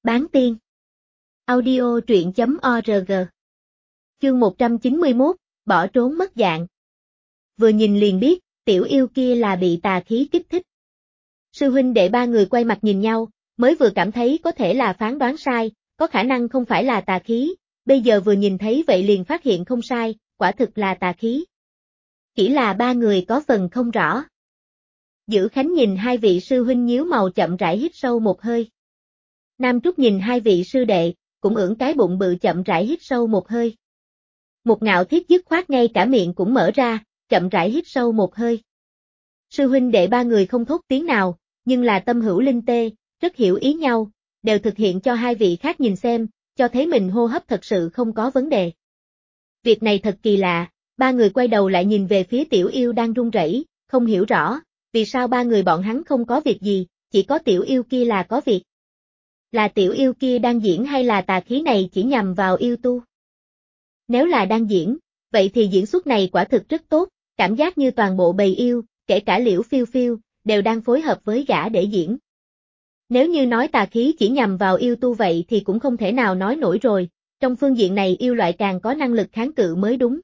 Bán tiên. Audio truyện.org. Chương 191, bỏ trốn mất dạng. Vừa nhìn liền biết, tiểu yêu kia là bị tà khí kích thích. Sư huynh đệ ba người quay mặt nhìn nhau, mới vừa cảm thấy có thể là phán đoán sai, có khả năng không phải là tà khí, bây giờ vừa nhìn thấy vậy liền phát hiện không sai, quả thực là tà khí. Chỉ là ba người có phần không rõ. Dữ Khánh nhìn hai vị sư huynh nhíu màu chậm rãi hít sâu một hơi. Nam Trúc nhìn hai vị sư đệ, cũng ưỡn cái bụng bự chậm rãi hít sâu một hơi. Một Ngạo Thiết dứt khoát ngay cả miệng cũng mở ra, chậm rãi hít sâu một hơi. Sư huynh đệ ba người không thốt tiếng nào, nhưng là tâm hữu linh tê, rất hiểu ý nhau, đều thực hiện cho hai vị khác nhìn xem, cho thấy mình hô hấp thật sự không có vấn đề. Việc này thật kỳ lạ, ba người quay đầu lại nhìn về phía tiểu yêu đang run rẩy, không hiểu rõ, vì sao ba người bọn hắn không có việc gì, chỉ có tiểu yêu kia là có việc. Là tiểu yêu kia đang diễn hay là tà khí này chỉ nhằm vào yêu tu? Nếu là đang diễn, vậy thì diễn xuất này quả thực rất tốt, cảm giác như toàn bộ bầy yêu, kể cả Liễu Phiêu Phiêu, đều đang phối hợp với gã để diễn. Nếu như nói tà khí chỉ nhằm vào yêu tu vậy thì cũng không thể nào nói nổi rồi, trong phương diện này yêu loại càng có năng lực kháng cự mới đúng.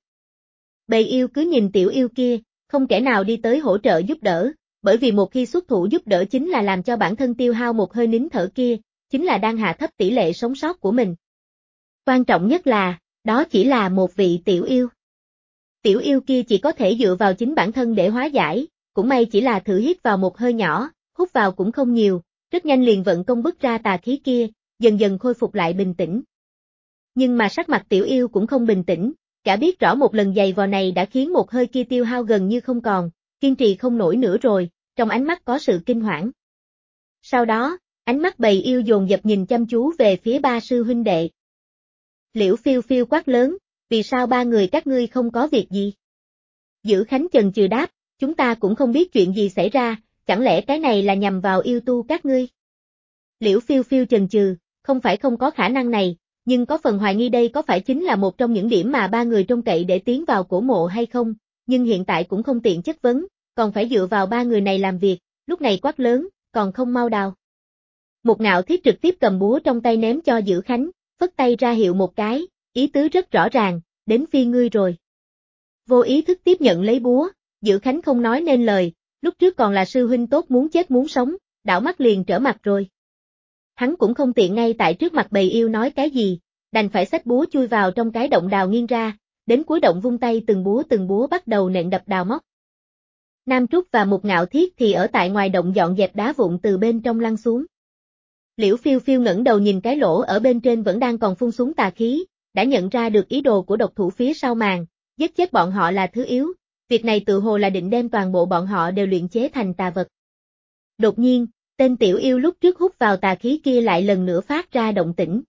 Bầy yêu cứ nhìn tiểu yêu kia, không kẻ nào đi tới hỗ trợ giúp đỡ, bởi vì một khi xuất thủ giúp đỡ chính là làm cho bản thân tiêu hao một hơi nín thở kia, chính là đang hạ thấp tỷ lệ sống sót của mình. Quan trọng nhất là, đó chỉ là một vị tiểu yêu. Tiểu yêu kia chỉ có thể dựa vào chính bản thân để hóa giải, cũng may chỉ là thử hít vào một hơi nhỏ, hút vào cũng không nhiều, rất nhanh liền vận công bức ra tà khí kia, dần dần khôi phục lại bình tĩnh. Nhưng mà sắc mặt tiểu yêu cũng không bình tĩnh, cả biết rõ một lần giày vò này đã khiến một hơi kia tiêu hao gần như không còn, kiên trì không nổi nữa rồi, trong ánh mắt có sự kinh hoảng. Sau đó, ánh mắt bầy yêu dồn dập nhìn chăm chú về phía ba sư huynh đệ. Liễu Phiêu Phiêu quát lớn, vì sao ba người các ngươi không có việc gì? Dữ Khánh chần chừ đáp, chúng ta cũng không biết chuyện gì xảy ra, chẳng lẽ cái này là nhằm vào yêu tu các ngươi? Liễu Phiêu Phiêu chần chừ, không phải không có khả năng này, nhưng có phần hoài nghi đây có phải chính là một trong những điểm mà ba người trông cậy để tiến vào cổ mộ hay không, nhưng hiện tại cũng không tiện chất vấn, còn phải dựa vào ba người này làm việc, lúc này quát lớn, còn không mau đào. Một Ngạo Thiết trực tiếp cầm búa trong tay ném cho Dữ Khánh, phất tay ra hiệu một cái, ý tứ rất rõ ràng, đến phiên ngươi rồi. Vô ý thức tiếp nhận lấy búa, Dữ Khánh không nói nên lời, lúc trước còn là sư huynh tốt muốn chết muốn sống, đảo mắt liền trở mặt rồi. Hắn cũng không tiện ngay tại trước mặt bầy yêu nói cái gì, đành phải xách búa chui vào trong cái động đào nghiêng ra, đến cuối động vung tay từng búa bắt đầu nện đập đào móc. Nam Trúc và Một Ngạo Thiết thì ở tại ngoài động dọn dẹp đá vụn từ bên trong lăn xuống. Liễu Phiêu Phiêu ngẩng đầu nhìn cái lỗ ở bên trên vẫn đang còn phun xuống tà khí, đã nhận ra được ý đồ của độc thủ phía sau màn, giết chết bọn họ là thứ yếu, việc này tự hồ là định đem toàn bộ bọn họ đều luyện chế thành tà vật. Đột nhiên, tên tiểu yêu lúc trước hút vào tà khí kia lại lần nữa phát ra động tĩnh.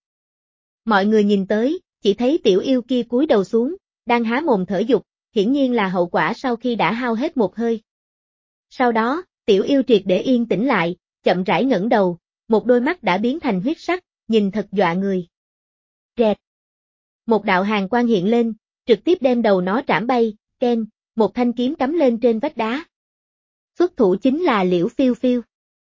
Mọi người nhìn tới, chỉ thấy tiểu yêu kia cúi đầu xuống, đang há mồm thở dục, hiển nhiên là hậu quả sau khi đã hao hết một hơi. Sau đó, tiểu yêu triệt để yên tĩnh lại, chậm rãi ngẩng đầu, một đôi mắt đã biến thành huyết sắc, nhìn thật dọa người. Rẹt. Một đạo hàn quang hiện lên, trực tiếp đem đầu nó trảm bay, ken, một thanh kiếm cắm lên trên vách đá. Xuất thủ chính là Liễu Phiêu Phiêu.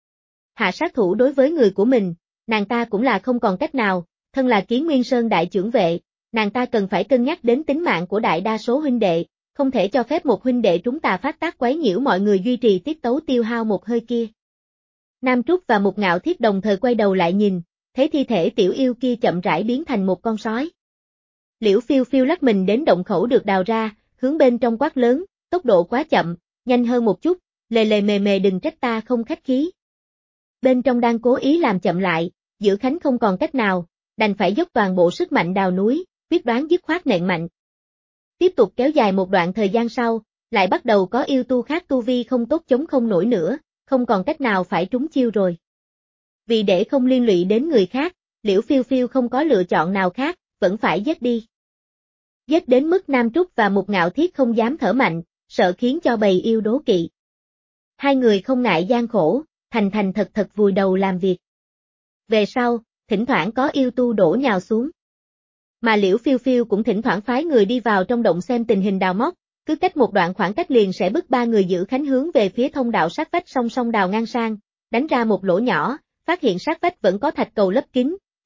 Hạ sát thủ đối với người của mình, nàng ta cũng là không còn cách nào, thân là Kiến Nguyên Sơn đại trưởng vệ, nàng ta cần phải cân nhắc đến tính mạng của đại đa số huynh đệ, không thể cho phép một huynh đệ chúng ta phát tác quấy nhiễu mọi người duy trì tiết tấu tiêu hao một hơi kia. Nam Trúc và Một Ngạo Thiết đồng thời quay đầu lại nhìn, thấy thi thể tiểu yêu kia chậm rãi biến thành một con sói. Liễu Phiêu Phiêu lắc mình đến động khẩu được đào ra, hướng bên trong quát lớn, tốc độ quá chậm, nhanh hơn một chút, lề lề mề mề đừng trách ta không khách khí. Bên trong đang cố ý làm chậm lại, Dữ Khánh không còn cách nào, đành phải dốc toàn bộ sức mạnh đào núi, quyết đoán dứt khoát nện mạnh. Tiếp tục kéo dài một đoạn thời gian sau, lại bắt đầu có yêu tu khác tu vi không tốt chống không nổi nữa, không còn cách nào phải trúng chiêu rồi. Vì để không liên lụy đến người khác, Liễu Phiêu Phiêu không có lựa chọn nào khác, vẫn phải giết đi. Giết đến mức Nam Trúc và Một Ngạo Thiết không dám thở mạnh, sợ khiến cho bầy yêu đố kỵ. Hai người không ngại gian khổ, thành thật vùi đầu làm việc. Về sau, thỉnh thoảng có yêu tu đổ nhào xuống. Mà Liễu Phiêu Phiêu cũng thỉnh thoảng phái người đi vào trong động xem tình hình đào móc, cứ cách một đoạn khoảng cách liền sẽ bức ba người Dữ Khánh hướng về phía thông đạo sát vách song song đào ngang sang, đánh ra một lỗ nhỏ, phát hiện sát vách vẫn có thạch cầu lấp kín,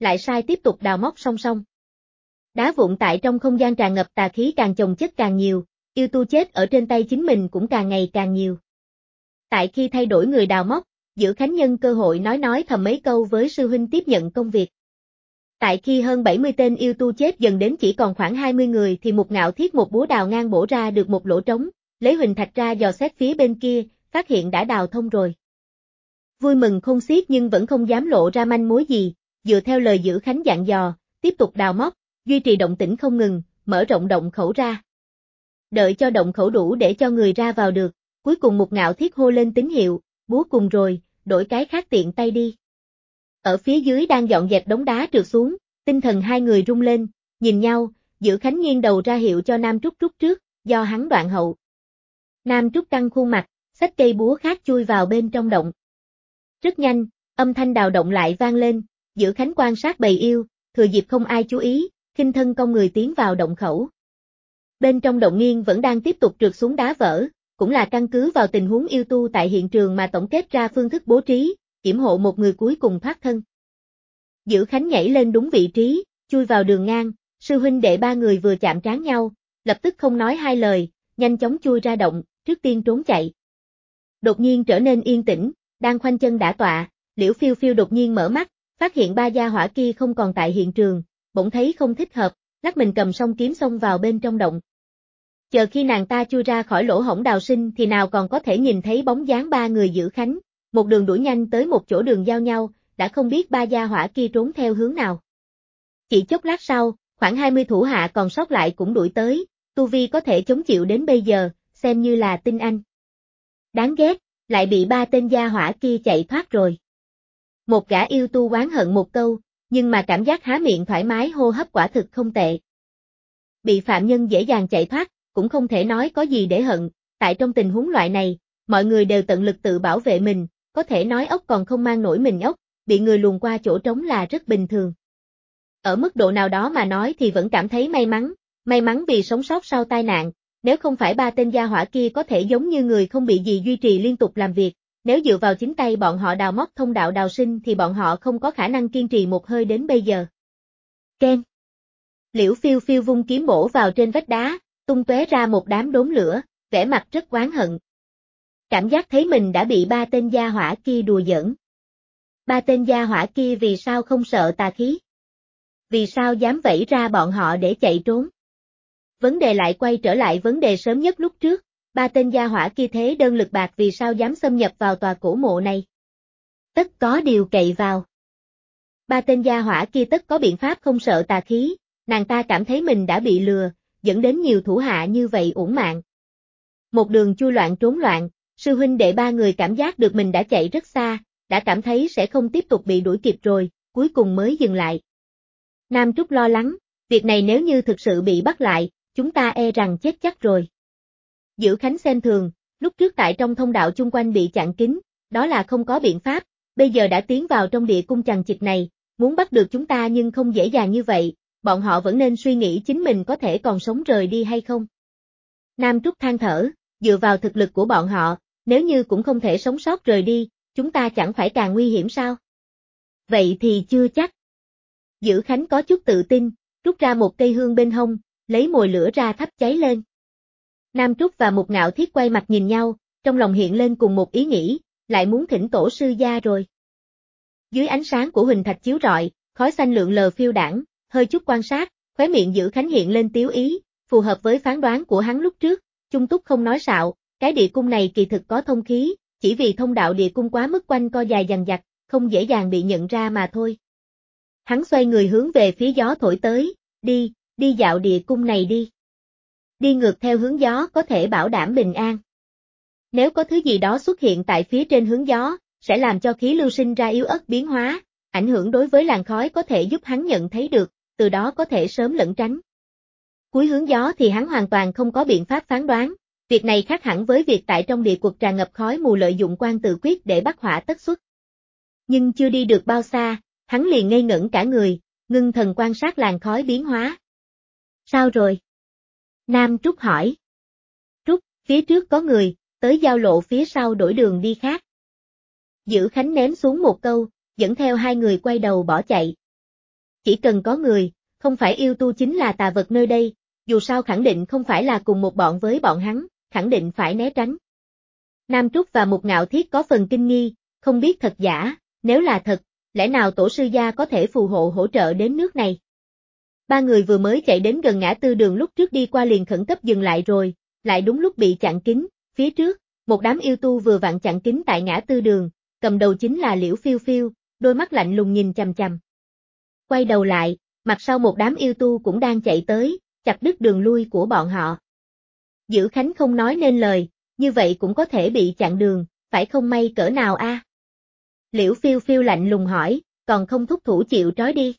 lại sai tiếp tục đào móc song song. Đá vụn tại trong không gian tràn ngập tà khí càng chồng chất càng nhiều, yêu tu chết ở trên tay chính mình cũng càng ngày càng nhiều. Tại khi thay đổi người đào móc, Dữ Khánh nhân cơ hội nói thầm mấy câu với sư huynh tiếp nhận công việc. Tại khi hơn 70 tên yêu tu chết dần đến chỉ còn khoảng 20 người thì Mục Ngạo Thiết một búa đào ngang bổ ra được một lỗ trống, lấy huỳnh thạch ra dò xét phía bên kia, phát hiện đã đào thông rồi. Vui mừng khôn xiết nhưng vẫn không dám lộ ra manh mối gì, dựa theo lời Dữ Khánh dặn dò, tiếp tục đào móc, duy trì động tĩnh không ngừng, mở rộng động khẩu ra. Đợi cho động khẩu đủ để cho người ra vào được, cuối cùng Mục Ngạo Thiết hô lên tín hiệu, búa cùng rồi, đổi cái khác tiện tay đi. Ở phía dưới đang dọn dẹp đống đá trượt xuống, tinh thần hai người rung lên, nhìn nhau, Dữ Khánh nghiêng đầu ra hiệu cho Nam Trúc rút trước, do hắn đoạn hậu. Nam Trúc căng khuôn mặt, xách cây búa khác chui vào bên trong động. Rất nhanh, âm thanh đào động lại vang lên, Dữ Khánh quan sát bầy yêu, thừa dịp không ai chú ý, khinh thân cong người tiến vào động khẩu. Bên trong động nghiêng vẫn đang tiếp tục trượt xuống đá vỡ, cũng là căn cứ vào tình huống yêu tu tại hiện trường mà tổng kết ra phương thức bố trí, yểm hộ một người cuối cùng thoát thân. Dữ Khánh nhảy lên đúng vị trí, chui vào đường ngang, sư huynh đệ ba người vừa chạm trán nhau, lập tức không nói hai lời, nhanh chóng chui ra động, trước tiên trốn chạy. Đột nhiên trở nên yên tĩnh, đang khoanh chân đả tọa, Liễu Phiêu Phiêu đột nhiên mở mắt, phát hiện ba gia hỏa kia không còn tại hiện trường, bỗng thấy không thích hợp, lắc mình cầm song kiếm xông vào bên trong động. Chờ khi nàng ta chui ra khỏi lỗ hổng đào sinh thì nào còn có thể nhìn thấy bóng dáng ba người Dữ Khánh, một đường đuổi nhanh tới một chỗ đường giao nhau, đã không biết ba gia hỏa kia trốn theo hướng nào. Chỉ chốc lát sau, khoảng 20 thủ hạ còn sót lại cũng đuổi tới, tu vi có thể chống chịu đến bây giờ, xem như là tinh anh. Đáng ghét, lại bị ba tên gia hỏa kia chạy thoát rồi. Một gã yêu tu oán hận một câu, nhưng mà cảm giác há miệng thoải mái hô hấp quả thực không tệ. Bị phạm nhân dễ dàng chạy thoát, cũng không thể nói có gì để hận, tại trong tình huống loại này, mọi người đều tận lực tự bảo vệ mình, có thể nói ốc còn không mang nổi mình ốc, bị người luồn qua chỗ trống là rất bình thường. Ở mức độ nào đó mà nói thì vẫn cảm thấy may mắn vì sống sót sau tai nạn, nếu không phải ba tên gia hỏa kia có thể giống như người không bị gì duy trì liên tục làm việc, nếu dựa vào chính tay bọn họ đào móc thông đạo đào sinh thì bọn họ không có khả năng kiên trì một hơi đến bây giờ. Ken. Liễu Phiêu Phiêu vung kiếm bổ vào trên vách đá, tung tóe ra một đám đốm lửa, vẻ mặt rất oán hận. Cảm giác thấy mình đã bị ba tên gia hỏa kia đùa giỡn. Ba tên gia hỏa kia vì sao không sợ tà khí? Vì sao dám vẫy ra bọn họ để chạy trốn? Vấn đề lại quay trở lại vấn đề sớm nhất lúc trước, ba tên gia hỏa kia thế đơn lực bạc vì sao dám xâm nhập vào tòa cổ mộ này? Tất có điều cậy vào. Ba tên gia hỏa kia tất có biện pháp không sợ tà khí, nàng ta cảm thấy mình đã bị lừa, dẫn đến nhiều thủ hạ như vậy uổng mạng. Một đường chui loạn trốn loạn, sư huynh đệ ba người cảm giác được mình đã chạy rất xa, đã cảm thấy sẽ không tiếp tục bị đuổi kịp rồi, cuối cùng mới dừng lại. Nam Trúc lo lắng, việc này nếu như thực sự bị bắt lại, chúng ta e rằng chết chắc rồi. Dữ Khánh xem thường, lúc trước tại trong thông đạo chung quanh bị chặn kín, đó là không có biện pháp, bây giờ đã tiến vào trong địa cung chằng chịt này, muốn bắt được chúng ta nhưng không dễ dàng như vậy, bọn họ vẫn nên suy nghĩ chính mình có thể còn sống rời đi hay không. Nam Trúc than thở, dựa vào thực lực của bọn họ, nếu như cũng không thể sống sót rời đi, chúng ta chẳng phải càng nguy hiểm sao? Vậy thì chưa chắc. Dữ Khánh có chút tự tin, rút ra một cây hương bên hông, lấy mồi lửa ra thắp cháy lên. Nam Trúc và Mục Ngạo Thiết quay mặt nhìn nhau, trong lòng hiện lên cùng một ý nghĩ, lại muốn thỉnh tổ sư gia rồi. Dưới ánh sáng của huỳnh thạch chiếu rọi, khói xanh lượn lờ phiêu đãng, hơi chút quan sát, khóe miệng Dữ Khánh hiện lên tiếu ý, phù hợp với phán đoán của hắn lúc trước, Chung Túc không nói xạo, cái địa cung này kỳ thực có thông khí, chỉ vì thông đạo địa cung quá mức quanh co dài dằng dặc, không dễ dàng bị nhận ra mà thôi. Hắn xoay người hướng về phía gió thổi tới, đi dạo địa cung này đi. Đi ngược theo hướng gió có thể bảo đảm bình an. Nếu có thứ gì đó xuất hiện tại phía trên hướng gió, sẽ làm cho khí lưu sinh ra yếu ớt biến hóa, ảnh hưởng đối với làn khói có thể giúp hắn nhận thấy được, từ đó có thể sớm lẩn tránh. Cuối hướng gió thì hắn hoàn toàn không có biện pháp phán đoán, việc này khác hẳn với việc tại trong địa quật tràn ngập khói mù lợi dụng quan tự quyết để bắt hỏa tất xuất. Nhưng chưa đi được bao xa, hắn liền ngây ngẩn cả người, ngưng thần quan sát làn khói biến hóa. Sao rồi? Nam Trúc hỏi. Trúc, phía trước có người, tới giao lộ phía sau đổi đường đi khác. Dữ Khánh ném xuống một câu, dẫn theo hai người quay đầu bỏ chạy. Chỉ cần có người, không phải yêu tu chính là tà vật nơi đây, dù sao khẳng định không phải là cùng một bọn với bọn hắn, khẳng định phải né tránh. Nam Trúc và Mục Ngạo Thiết có phần kinh nghi, không biết thật giả, nếu là thật, lẽ nào tổ sư gia có thể phù hộ hỗ trợ đến nước này? Ba người vừa mới chạy đến gần ngã tư đường lúc trước đi qua liền khẩn cấp dừng lại rồi, lại đúng lúc bị chặn kín, phía trước, một đám yêu tu vừa vặn chặn kín tại ngã tư đường, cầm đầu chính là Liễu Phiêu Phiêu, đôi mắt lạnh lùng nhìn chằm chằm. Quay đầu lại, mặt sau một đám yêu tu cũng đang chạy tới, chặt đứt đường lui của bọn họ. Dữ Khánh không nói nên lời, như vậy cũng có thể bị chặn đường, phải không may cỡ nào a? Liễu Phiêu Phiêu lạnh lùng hỏi, còn không thúc thủ chịu trói đi.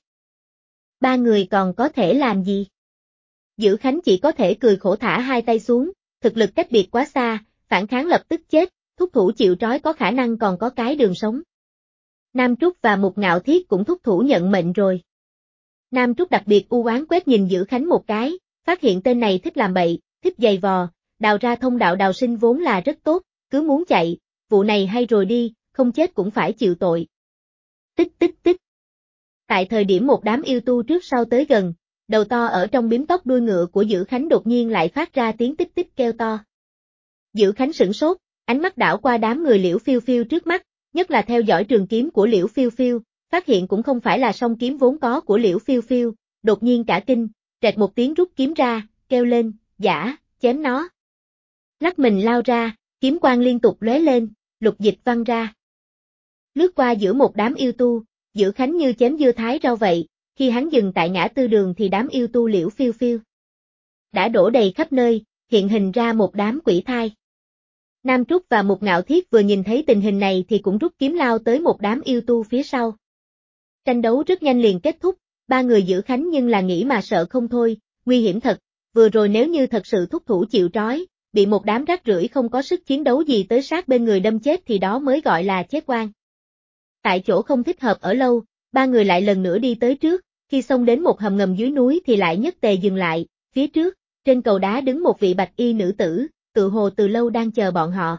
Ba người còn có thể làm gì? Dữ Khánh chỉ có thể cười khổ thả hai tay xuống, thực lực cách biệt quá xa, phản kháng lập tức chết, thúc thủ chịu trói có khả năng còn có cái đường sống. Nam Trúc và Mục Ngạo Thiết cũng thúc thủ nhận mệnh rồi. Nam Trúc đặc biệt u oán quét nhìn Dữ Khánh một cái, phát hiện tên này thích làm bậy, thích giày vò, đào ra thông đạo đào sinh vốn là rất tốt, cứ muốn chạy, vụ này hay rồi đi, không chết cũng phải chịu tội. Tích tích tích. Tại thời điểm một đám yêu tu trước sau tới gần, đầu to ở trong bím tóc đuôi ngựa của Dữ Khánh đột nhiên lại phát ra tiếng tích tích kêu to. Dữ Khánh sửng sốt, ánh mắt đảo qua đám người Liễu Phiêu Phiêu trước mắt, nhất là theo dõi trường kiếm của Liễu Phiêu Phiêu, phát hiện cũng không phải là song kiếm vốn có của Liễu Phiêu Phiêu, đột nhiên cả kinh, trẹt một tiếng rút kiếm ra, kêu lên, giả, chém nó. Lắc mình lao ra, kiếm quang liên tục lóe lên, lục dịch văng ra. Lướt qua giữa một đám yêu tu, Dữ Khánh như chém dưa thái rau vậy, khi hắn dừng tại ngã tư đường thì đám yêu tu Liễu Phiêu Phiêu đã đổ đầy khắp nơi, hiện hình ra một đám quỷ thai. Nam Trúc và Mục Ngạo Thiết vừa nhìn thấy tình hình này thì cũng rút kiếm lao tới một đám yêu tu phía sau. Tranh đấu rất nhanh liền kết thúc, ba người Dữ Khánh nhưng là nghĩ mà sợ không thôi, nguy hiểm thật, vừa rồi nếu như thật sự thúc thủ chịu trói, bị một đám rác rưởi không có sức chiến đấu gì tới sát bên người đâm chết thì đó mới gọi là chết oan. Tại chỗ không thích hợp ở lâu, ba người lại lần nữa đi tới trước, khi xông đến một hầm ngầm dưới núi thì lại nhất tề dừng lại, phía trước, trên cầu đá đứng một vị bạch y nữ tử, tự hồ từ lâu đang chờ bọn họ.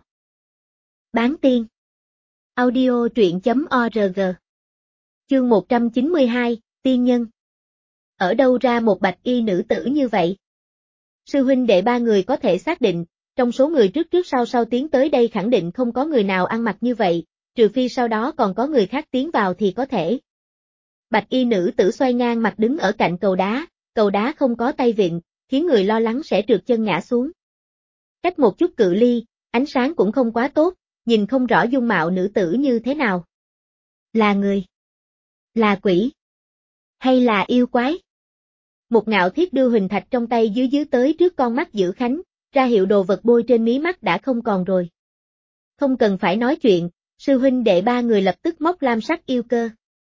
Bán tiên. Audio truyện.org. Chương 192, Tiên Nhân. Ở đâu ra một bạch y nữ tử như vậy? Sư huynh đệ ba người có thể xác định, trong số người trước trước sau sau tiến tới đây khẳng định không có người nào ăn mặc như vậy, trừ phi sau đó còn có người khác tiến vào thì có thể. Bạch y nữ tử xoay ngang mặt đứng ở cạnh cầu đá không có tay vịn, khiến người lo lắng sẽ trượt chân ngã xuống. Cách một chút cự ly, ánh sáng cũng không quá tốt, nhìn không rõ dung mạo nữ tử như thế nào. Là người? Là quỷ? Hay là yêu quái? Mục Ngạo Thiết đưa huỳnh thạch trong tay dưới tới trước con mắt Dữ Khánh, ra hiệu đồ vật bôi trên mí mắt đã không còn rồi. Không cần phải nói chuyện, sư huynh đệ ba người lập tức móc lam sắc yêu cơ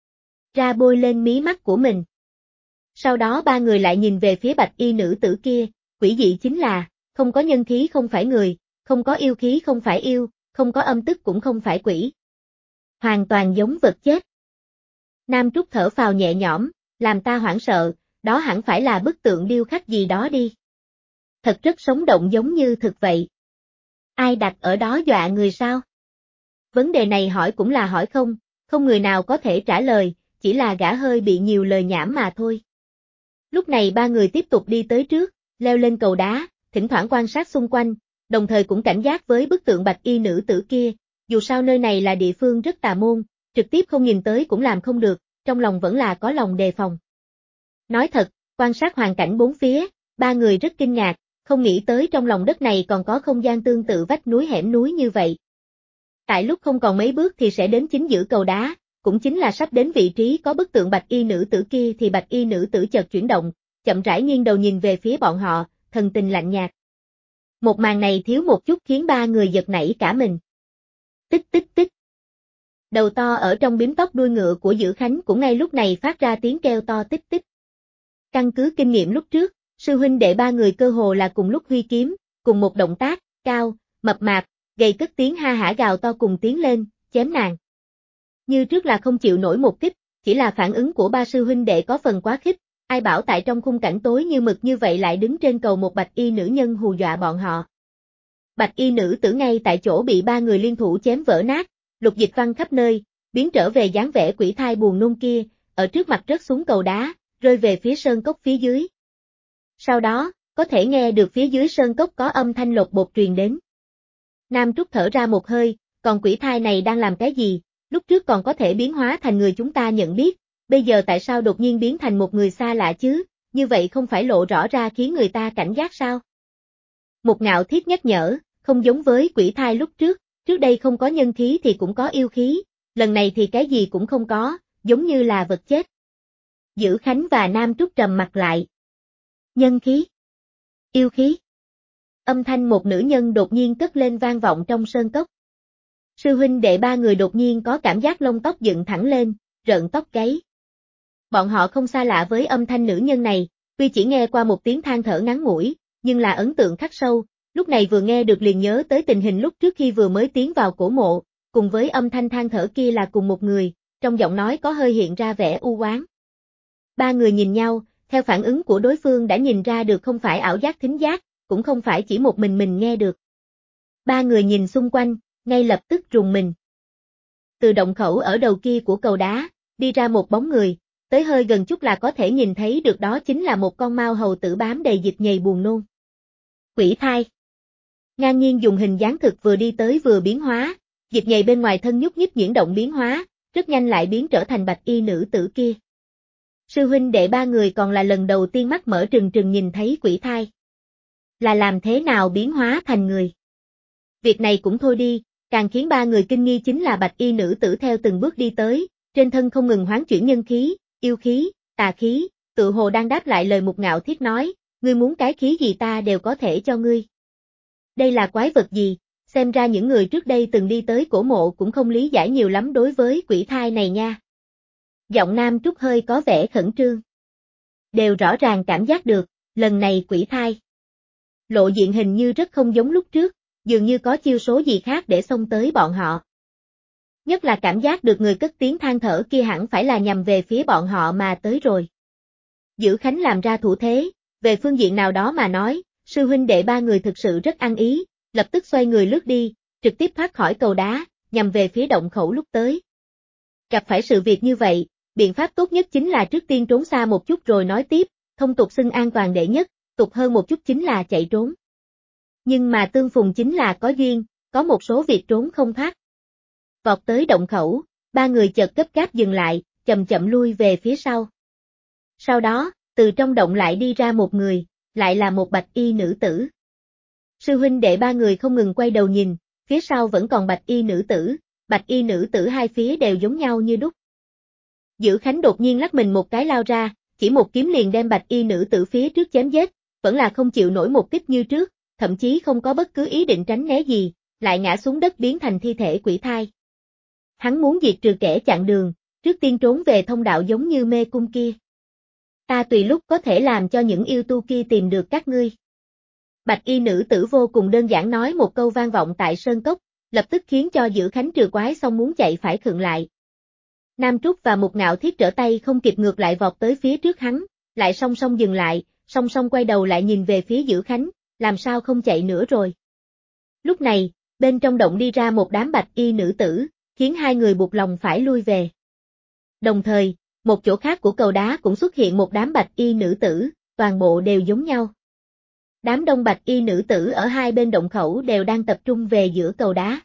ra bôi lên mí mắt của mình. Sau đó ba người lại nhìn về phía bạch y nữ tử kia, quỷ dị chính là, không có nhân khí không phải người, không có yêu khí không phải yêu, không có âm tức cũng không phải quỷ. Hoàn toàn giống vật chết. Nam Trúc thở phào nhẹ nhõm, làm ta hoảng sợ, đó hẳn phải là bức tượng điêu khắc gì đó đi. Thật rất sống động giống như thực vậy. Ai đặt ở đó dọa người sao? Vấn đề này hỏi cũng là hỏi không người nào có thể trả lời, chỉ là gã hơi bị nhiều lời nhảm mà thôi. Lúc này ba người tiếp tục đi tới trước, leo lên cầu đá, thỉnh thoảng quan sát xung quanh, đồng thời cũng cảnh giác với bức tượng bạch y nữ tử kia, dù sao nơi này là địa phương rất tà môn, trực tiếp không nhìn tới cũng làm không được, trong lòng vẫn là có lòng đề phòng. Nói thật, quan sát hoàn cảnh bốn phía, ba người rất kinh ngạc, không nghĩ tới trong lòng đất này còn có không gian tương tự vách núi hẻm núi như vậy. Tại lúc không còn mấy bước thì sẽ đến chính giữa cầu đá, cũng chính là sắp đến vị trí có bức tượng bạch y nữ tử kia thì bạch y nữ tử chợt chuyển động, chậm rãi nghiêng đầu nhìn về phía bọn họ, thần tình lạnh nhạt. Một màn này thiếu một chút khiến ba người giật nảy cả mình. Tích tích tích. Đầu to ở trong bím tóc đuôi ngựa của Dữ Khánh cũng ngay lúc này phát ra tiếng kêu to tích tích. Căn cứ kinh nghiệm lúc trước, sư huynh đệ ba người cơ hồ là cùng lúc huy kiếm, cùng một động tác, cao, mập mạp, gầy cất tiếng ha hả gào to cùng tiến lên, chém nàng. Như trước là không chịu nổi một kích, chỉ là phản ứng của ba sư huynh đệ có phần quá khích, ai bảo tại trong khung cảnh tối như mực như vậy lại đứng trên cầu một bạch y nữ nhân hù dọa bọn họ. Bạch y nữ tử ngay tại chỗ bị ba người liên thủ chém vỡ nát, lục dịch văng khắp nơi, biến trở về dáng vẻ quỷ thai buồn nôn kia, ở trước mặt rớt xuống cầu đá, rơi về phía sơn cốc phía dưới. Sau đó, có thể nghe được phía dưới sơn cốc có âm thanh lột bột truyền đến. Nam Trúc thở ra một hơi, còn quỷ thai này đang làm cái gì, lúc trước còn có thể biến hóa thành người chúng ta nhận biết, bây giờ tại sao đột nhiên biến thành một người xa lạ chứ, như vậy không phải lộ rõ ra khiến người ta cảnh giác sao? Một Ngạo Thiết nhắc nhở, không giống với quỷ thai lúc trước đây không có nhân khí thì cũng có yêu khí, lần này thì cái gì cũng không có, giống như là vật chết. Dữ Khánh và Nam Trúc trầm mặt lại. Nhân khí? Yêu khí? Âm thanh một nữ nhân đột nhiên cất lên vang vọng trong sơn cốc. Sư huynh đệ ba người đột nhiên có cảm giác lông tóc dựng thẳng lên, rợn tóc gáy. Bọn họ không xa lạ với âm thanh nữ nhân này, tuy chỉ nghe qua một tiếng than thở ngắn ngủi, nhưng là ấn tượng khắc sâu, lúc này vừa nghe được liền nhớ tới tình hình lúc trước khi vừa mới tiến vào cổ mộ, cùng với âm thanh than thở kia là cùng một người, trong giọng nói có hơi hiện ra vẻ u oán. Ba người nhìn nhau, theo phản ứng của đối phương đã nhìn ra được không phải ảo giác thính giác, cũng không phải chỉ một mình nghe được. Ba người nhìn xung quanh, ngay lập tức rùng mình. Từ động khẩu ở đầu kia của cầu đá, đi ra một bóng người, tới hơi gần chút là có thể nhìn thấy được đó chính là một con mao hầu tử bám đầy dịch nhầy buồn nôn. Quỷ thai. Ngang nhiên dùng hình dáng thực vừa đi tới vừa biến hóa, dịch nhầy bên ngoài thân nhúc nhích chuyển động biến hóa, rất nhanh lại biến trở thành bạch y nữ tử kia. Sư huynh đệ ba người còn là lần đầu tiên mắt mở trừng trừng nhìn thấy quỷ thai. Là làm thế nào biến hóa thành người? Việc này cũng thôi đi, càng khiến ba người kinh nghi chính là bạch y nữ tử theo từng bước đi tới, trên thân không ngừng hoán chuyển nhân khí, yêu khí, tà khí, tự hồ đang đáp lại lời Một Ngạo Thiết nói, ngươi muốn cái khí gì ta đều có thể cho ngươi. Đây là quái vật gì, xem ra những người trước đây từng đi tới cổ mộ cũng không lý giải nhiều lắm đối với quỷ thai này nha. Giọng Nam Trúc hơi có vẻ khẩn trương. Đều rõ ràng cảm giác được, lần này quỷ thai. Lộ diện hình như rất không giống lúc trước, dường như có chiêu số gì khác để xông tới bọn họ. Nhất là cảm giác được người cất tiếng than thở kia hẳn phải là nhằm về phía bọn họ mà tới rồi. Dữ Khánh làm ra thủ thế, về phương diện nào đó mà nói, sư huynh đệ ba người thực sự rất ăn ý, lập tức xoay người lướt đi, trực tiếp thoát khỏi cầu đá, nhằm về phía động khẩu lúc tới. Gặp phải sự việc như vậy, biện pháp tốt nhất chính là trước tiên trốn xa một chút rồi nói tiếp, thông tục xưng an toàn đệ nhất, tục hơn một chút chính là chạy trốn. Nhưng mà tương phùng chính là có duyên, có một số việc trốn không thoát. Vọt tới động khẩu, ba người chợt gấp gáp dừng lại, chậm chậm lui về phía sau. Sau đó, từ trong động lại đi ra một người, lại là một bạch y nữ tử. Sư huynh đệ ba người không ngừng quay đầu nhìn, phía sau vẫn còn bạch y nữ tử hai phía đều giống nhau như đúc. Dữ Khánh đột nhiên lắc mình một cái lao ra, chỉ một kiếm liền đem bạch y nữ tử phía trước chém giết, vẫn là không chịu nổi một kích như trước, thậm chí không có bất cứ ý định tránh né gì, lại ngã xuống đất biến thành thi thể quỷ thai. Hắn muốn diệt trừ kẻ chặn đường, trước tiên trốn về thông đạo giống như mê cung kia. Ta tùy lúc có thể làm cho những yêu tu kia tìm được các ngươi. Bạch y nữ tử vô cùng đơn giản nói một câu vang vọng tại sơn cốc, lập tức khiến cho Dữ Khánh trừ quái xong muốn chạy phải khựng lại. Nam Trúc và Một Ngạo Thiết trở tay không kịp ngược lại vọt tới phía trước hắn, lại song song dừng lại, song song quay đầu lại nhìn về phía Dữ Khánh, làm sao không chạy nữa rồi. Lúc này, bên trong động đi ra một đám bạch y nữ tử, khiến hai người buộc lòng phải lui về. Đồng thời, một chỗ khác của cầu đá cũng xuất hiện một đám bạch y nữ tử, toàn bộ đều giống nhau. Đám đông bạch y nữ tử ở hai bên động khẩu đều đang tập trung về giữa cầu đá.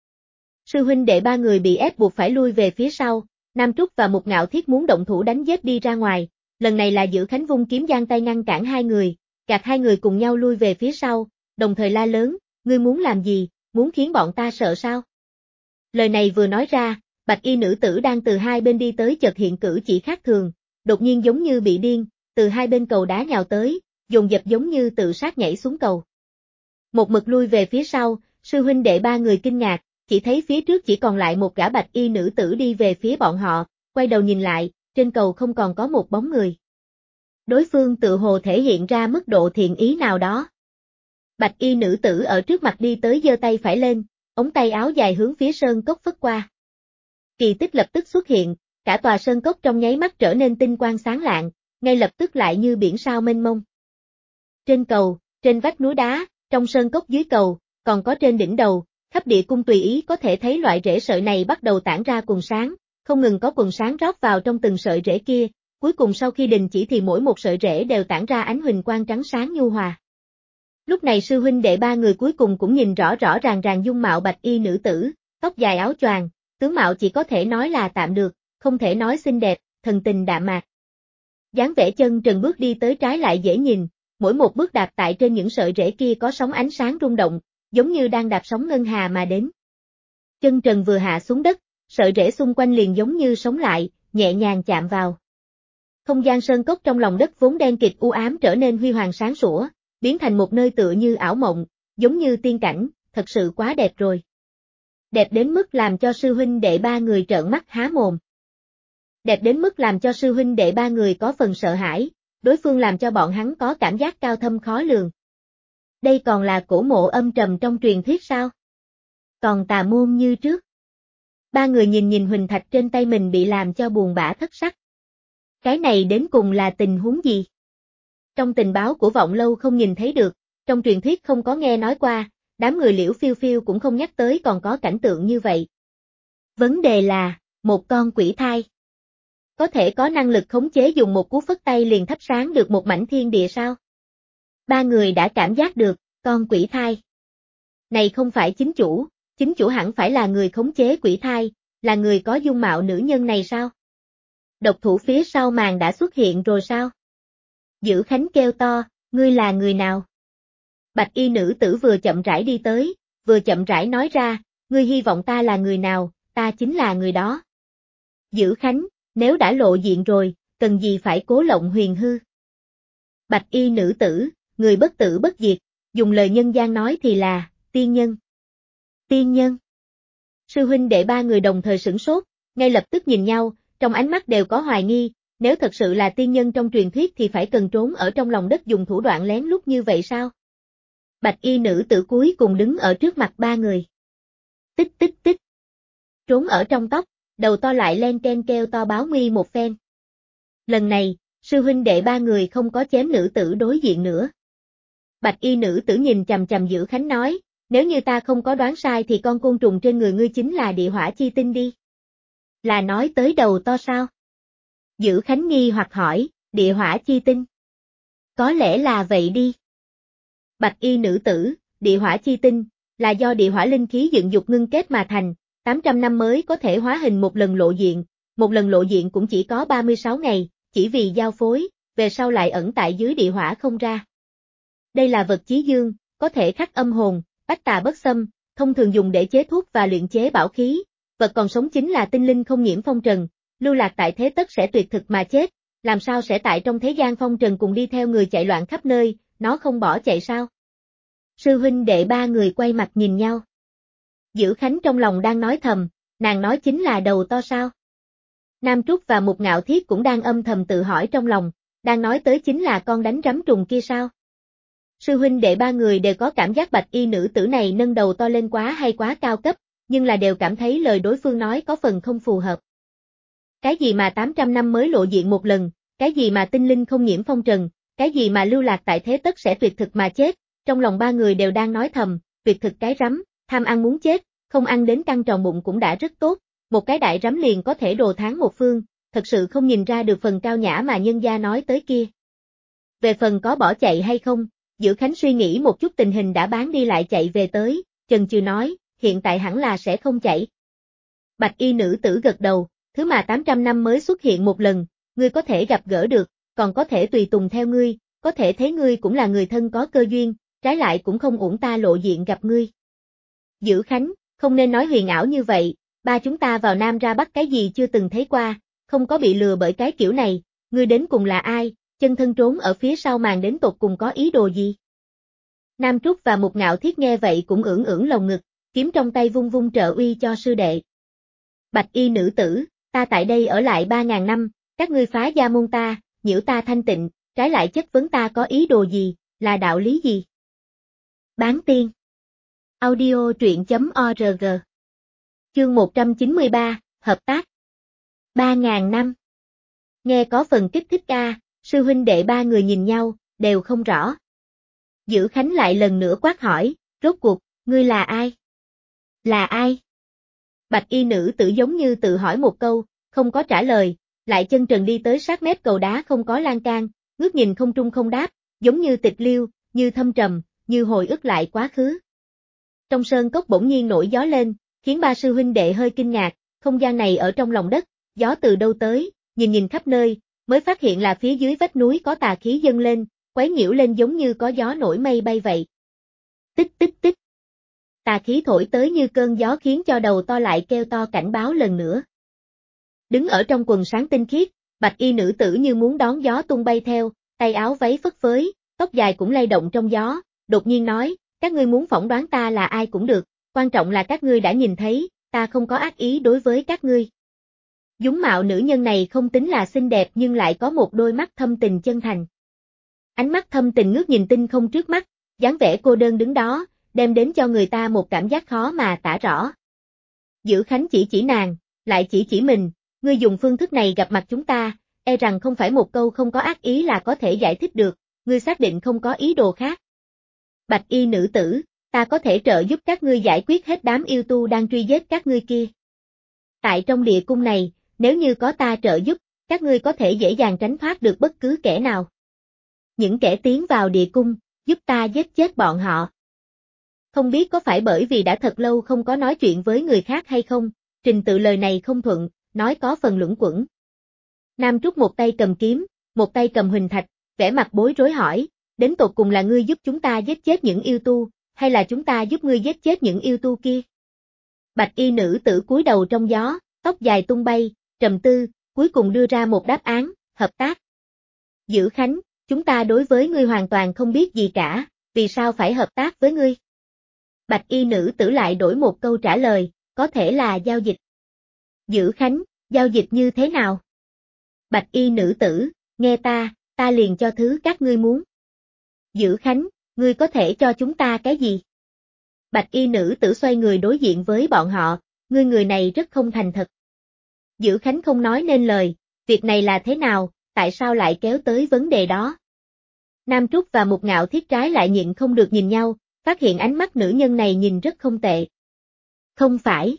Sư huynh đệ ba người bị ép buộc phải lui về phía sau, Nam Trúc và Một Ngạo Thiết muốn động thủ đánh giết đi ra ngoài, lần này là Dữ Khánh vung kiếm giang tay ngăn cản hai người, gạt hai người cùng nhau lui về phía sau, đồng thời la lớn, ngươi muốn làm gì, muốn khiến bọn ta sợ sao? Lời này vừa nói ra, bạch y nữ tử đang từ hai bên đi tới chợt hiện cử chỉ khác thường, đột nhiên giống như bị điên, từ hai bên cầu đá nhào tới, dồn dập giống như tự sát nhảy xuống cầu. Một mực lui về phía sau, sư huynh đệ ba người kinh ngạc, chỉ thấy phía trước chỉ còn lại một gã bạch y nữ tử đi về phía bọn họ, quay đầu nhìn lại, trên cầu không còn có một bóng người. Đối phương tự hồ thể hiện ra mức độ thiện ý nào đó. Bạch y nữ tử ở trước mặt đi tới giơ tay phải lên, ống tay áo dài hướng phía sơn cốc phất qua. Kỳ tích lập tức xuất hiện, cả tòa sơn cốc trong nháy mắt trở nên tinh quang sáng lạng, ngay lập tức lại như biển sao mênh mông. Trên cầu, trên vách núi đá, trong sơn cốc dưới cầu, còn có trên đỉnh đầu, khắp địa cung tùy ý có thể thấy loại rễ sợi này bắt đầu tản ra cùng sáng, không ngừng có quần sáng rót vào trong từng sợi rễ kia, cuối cùng sau khi đình chỉ thì mỗi một sợi rễ đều tản ra ánh huỳnh quang trắng sáng nhu hòa. Lúc này sư huynh đệ ba người cuối cùng cũng nhìn rõ rõ ràng dung mạo bạch y nữ tử, tóc dài áo choàng, tướng mạo chỉ có thể nói là tạm được, không thể nói xinh đẹp, thần tình đạm mạc. Dáng vẻ chân trần bước đi tới trái lại dễ nhìn, mỗi một bước đạp tại trên những sợi rễ kia có sóng ánh sáng rung động, giống như đang đạp sóng ngân hà mà đến. Chân trần vừa hạ xuống đất, sợi rễ xung quanh liền giống như sống lại, nhẹ nhàng chạm vào. Không gian sơn cốc trong lòng đất vốn đen kịt u ám trở nên huy hoàng sáng sủa, biến thành một nơi tựa như ảo mộng, giống như tiên cảnh, thật sự quá đẹp rồi. Đẹp đến mức làm cho sư huynh đệ ba người trợn mắt há mồm. Đẹp đến mức làm cho sư huynh đệ ba người có phần sợ hãi, đối phương làm cho bọn hắn có cảm giác cao thâm khó lường. Đây còn là cổ mộ âm trầm trong truyền thuyết sao? Còn tà môn như trước. Ba người nhìn huỳnh thạch trên tay mình bị làm cho buồn bã thất sắc. Cái này đến cùng là tình huống gì? Trong tình báo của vọng lâu không nhìn thấy được, trong truyền thuyết không có nghe nói qua, đám người Liễu Phiêu Phiêu cũng không nhắc tới còn có cảnh tượng như vậy. Vấn đề là, một con quỷ thai. Có thể có năng lực khống chế dùng một cú phất tay liền thắp sáng được một mảnh thiên địa sao? Ba người đã cảm giác được, con quỷ thai. Này không phải chính chủ hẳn phải là người khống chế quỷ thai, là người có dung mạo nữ nhân này sao? Độc thủ phía sau màn đã xuất hiện rồi sao? Dữ Khánh kêu to, ngươi là người nào? Bạch y nữ tử vừa chậm rãi đi tới, vừa chậm rãi nói ra, ngươi hy vọng ta là người nào, ta chính là người đó. Dữ Khánh, nếu đã lộ diện rồi, cần gì phải cố lộng huyền hư? Bạch y nữ tử, người bất tử bất diệt, dùng lời nhân gian nói thì là, tiên nhân. Tiên nhân. Sư huynh đệ ba người đồng thời sửng sốt, ngay lập tức nhìn nhau, trong ánh mắt đều có hoài nghi, nếu thật sự là tiên nhân trong truyền thuyết thì phải cần trốn ở trong lòng đất dùng thủ đoạn lén lút như vậy sao? Bạch y nữ tử cuối cùng đứng ở trước mặt ba người. Tích tích tích. Trốn ở trong tóc, đầu to lại len ken kêu to báo nguy một phen. Lần này, sư huynh đệ ba người không có chém nữ tử đối diện nữa. Bạch y nữ tử nhìn chằm chằm Dữ Khánh nói, nếu như ta không có đoán sai thì con côn trùng trên người ngươi chính là địa hỏa chi tinh đi. Là nói tới đầu to sao? Dữ Khánh nghi hoặc hỏi, địa hỏa chi tinh. Có lẽ là vậy đi. Bạch y nữ tử, địa hỏa chi tinh, là do địa hỏa linh khí dựng dục ngưng kết mà thành, 800 năm mới có thể hóa hình một lần lộ diện cũng chỉ có 36 ngày, chỉ vì giao phối, về sau lại ẩn tại dưới địa hỏa không ra. Đây là vật chí dương, có thể khắc âm hồn, bách tà bất xâm, thông thường dùng để chế thuốc và luyện chế bảo khí, vật còn sống chính là tinh linh không nhiễm phong trần, lưu lạc tại thế tất sẽ tuyệt thực mà chết, làm sao sẽ tại trong thế gian phong trần cùng đi theo người chạy loạn khắp nơi, nó không bỏ chạy sao? Sư huynh đệ ba người quay mặt nhìn nhau. Dữ Khánh trong lòng đang nói thầm, nàng nói chính là đầu to sao? Nam Trúc và Mục Ngạo Thiết cũng đang âm thầm tự hỏi trong lòng, đang nói tới chính là con đánh rắm trùng kia sao? Sư huynh đệ ba người đều có cảm giác bạch y nữ tử này nâng đầu to lên quá hay quá cao cấp, nhưng là đều cảm thấy lời đối phương nói có phần không phù hợp. Cái gì mà 800 năm mới lộ diện một lần, cái gì mà tinh linh không nhiễm phong trần, cái gì mà lưu lạc tại thế tất sẽ tuyệt thực mà chết, trong lòng ba người đều đang nói thầm, tuyệt thực cái rắm, tham ăn muốn chết, không ăn đến căng tròn bụng cũng đã rất tốt, một cái đại rắm liền có thể đồ tháng một phương, thật sự không nhìn ra được phần cao nhã mà nhân gia nói tới kia. Về phần có bỏ chạy hay không, Dữ Khánh suy nghĩ một chút tình hình đã bán đi lại chạy về tới, chần chừ nói, hiện tại hẳn là sẽ không chạy. Bạch y nữ tử gật đầu, thứ mà 800 năm mới xuất hiện một lần, ngươi có thể gặp gỡ được, còn có thể tùy tùng theo ngươi, có thể thấy ngươi cũng là người thân có cơ duyên, trái lại cũng không uổng ta lộ diện gặp ngươi. Dữ Khánh, không nên nói huyền ảo như vậy, ba chúng ta vào Nam ra Bắc cái gì chưa từng thấy qua, không có bị lừa bởi cái kiểu này, ngươi đến cùng là ai, chân thân trốn ở phía sau màn đến tột cùng có ý đồ gì? Nam Trúc và Mục Ngạo Thiết nghe vậy cũng ưỡn ưỡn lồng ngực, kiếm trong tay vung vung trợ uy cho sư đệ. Bạch y nữ tử, ta tại đây ở lại 3.000 năm, các ngươi phá gia môn ta, nhiễu ta thanh tịnh, trái lại chất vấn ta có ý đồ gì, là đạo lý gì? Bán tiên. Audio truyện.org. Chương 193, hợp tác. 3.000 năm. Nghe có phần kích thích ca, sư huynh đệ ba người nhìn nhau, đều không rõ. Dữ Khánh lại lần nữa quát hỏi, rốt cuộc, ngươi là ai? Là ai? Bạch y nữ tử giống như tự hỏi một câu, không có trả lời, lại chân trần đi tới sát mép cầu đá không có lan can, ngước nhìn không trung không đáp, giống như tịch liêu, như thâm trầm, như hồi ức lại quá khứ. Trong sơn cốc bỗng nhiên nổi gió lên, khiến ba sư huynh đệ hơi kinh ngạc, không gian này ở trong lòng đất, gió từ đâu tới, nhìn khắp nơi, mới phát hiện là phía dưới vách núi có tà khí dâng lên, quấy nhiễu lên giống như có gió nổi mây bay vậy. Tích tích tích. Tà khí thổi tới như cơn gió khiến cho đầu to lại kêu to cảnh báo lần nữa. Đứng ở trong quần sáng tinh khiết, bạch y nữ tử như muốn đón gió tung bay theo, tay áo váy phất phới, tóc dài cũng lay động trong gió, đột nhiên nói, các ngươi muốn phỏng đoán ta là ai cũng được, quan trọng là các ngươi đã nhìn thấy, ta không có ác ý đối với các ngươi. Dung mạo nữ nhân này không tính là xinh đẹp nhưng lại có một đôi mắt thâm tình chân thành. Ánh mắt thâm tình ngước nhìn tinh không trước mắt, dáng vẻ cô đơn đứng đó, đem đến cho người ta một cảm giác khó mà tả rõ. Dữ Khánh chỉ nàng, lại chỉ mình, ngươi dùng phương thức này gặp mặt chúng ta, e rằng không phải một câu không có ác ý là có thể giải thích được, ngươi xác định không có ý đồ khác. Bạch y nữ tử, ta có thể trợ giúp các ngươi giải quyết hết đám yêu tu đang truy giết các ngươi kia. Tại trong địa cung này, nếu như có ta trợ giúp, các ngươi có thể dễ dàng tránh thoát được bất cứ kẻ nào. Những kẻ tiến vào địa cung, giúp ta giết chết bọn họ. Không biết có phải bởi vì đã thật lâu không có nói chuyện với người khác hay không, trình tự lời này không thuận, nói có phần luẩn quẩn. Nam Trúc một tay cầm kiếm, một tay cầm huỳnh thạch, vẻ mặt bối rối hỏi, đến tột cùng là ngươi giúp chúng ta giết chết những yêu tu, hay là chúng ta giúp ngươi giết chết những yêu tu kia? Bạch y nữ tử cúi đầu trong gió, tóc dài tung bay, trầm tư, cuối cùng đưa ra một đáp án, hợp tác. Dữ Khánh, chúng ta đối với ngươi hoàn toàn không biết gì cả, vì sao phải hợp tác với ngươi? Bạch y nữ tử lại đổi một câu trả lời, có thể là giao dịch. Dữ Khánh, giao dịch như thế nào? Bạch y nữ tử, nghe ta liền cho thứ các ngươi muốn. Dữ Khánh, ngươi có thể cho chúng ta cái gì? Bạch y nữ tử xoay người đối diện với bọn họ, ngươi người này rất không thành thật. Dữ Khánh không nói nên lời, việc này là thế nào, tại sao lại kéo tới vấn đề đó? Nam Trúc và Mục Ngạo Thiết trái lại nhịn không được nhìn nhau, phát hiện ánh mắt nữ nhân này nhìn rất không tệ. Không phải.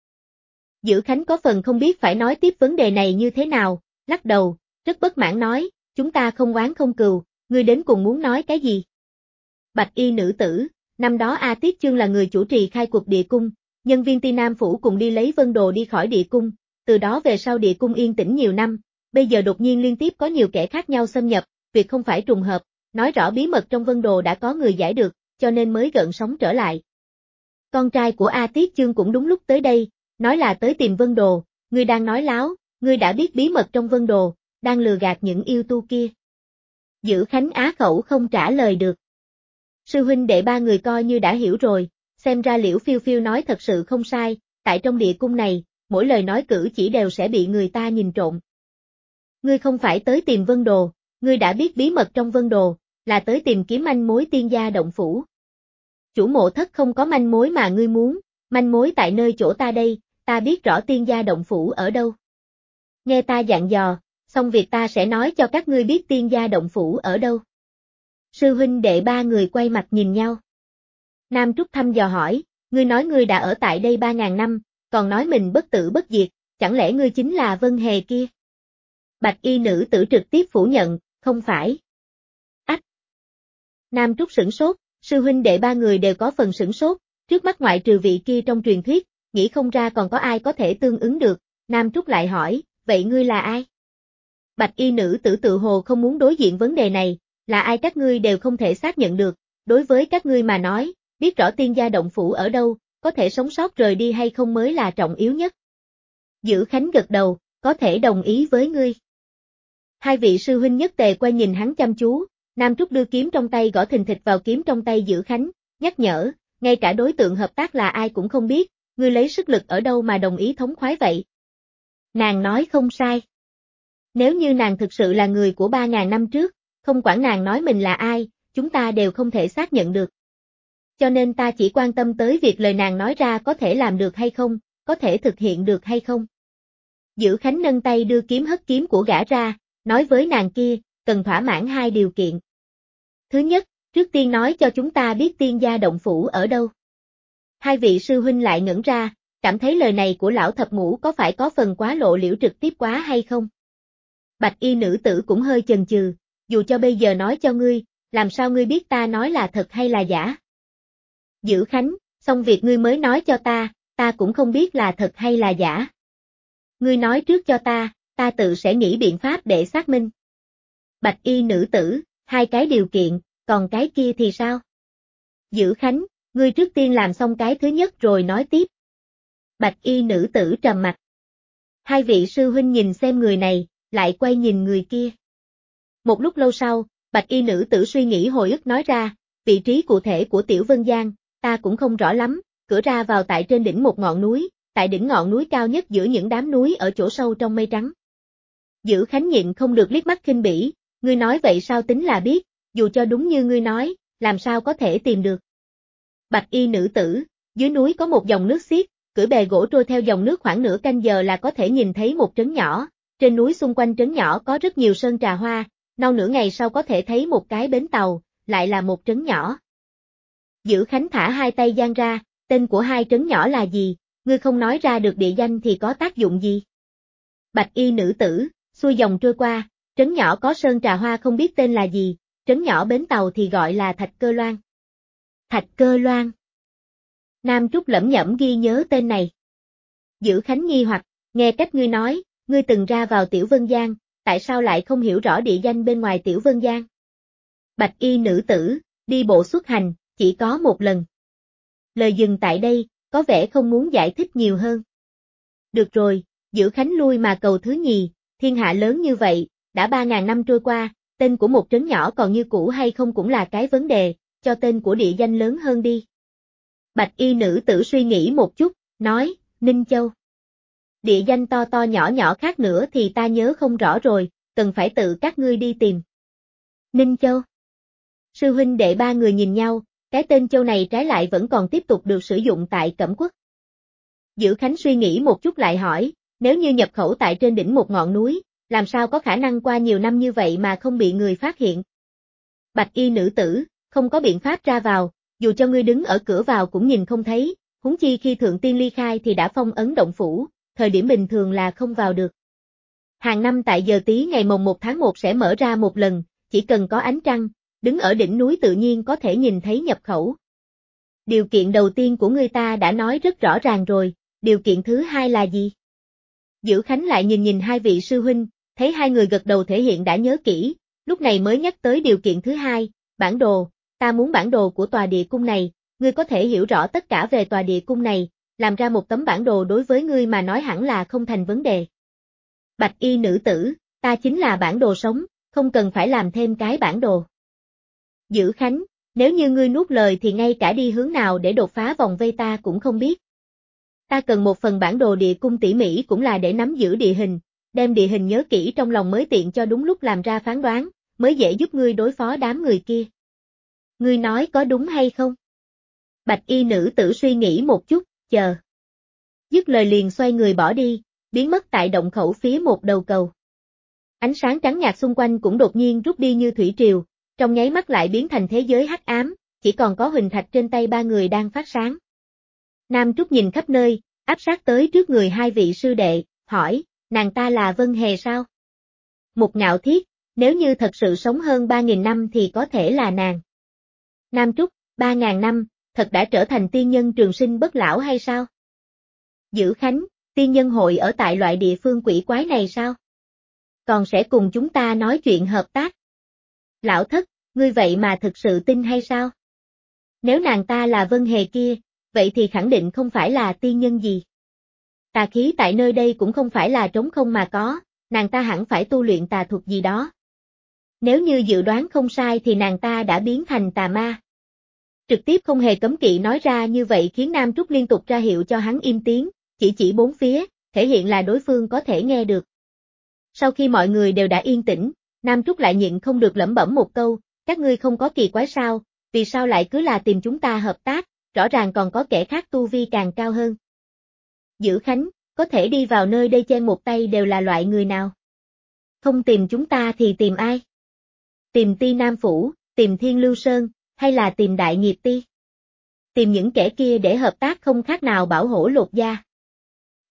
Dữ Khánh có phần không biết phải nói tiếp vấn đề này như thế nào, lắc đầu, rất bất mãn nói, chúng ta không oán không cừu, ngươi đến cùng muốn nói cái gì? Bạch y nữ tử, năm đó A Tiết Chương là người chủ trì khai cuộc địa cung, nhân viên Ti Nam Phủ cùng đi lấy vân đồ đi khỏi địa cung, từ đó về sau địa cung yên tĩnh nhiều năm, bây giờ đột nhiên liên tiếp có nhiều kẻ khác nhau xâm nhập, việc không phải trùng hợp, nói rõ bí mật trong vân đồ đã có người giải được, cho nên mới gợn sóng trở lại. Con trai của A Tiết Chương cũng đúng lúc tới đây, nói là tới tìm vân đồ, ngươi đang nói láo, ngươi đã biết bí mật trong vân đồ, đang lừa gạt những yêu tu kia. Dữ Khánh á khẩu không trả lời được. Sư huynh đệ ba người coi như đã hiểu rồi, xem ra Liễu Phiêu Phiêu nói thật sự không sai, tại trong địa cung này, mỗi lời nói cử chỉ đều sẽ bị người ta nhìn trộm. Ngươi không phải tới tìm vân đồ, ngươi đã biết bí mật trong vân đồ, là tới tìm kiếm manh mối tiên gia động phủ. Chủ mộ thất không có manh mối mà ngươi muốn, manh mối tại nơi chỗ ta đây, ta biết rõ tiên gia động phủ ở đâu. Nghe ta dặn dò, xong việc ta sẽ nói cho các ngươi biết tiên gia động phủ ở đâu. Sư huynh đệ ba người quay mặt nhìn nhau. Nam Trúc thăm dò hỏi, ngươi nói ngươi đã ở tại đây 3.000 năm, còn nói mình bất tử bất diệt, chẳng lẽ ngươi chính là Vân Hề kia? Bạch y nữ tử trực tiếp phủ nhận, không phải. Ách! Nam Trúc sửng sốt, sư huynh đệ ba người đều có phần sửng sốt, trước mắt ngoại trừ vị kia trong truyền thuyết, nghĩ không ra còn có ai có thể tương ứng được, Nam Trúc lại hỏi, vậy ngươi là ai? Bạch y nữ tử tự hồ không muốn đối diện vấn đề này, là ai các ngươi đều không thể xác nhận được, đối với các ngươi mà nói, biết rõ tiên gia động phủ ở đâu, có thể sống sót rời đi hay không mới là trọng yếu nhất. Dữ Khánh gật đầu, có thể đồng ý với ngươi. Hai vị sư huynh nhất tề quay nhìn hắn chăm chú, Nam Trúc đưa kiếm trong tay gõ thình thịch vào kiếm trong tay Dữ Khánh, nhắc nhở, ngay cả đối tượng hợp tác là ai cũng không biết, ngươi lấy sức lực ở đâu mà đồng ý thống khoái vậy. Nàng nói không sai. Nếu như nàng thực sự là người của 3.000 năm trước, không quản nàng nói mình là ai, chúng ta đều không thể xác nhận được. Cho nên ta chỉ quan tâm tới việc lời nàng nói ra có thể làm được hay không, có thể thực hiện được hay không. Dữ Khánh nâng tay đưa kiếm hất kiếm của gã ra, nói với nàng kia, cần thỏa mãn hai điều kiện. Thứ nhất, trước tiên nói cho chúng ta biết tiên gia động phủ ở đâu. Hai vị sư huynh lại ngẩn ra, cảm thấy lời này của lão thập ngũ có phải có phần quá lộ liễu trực tiếp quá hay không? Bạch y nữ tử cũng hơi chần chừ, dù cho bây giờ nói cho ngươi, làm sao ngươi biết ta nói là thật hay là giả? Dữ Khánh, xong việc ngươi mới nói cho ta cũng không biết là thật hay là giả. Ngươi nói trước cho ta tự sẽ nghĩ biện pháp để xác minh. Bạch y nữ tử, 2 cái điều kiện, còn cái kia thì sao? Dữ Khánh, ngươi trước tiên làm xong cái thứ nhất rồi nói tiếp. Bạch y nữ tử trầm mặt. 2 vị sư huynh nhìn xem người này, lại quay nhìn người kia. Một lúc lâu sau, bạch y nữ tử suy nghĩ hồi ức nói ra, vị trí cụ thể của Tiểu Vân Giang, ta cũng không rõ lắm, cửa ra vào tại trên đỉnh một ngọn núi, tại đỉnh ngọn núi cao nhất giữa những đám núi ở chỗ sâu trong mây trắng. Dữ Khánh nhịn không được liếc mắt khinh bỉ, ngươi nói vậy sao tính là biết, dù cho đúng như ngươi nói, làm sao có thể tìm được. Bạch y nữ tử, dưới núi có một dòng nước xiết, cưỡi bè gỗ trôi theo dòng nước khoảng nửa canh giờ là có thể nhìn thấy một trấn nhỏ, trên núi xung quanh trấn nhỏ có rất nhiều sơn trà hoa, nao nửa ngày sau có thể thấy một cái bến tàu, lại là một trấn nhỏ. Dữ Khánh thả 2 tay giang ra, tên của 2 trấn nhỏ là gì, ngươi không nói ra được địa danh thì có tác dụng gì? Bạch y nữ tử, xuôi dòng trôi qua, trấn nhỏ có sơn trà hoa không biết tên là gì, trấn nhỏ bến tàu thì gọi là Thạch Cơ Loan. Thạch Cơ Loan. Nam Trúc lẩm nhẩm ghi nhớ tên này. Dữ Khánh nghi hoặc, nghe cách ngươi nói, ngươi từng ra vào Tiểu Vân Giang, tại sao lại không hiểu rõ địa danh bên ngoài Tiểu Vân Giang? Bạch y nữ tử, đi bộ xuất hành, chỉ có một lần. Lời dừng tại đây, có vẻ không muốn giải thích nhiều hơn. Được rồi, Dữ Khánh lui mà cầu thứ nhì, thiên hạ lớn như vậy, đã 3.000 năm trôi qua, tên của một trấn nhỏ còn như cũ hay không cũng là cái vấn đề, cho tên của địa danh lớn hơn đi. Bạch y nữ tử suy nghĩ một chút, nói, Ninh Châu. Địa danh to to nhỏ nhỏ khác nữa thì ta nhớ không rõ rồi, cần phải tự các ngươi đi tìm. Ninh Châu. Sư huynh đệ 3 người nhìn nhau, cái tên Châu này trái lại vẫn còn tiếp tục được sử dụng tại Cẩm Quốc. Dữ Khánh suy nghĩ một chút lại hỏi, nếu như nhập khẩu tại trên đỉnh một ngọn núi, làm sao có khả năng qua nhiều năm như vậy mà không bị người phát hiện? Bạch y nữ tử, không có biện pháp ra vào, dù cho ngươi đứng ở cửa vào cũng nhìn không thấy, huống chi khi Thượng Tiên ly khai thì đã phong ấn động phủ, thời điểm bình thường là không vào được. Hàng năm tại giờ tí ngày mồng 1 tháng 1 sẽ mở ra một lần, chỉ cần có ánh trăng, đứng ở đỉnh núi tự nhiên có thể nhìn thấy nhập khẩu. Điều kiện đầu tiên của ngươi ta đã nói rất rõ ràng rồi, điều kiện thứ 2 là gì? Dữ Khánh lại nhìn 2 vị sư huynh, thấy 2 người gật đầu thể hiện đã nhớ kỹ, lúc này mới nhắc tới điều kiện thứ 2, bản đồ, ta muốn bản đồ của tòa địa cung này, ngươi có thể hiểu rõ tất cả về tòa địa cung này, làm ra một tấm bản đồ đối với ngươi mà nói hẳn là không thành vấn đề. Bạch y nữ tử, ta chính là bản đồ sống, không cần phải làm thêm cái bản đồ. Dữ Khánh, nếu như ngươi nuốt lời thì ngay cả đi hướng nào để đột phá vòng vây ta cũng không biết. Ta cần một phần bản đồ địa cung tỉ mỉ cũng là để nắm giữ địa hình, đem địa hình nhớ kỹ trong lòng mới tiện cho đúng lúc làm ra phán đoán, mới dễ giúp ngươi đối phó đám người kia. Ngươi nói có đúng hay không? Bạch y nữ tử suy nghĩ một chút, chờ. Dứt lời liền xoay người bỏ đi, biến mất tại động khẩu phía một đầu cầu. Ánh sáng trắng nhạt xung quanh cũng đột nhiên rút đi như thủy triều, trong nháy mắt lại biến thành thế giới hắc ám, chỉ còn có huỳnh thạch trên tay 3 người đang phát sáng. Nam Trúc nhìn khắp nơi, áp sát tới trước người 2 vị sư đệ, hỏi, nàng ta là Vân Hề sao? Mục Ngạo Thiết, nếu như thật sự sống hơn 3.000 năm thì có thể là nàng. Nam Trúc, 3.000 năm, thật đã trở thành tiên nhân trường sinh bất lão hay sao? Dữ Khánh, tiên nhân hội ở tại loại địa phương quỷ quái này sao? Còn sẽ cùng chúng ta nói chuyện hợp tác. Lão thất, ngươi vậy mà thực sự tin hay sao? Nếu nàng ta là Vân Hề kia, vậy thì khẳng định không phải là tiên nhân gì. Tà khí tại nơi đây cũng không phải là trống không mà có, nàng ta hẳn phải tu luyện tà thuật gì đó. Nếu như dự đoán không sai thì nàng ta đã biến thành tà ma. Trực tiếp không hề cấm kỵ nói ra như vậy khiến Nam Trúc liên tục ra hiệu cho hắn im tiếng, chỉ bốn phía, thể hiện là đối phương có thể nghe được. Sau khi mọi người đều đã yên tĩnh, Nam Trúc lại nhịn không được lẩm bẩm một câu, các ngươi không có kỳ quái sao, vì sao lại cứ là tìm chúng ta hợp tác, rõ ràng còn có kẻ khác tu vi càng cao hơn. Dữ Khánh, có thể đi vào nơi đây chen một tay đều là loại người nào? Không tìm chúng ta thì tìm ai? Tìm Ti Nam Phủ, tìm Thiên Lưu Sơn, hay là tìm Đại Nghiệp Ti? Tìm những kẻ kia để hợp tác không khác nào bảo hổ lột da.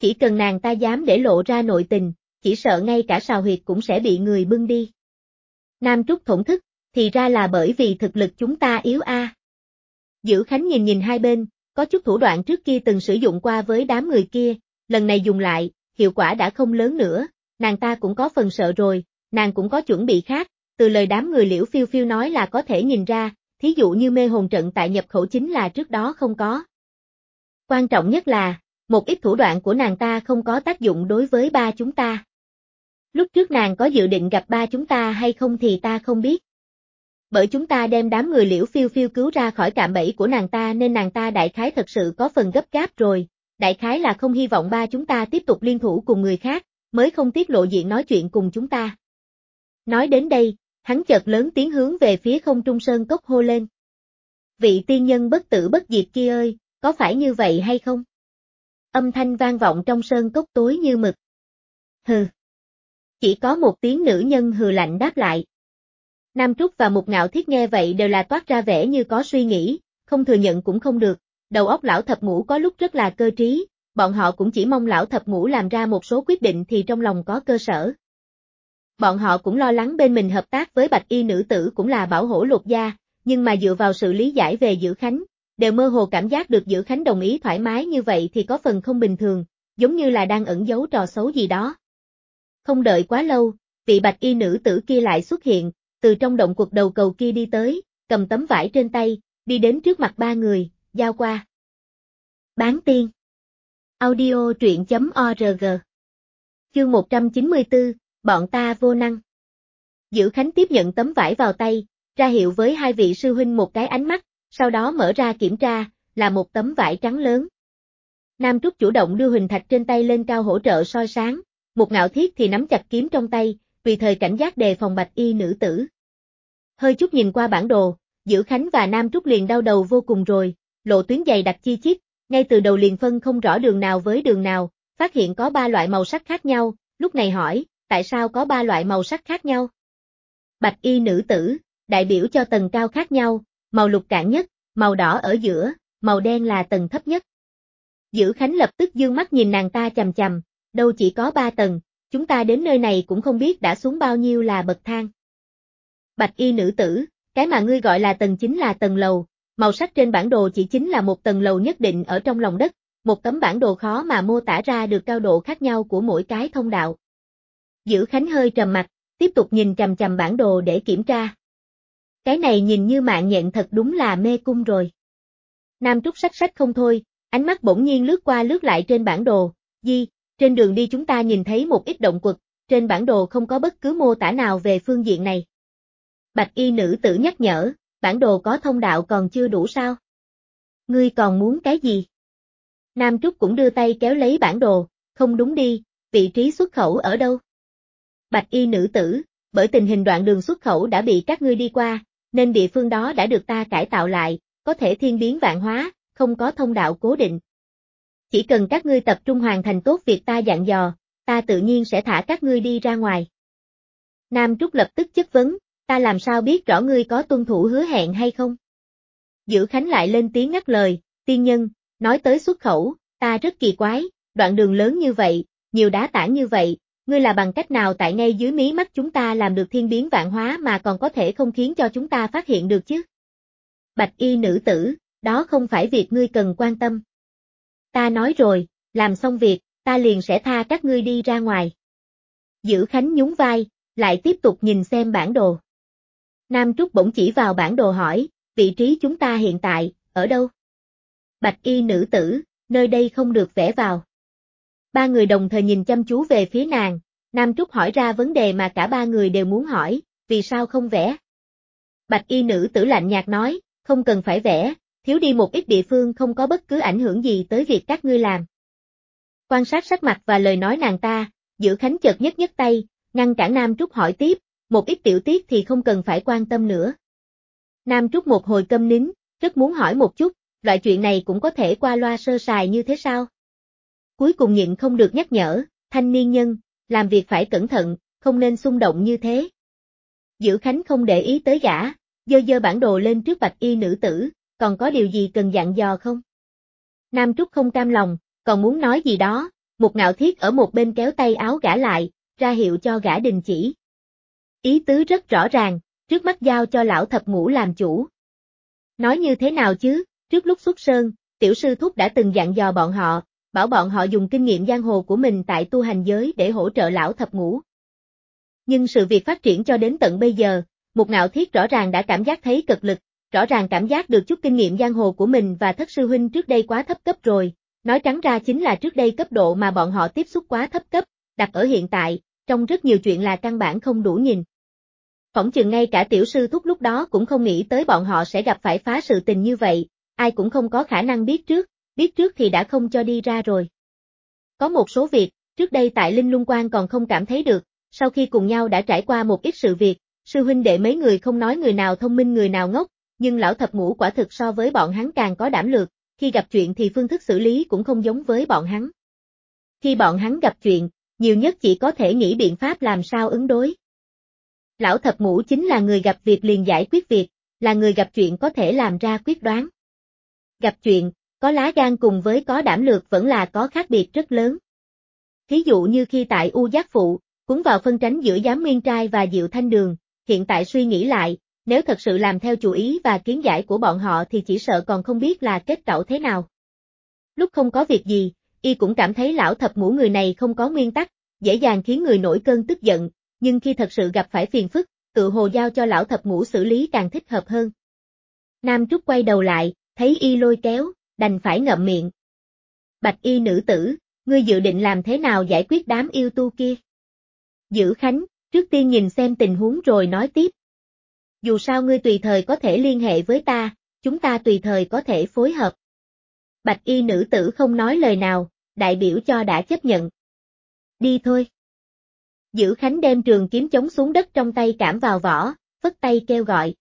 Chỉ cần nàng ta dám để lộ ra nội tình, chỉ sợ ngay cả sào huyệt cũng sẽ bị người bưng đi. Nam Trúc thổn thức, thì ra là bởi vì thực lực chúng ta yếu a. Dữ Khánh nhìn nhìn hai bên, có chút thủ đoạn trước kia từng sử dụng qua với đám người kia, lần này dùng lại, hiệu quả đã không lớn nữa, nàng ta cũng có phần sợ rồi, nàng cũng có chuẩn bị khác, từ lời đám người Liễu Phiêu Phiêu nói là có thể nhìn ra, thí dụ như mê hồn trận tại nhập khẩu chính là trước đó không có. Quan trọng nhất là, một ít thủ đoạn của nàng ta không có tác dụng đối với ba chúng ta. Lúc trước nàng có dự định gặp ba chúng ta hay không thì ta không biết. Bởi chúng ta đem đám người Liễu Phiêu Phiêu cứu ra khỏi cạm bẫy của nàng ta nên nàng ta đại khái thật sự có phần gấp gáp rồi, đại khái là không hy vọng ba chúng ta tiếp tục liên thủ cùng người khác, mới không tiết lộ diện nói chuyện cùng chúng ta. Nói đến đây, hắn chợt lớn tiếng hướng về phía không trung sơn cốc hô lên. Vị tiên nhân bất tử bất diệt kia ơi, có phải như vậy hay không? Âm thanh vang vọng trong sơn cốc tối như mực. Hừ. Chỉ có một tiếng nữ nhân hừ lạnh đáp lại. Nam Trúc và Mục Ngạo Thiết nghe vậy đều là toát ra vẻ như có suy nghĩ, không thừa nhận cũng không được, đầu óc lão thập ngũ có lúc rất là cơ trí, bọn họ cũng chỉ mong lão thập ngũ làm ra một số quyết định thì trong lòng có cơ sở. Bọn họ cũng lo lắng bên mình hợp tác với bạch y nữ tử cũng là bảo hộ Lột gia, nhưng mà dựa vào sự lý giải về Dữ Khánh, đều mơ hồ cảm giác được Dữ Khánh đồng ý thoải mái như vậy thì có phần không bình thường, giống như là đang ẩn giấu trò xấu gì đó. Không đợi quá lâu, vị bạch y nữ tử kia lại xuất hiện, từ trong động quật đầu cầu kia đi tới, cầm tấm vải trên tay, đi đến trước mặt ba người, giao qua. Bán tiên. Audio truyện.org. Chương 194, bọn ta vô năng. Dữ Khánh tiếp nhận tấm vải vào tay, ra hiệu với hai vị sư huynh một cái ánh mắt, sau đó mở ra kiểm tra, là một tấm vải trắng lớn. Nam Trúc chủ động đưa huỳnh thạch trên tay lên cao hỗ trợ soi sáng, Mục Ngạo Thiết thì nắm chặt kiếm trong tay, tùy thời cảnh giác đề phòng bạch y nữ tử. Hơi chút nhìn qua bản đồ, Dữ Khánh và Nam Trúc liền đau đầu vô cùng rồi, lộ tuyến dày đặc chi chít, ngay từ đầu liền phân không rõ đường nào với đường nào, phát hiện có 3 loại màu sắc khác nhau, lúc này hỏi, tại sao có 3 loại màu sắc khác nhau? Bạch y nữ tử, đại biểu cho tầng cao khác nhau, màu lục cạn nhất, màu đỏ ở giữa, màu đen là tầng thấp nhất. Dữ Khánh lập tức dương mắt nhìn nàng ta chằm chằm, đâu chỉ có 3 tầng, chúng ta đến nơi này cũng không biết đã xuống bao nhiêu là bậc thang. Bạch y nữ tử, cái mà ngươi gọi là tầng chính là tầng lầu, màu sắc trên bản đồ chỉ chính là một tầng lầu nhất định ở trong lòng đất, một tấm bản đồ khó mà mô tả ra được cao độ khác nhau của mỗi cái thông đạo. Dữ Khánh hơi trầm mặt, tiếp tục nhìn chằm chằm bản đồ để kiểm tra. Cái này nhìn như mạng nhện thật đúng là mê cung rồi. Nam Trúc sách sách không thôi, ánh mắt bỗng nhiên lướt qua lướt lại trên bản đồ, trên đường đi chúng ta nhìn thấy một ít động quật, trên bản đồ không có bất cứ mô tả nào về phương diện này. Bạch y nữ tử nhắc nhở, bản đồ có thông đạo còn chưa đủ sao? Ngươi còn muốn cái gì? Nam Trúc cũng đưa tay kéo lấy bản đồ, không đúng đi, vị trí xuất khẩu ở đâu? Bạch y nữ tử, bởi tình hình đoạn đường xuất khẩu đã bị các ngươi đi qua, nên địa phương đó đã được ta cải tạo lại, có thể thiên biến vạn hóa, không có thông đạo cố định. Chỉ cần các ngươi tập trung hoàn thành tốt việc ta dặn dò, ta tự nhiên sẽ thả các ngươi đi ra ngoài. Nam Trúc lập tức chất vấn, ta làm sao biết rõ ngươi có tuân thủ hứa hẹn hay không? Dữ Khánh lại lên tiếng ngắt lời, tiên nhân, nói tới xuất khẩu, ta rất kỳ quái, đoạn đường lớn như vậy, nhiều đá tảng như vậy, ngươi là bằng cách nào tại ngay dưới mí mắt chúng ta làm được thiên biến vạn hóa mà còn có thể không khiến cho chúng ta phát hiện được chứ? Bạch y nữ tử, đó không phải việc ngươi cần quan tâm. Ta nói rồi, làm xong việc, ta liền sẽ tha các ngươi đi ra ngoài. Dữ Khánh nhún vai, lại tiếp tục nhìn xem bản đồ. Nam Trúc bỗng chỉ vào bản đồ hỏi, vị trí chúng ta hiện tại, ở đâu? Bạch y nữ tử, nơi đây không được vẽ vào. Ba người đồng thời nhìn chăm chú về phía nàng, Nam Trúc hỏi ra vấn đề mà cả ba người đều muốn hỏi, vì sao không vẽ? Bạch y nữ tử lạnh nhạt nói, không cần phải vẽ, thiếu đi một ít địa phương không có bất cứ ảnh hưởng gì tới việc các ngươi làm. Quan sát sắc mặt và lời nói nàng ta, Dữ Khánh chợt nhấc tay, ngăn cản Nam Trúc hỏi tiếp, một ít tiểu tiết thì không cần phải quan tâm nữa. Nam Trúc một hồi câm nín, rất muốn hỏi một chút, loại chuyện này cũng có thể qua loa sơ sài như thế sao? Cuối cùng nhịn không được nhắc nhở, thanh niên nhân, làm việc phải cẩn thận, không nên xung động như thế. Dữ Khánh không để ý tới gã, giơ bản đồ lên trước bạch y nữ tử, còn có điều gì cần dặn dò không? Nam Trúc không cam lòng, còn muốn nói gì đó, Một Ngạo Thiết ở một bên kéo tay áo gã lại, ra hiệu cho gã đình chỉ. Ý tứ rất rõ ràng, trước mắt giao cho lão thập ngũ làm chủ. Nói như thế nào chứ, trước lúc xuất sơn, tiểu sư thúc đã từng dặn dò bọn họ, bảo bọn họ dùng kinh nghiệm giang hồ của mình tại tu hành giới để hỗ trợ lão thập ngũ. Nhưng sự việc phát triển cho đến tận bây giờ, Một Ngạo Thiết rõ ràng đã cảm giác thấy cực lực, rõ ràng cảm giác được chút kinh nghiệm giang hồ của mình và thất sư huynh trước đây quá thấp cấp rồi, nói trắng ra chính là trước đây cấp độ mà bọn họ tiếp xúc quá thấp cấp, đặt ở hiện tại, trong rất nhiều chuyện là căn bản không đủ nhìn. Phỏng chừng ngay cả tiểu sư thúc lúc đó cũng không nghĩ tới bọn họ sẽ gặp phải phá sự tình như vậy, ai cũng không có khả năng biết trước thì đã không cho đi ra rồi. Có một số việc, trước đây tại Linh Lung Quan còn không cảm thấy được, sau khi cùng nhau đã trải qua một ít sự việc, sư huynh đệ mấy người không nói người nào thông minh người nào ngốc, nhưng lão thập ngũ quả thực so với bọn hắn càng có đảm lược, khi gặp chuyện thì phương thức xử lý cũng không giống với bọn hắn. Khi bọn hắn gặp chuyện, nhiều nhất chỉ có thể nghĩ biện pháp làm sao ứng đối. Lão thập ngũ chính là người gặp việc liền giải quyết việc, là người gặp chuyện có thể làm ra quyết đoán. Gặp chuyện, có lá gan cùng với có đảm lược vẫn là có khác biệt rất lớn. Thí dụ như khi tại U Giác Phụ, cuốn vào phân tránh giữa Giám Nguyên Trai và Diệu Thanh Đường, hiện tại suy nghĩ lại, nếu thật sự làm theo chủ ý và kiến giải của bọn họ thì chỉ sợ còn không biết là kết cẩu thế nào. Lúc không có việc gì, y cũng cảm thấy lão thập ngũ người này không có nguyên tắc, dễ dàng khiến người nổi cơn tức giận, nhưng khi thật sự gặp phải phiền phức, tự hồ giao cho lão thập ngũ xử lý càng thích hợp hơn. Nam Trúc quay đầu lại, thấy y lôi kéo, đành phải ngậm miệng. Bạch y nữ tử, ngươi dự định làm thế nào giải quyết đám yêu tu kia? Dữ Khánh, trước tiên nhìn xem tình huống rồi nói tiếp. Dù sao ngươi tùy thời có thể liên hệ với ta, chúng ta tùy thời có thể phối hợp. Bạch y nữ tử không nói lời nào, đại biểu cho đã chấp nhận. Đi thôi. Dữ Khánh đem trường kiếm chống xuống đất trong tay cảm vào vỏ, phất tay kêu gọi.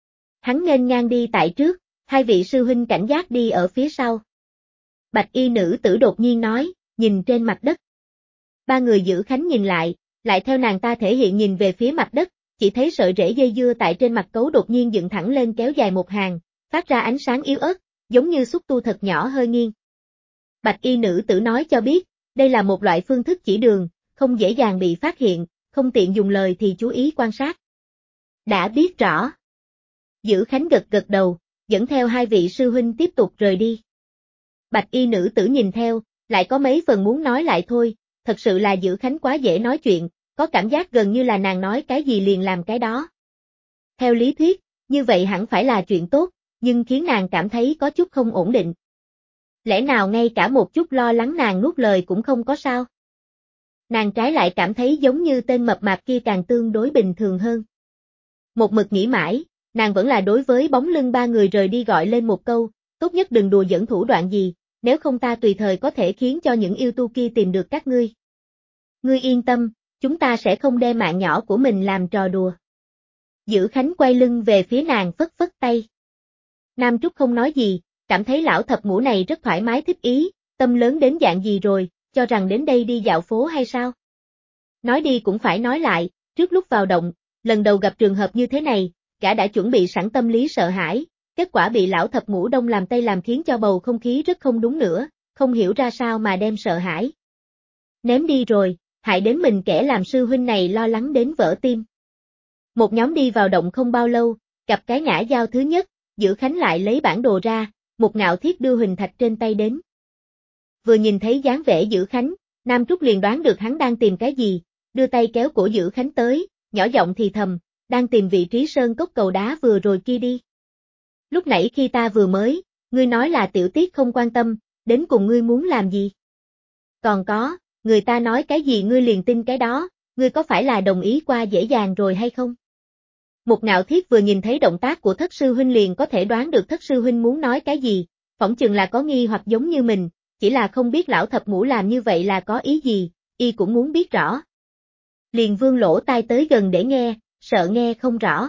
Hắn nghênh ngang đi tại trước, hai vị sư huynh cảnh giác đi ở phía sau. Bạch y nữ tử đột nhiên nói, nhìn trên mặt đất. Ba người Dữ Khánh nhìn lại theo nàng ta thể hiện nhìn về phía mặt đất, chỉ thấy sợi rễ dây dưa tại trên mặt cấu đột nhiên dựng thẳng lên kéo dài một hàng, phát ra ánh sáng yếu ớt, giống như xúc tu thật nhỏ hơi nghiêng. Bạch y nữ tử nói cho biết, đây là một loại phương thức chỉ đường, không dễ dàng bị phát hiện, không tiện dùng lời thì chú ý quan sát. Đã biết rõ. Dữ Khánh gật đầu, dẫn theo hai vị sư huynh tiếp tục rời đi. Bạch y nữ tử nhìn theo, lại có mấy phần muốn nói lại thôi, thật sự là Dữ Khánh quá dễ nói chuyện, có cảm giác gần như là nàng nói cái gì liền làm cái đó. Theo lý thuyết, như vậy hẳn phải là chuyện tốt, nhưng khiến nàng cảm thấy có chút không ổn định. Lẽ nào ngay cả một chút lo lắng nàng nuốt lời cũng không có sao? Nàng trái lại cảm thấy giống như tên mập mạp kia càng tương đối bình thường hơn. Một mực nghĩ mãi, nàng vẫn là đối với bóng lưng ba người rời đi gọi lên một câu, tốt nhất đừng đùa giỡn thủ đoạn gì, nếu không ta tùy thời có thể khiến cho những yêu tu kia tìm được các ngươi. Ngươi yên tâm, chúng ta sẽ không đem mạng nhỏ của mình làm trò đùa. Dữ Khánh quay lưng về phía nàng phất phất tay. Nam Trúc không nói gì, cảm thấy lão thập ngũ này rất thoải mái thích ý, tâm lớn đến dạng gì rồi, cho rằng đến đây đi dạo phố hay sao? Nói đi cũng phải nói lại, trước lúc vào động, lần đầu gặp trường hợp như thế này, gã đã chuẩn bị sẵn tâm lý sợ hãi, kết quả bị lão thập ngũ đông làm tay làm khiến cho bầu không khí rất không đúng nữa, không hiểu ra sao mà đem sợ hãi. Ném đi rồi, hại đến mình kẻ làm sư huynh này lo lắng đến vỡ tim. Một nhóm đi vào động không bao lâu, gặp cái ngã giao thứ nhất, Dữ Khánh lại lấy bản đồ ra, Một Ngạo Thiết đưa huỳnh thạch trên tay đến. Vừa nhìn thấy dáng vẻ Dữ Khánh, Nam Trúc liền đoán được hắn đang tìm cái gì, đưa tay kéo cổ Dữ Khánh tới, nhỏ giọng thì thầm, đang tìm vị trí sơn cốc cầu đá vừa rồi kia đi. Lúc nãy khi ta vừa mới, ngươi nói là tiểu tiết không quan tâm, đến cùng ngươi muốn làm gì? Còn có, người ta nói cái gì ngươi liền tin cái đó, ngươi có phải là đồng ý qua dễ dàng rồi hay không? Một Ngạo Thiết vừa nhìn thấy động tác của thất sư huynh liền có thể đoán được thất sư huynh muốn nói cái gì, phỏng chừng là có nghi hoặc giống như mình, chỉ là không biết lão thập ngũ làm như vậy là có ý gì, y cũng muốn biết rõ. Liền vươn lỗ tai tới gần để nghe, sợ nghe không rõ.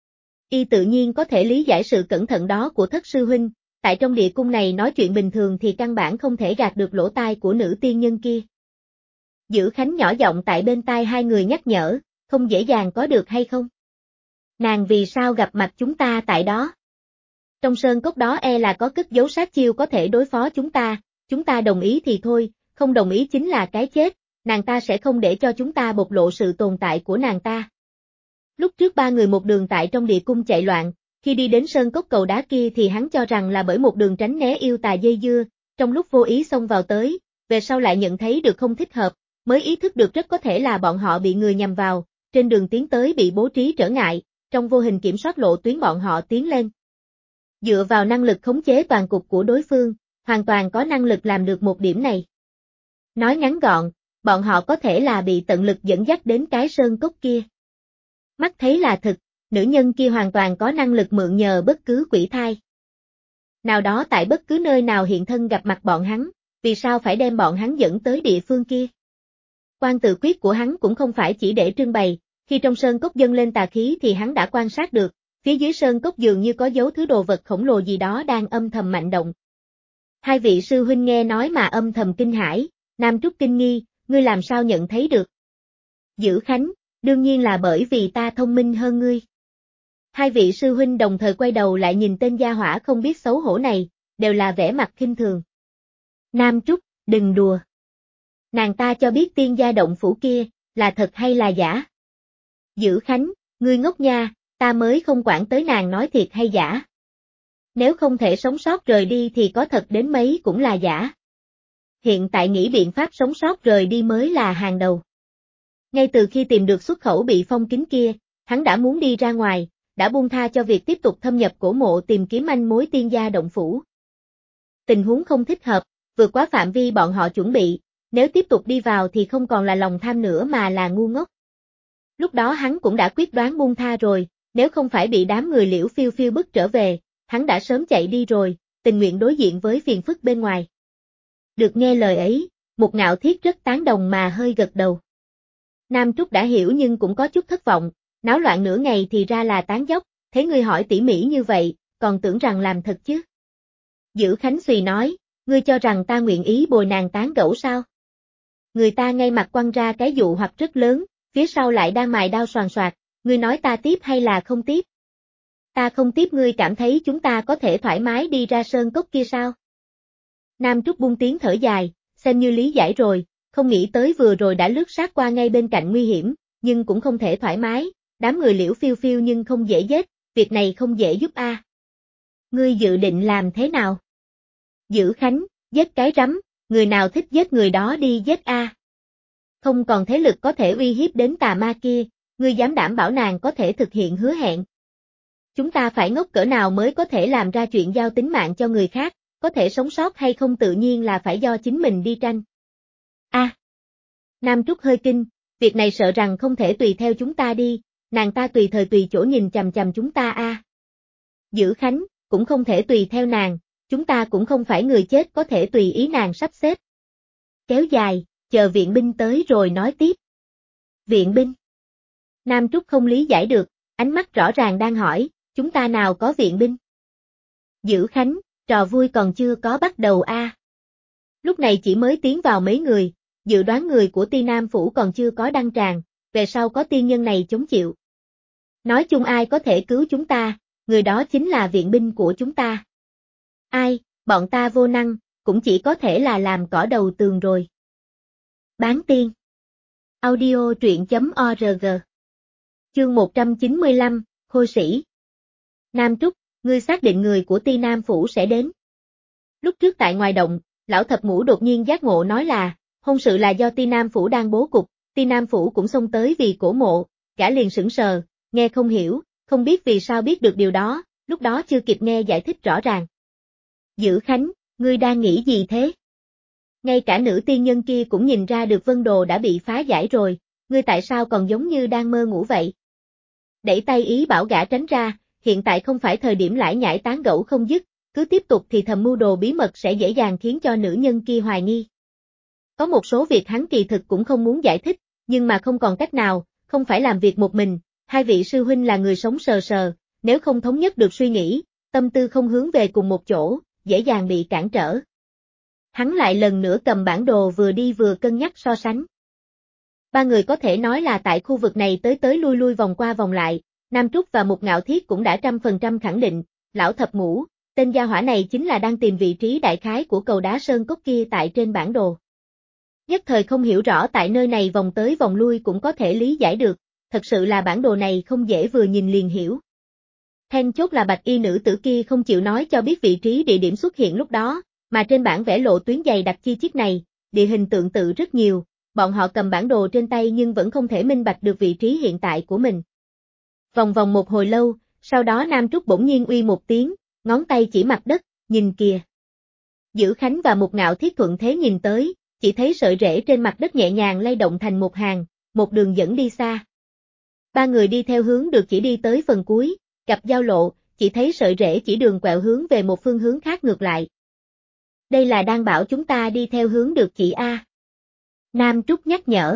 Y tự nhiên có thể lý giải sự cẩn thận đó của thất sư huynh, tại trong địa cung này nói chuyện bình thường thì căn bản không thể gạt được lỗ tai của nữ tiên nhân kia. Dữ Khánh nhỏ giọng tại bên tai hai người nhắc nhở, không dễ dàng có được hay không? Nàng vì sao gặp mặt chúng ta tại đó? Trong sơn cốc đó e là có cất giấu sát chiêu có thể đối phó chúng ta đồng ý thì thôi, không đồng ý chính là cái chết, nàng ta sẽ không để cho chúng ta bộc lộ sự tồn tại của nàng ta. Lúc trước ba người một đường tại trong địa cung chạy loạn, khi đi đến sơn cốc cầu đá kia thì hắn cho rằng là bởi một đường tránh né yêu tà dây dưa, trong lúc vô ý xông vào tới, về sau lại nhận thấy được không thích hợp, mới ý thức được rất có thể là bọn họ bị người nhằm vào, trên đường tiến tới bị bố trí trở ngại, trong vô hình kiểm soát lộ tuyến bọn họ tiến lên. Dựa vào năng lực khống chế toàn cục của đối phương, hoàn toàn có năng lực làm được một điểm này. Nói ngắn gọn, bọn họ có thể là bị tận lực dẫn dắt đến cái sơn cốc kia. Mắt thấy là thực, nữ nhân kia hoàn toàn có năng lực mượn nhờ bất cứ quỷ thai nào đó tại bất cứ nơi nào hiện thân gặp mặt bọn hắn, vì sao phải đem bọn hắn dẫn tới địa phương kia. Quan tự quyết của hắn cũng không phải chỉ để trưng bày, khi trong sơn cốc dâng lên tà khí thì hắn đã quan sát được, phía dưới sơn cốc dường như có dấu thứ đồ vật khổng lồ gì đó đang âm thầm mạnh động. Hai vị sư huynh nghe nói mà âm thầm kinh hãi, Nam Trúc kinh nghi, ngươi làm sao nhận thấy được? Dữ Khánh, đương nhiên là bởi vì ta thông minh hơn ngươi. Hai vị sư huynh đồng thời quay đầu lại nhìn tên gia hỏa không biết xấu hổ này, đều là vẻ mặt khinh thường. Nam Trúc, đừng đùa. Nàng ta cho biết tiên gia động phủ kia, là thật hay là giả? Dữ Khánh, ngươi ngốc nha, ta mới không quản tới nàng nói thiệt hay giả. Nếu không thể sống sót rời đi thì có thật đến mấy cũng là giả. Hiện tại nghĩ biện pháp sống sót rời đi mới là hàng đầu. Ngay từ khi tìm được xuất khẩu bị phong kín kia, hắn đã muốn đi ra ngoài, đã buông tha cho việc tiếp tục thâm nhập cổ mộ tìm kiếm manh mối tiên gia động phủ. Tình huống không thích hợp, vượt quá phạm vi bọn họ chuẩn bị, nếu tiếp tục đi vào thì không còn là lòng tham nữa mà là ngu ngốc. Lúc đó hắn cũng đã quyết đoán buông tha rồi, nếu không phải bị đám người Liễu Phiêu Phiêu bức trở về, hắn đã sớm chạy đi rồi, tình nguyện đối diện với phiền phức bên ngoài. Được nghe lời ấy, Mục Ngạo Thiết rất tán đồng mà hơi gật đầu. Nam Trúc đã hiểu nhưng cũng có chút thất vọng, náo loạn nửa ngày thì ra là tán dóc, thấy ngươi hỏi tỉ mỉ như vậy, còn tưởng rằng làm thật chứ. Dữ Khánh Xùy nói, ngươi cho rằng ta nguyện ý bồi nàng tán gẫu sao? Người ta ngay mặt quăng ra cái dụ hoặc rất lớn, phía sau lại đang mài đao xoàn xoạc, ngươi nói ta tiếp hay là không tiếp? Ta không tiếp ngươi cảm thấy chúng ta có thể thoải mái đi ra sơn cốc kia sao? Nam Trúc buông tiếng thở dài, xem như lý giải rồi, không nghĩ tới vừa rồi đã lướt sát qua ngay bên cạnh nguy hiểm, nhưng cũng không thể thoải mái, đám người Liễu Phiêu Phiêu nhưng không dễ giết, việc này không dễ giúp a. Ngươi dự định làm thế nào? Dữ Khánh, giết cái rắm, người nào thích giết người đó đi giết a. Không còn thế lực có thể uy hiếp đến tà ma kia, ngươi dám đảm bảo nàng có thể thực hiện hứa hẹn. Chúng ta phải ngốc cỡ nào mới có thể làm ra chuyện giao tính mạng cho người khác, có thể sống sót hay không tự nhiên là phải do chính mình đi tranh. Nam Trúc hơi kinh, việc này sợ rằng không thể tùy theo chúng ta đi, nàng ta tùy thời tùy chỗ nhìn chằm chằm chúng ta Dữ Khánh, cũng không thể tùy theo nàng, chúng ta cũng không phải người chết có thể tùy ý nàng sắp xếp. Kéo dài, chờ viện binh tới rồi nói tiếp. Viện binh? Nam Trúc không lý giải được, ánh mắt rõ ràng đang hỏi, chúng ta nào có viện binh? Dữ Khánh, trò vui còn chưa có bắt đầu Lúc này chỉ mới tiến vào mấy người, dự đoán người của Ti Nam Phủ còn chưa có đăng tràng, về sau có tiên nhân này chống chịu. Nói chung ai có thể cứu chúng ta, người đó chính là viện binh của chúng ta. Ai, bọn ta vô năng, cũng chỉ có thể là làm cỏ đầu tường rồi. Bán tiên. Audio truyện.org. Chương 195, Khôi Sĩ. Nam Trúc, ngươi xác định người của Ti Nam Phủ sẽ đến. Lúc trước tại ngoài động, lão thập ngũ đột nhiên giác ngộ nói là, hôn sự là do Ti Nam Phủ đang bố cục, Ti Nam Phủ cũng xông tới vì cổ mộ, gã liền sững sờ, nghe không hiểu, không biết vì sao biết được điều đó, lúc đó chưa kịp nghe giải thích rõ ràng. Dữ Khánh, ngươi đang nghĩ gì thế? Ngay cả nữ tiên nhân kia cũng nhìn ra được vân đồ đã bị phá giải rồi, ngươi tại sao còn giống như đang mơ ngủ vậy? Đẩy tay ý bảo gã tránh ra, hiện tại không phải thời điểm lải nhải tán gẫu không dứt, cứ tiếp tục thì thầm mưu đồ bí mật sẽ dễ dàng khiến cho nữ nhân kia hoài nghi. Có một số việc hắn kỳ thực cũng không muốn giải thích, nhưng mà không còn cách nào, không phải làm việc một mình, hai vị sư huynh là người sống sờ sờ, nếu không thống nhất được suy nghĩ, tâm tư không hướng về cùng một chỗ, dễ dàng bị cản trở. Hắn lại lần nữa cầm bản đồ vừa đi vừa cân nhắc so sánh. Ba người có thể nói là tại khu vực này tới tới lui lui vòng qua vòng lại, Nam Trúc và Mục Ngạo Thiết cũng đã 100% khẳng định, lão thập ngũ, tên gia hỏa này chính là đang tìm vị trí đại khái của cầu đá sơn cốc kia tại trên bản đồ. Nhất thời không hiểu rõ tại nơi này vòng tới vòng lui cũng có thể lý giải được, thật sự là bản đồ này không dễ vừa nhìn liền hiểu. Then chốt là bạch y nữ tử kia không chịu nói cho biết vị trí địa điểm xuất hiện lúc đó, mà trên bản vẽ lộ tuyến dày đặc chi chít này, địa hình tương tự rất nhiều, bọn họ cầm bản đồ trên tay nhưng vẫn không thể minh bạch được vị trí hiện tại của mình. Vòng vòng một hồi lâu, sau đó Nam Trúc bỗng nhiên uy một tiếng, ngón tay chỉ mặt đất, nhìn kìa. Dữ Khánh và Mục Ngạo Thiết thuận thế nhìn tới, chỉ thấy sợi rễ trên mặt đất nhẹ nhàng lay động thành một hàng, một đường dẫn đi xa. Ba người đi theo hướng được chỉ đi tới phần cuối, gặp giao lộ, chỉ thấy sợi rễ chỉ đường quẹo hướng về một phương hướng khác ngược lại. Đây là đang bảo chúng ta đi theo hướng được chỉ A. Nam Trúc nhắc nhở.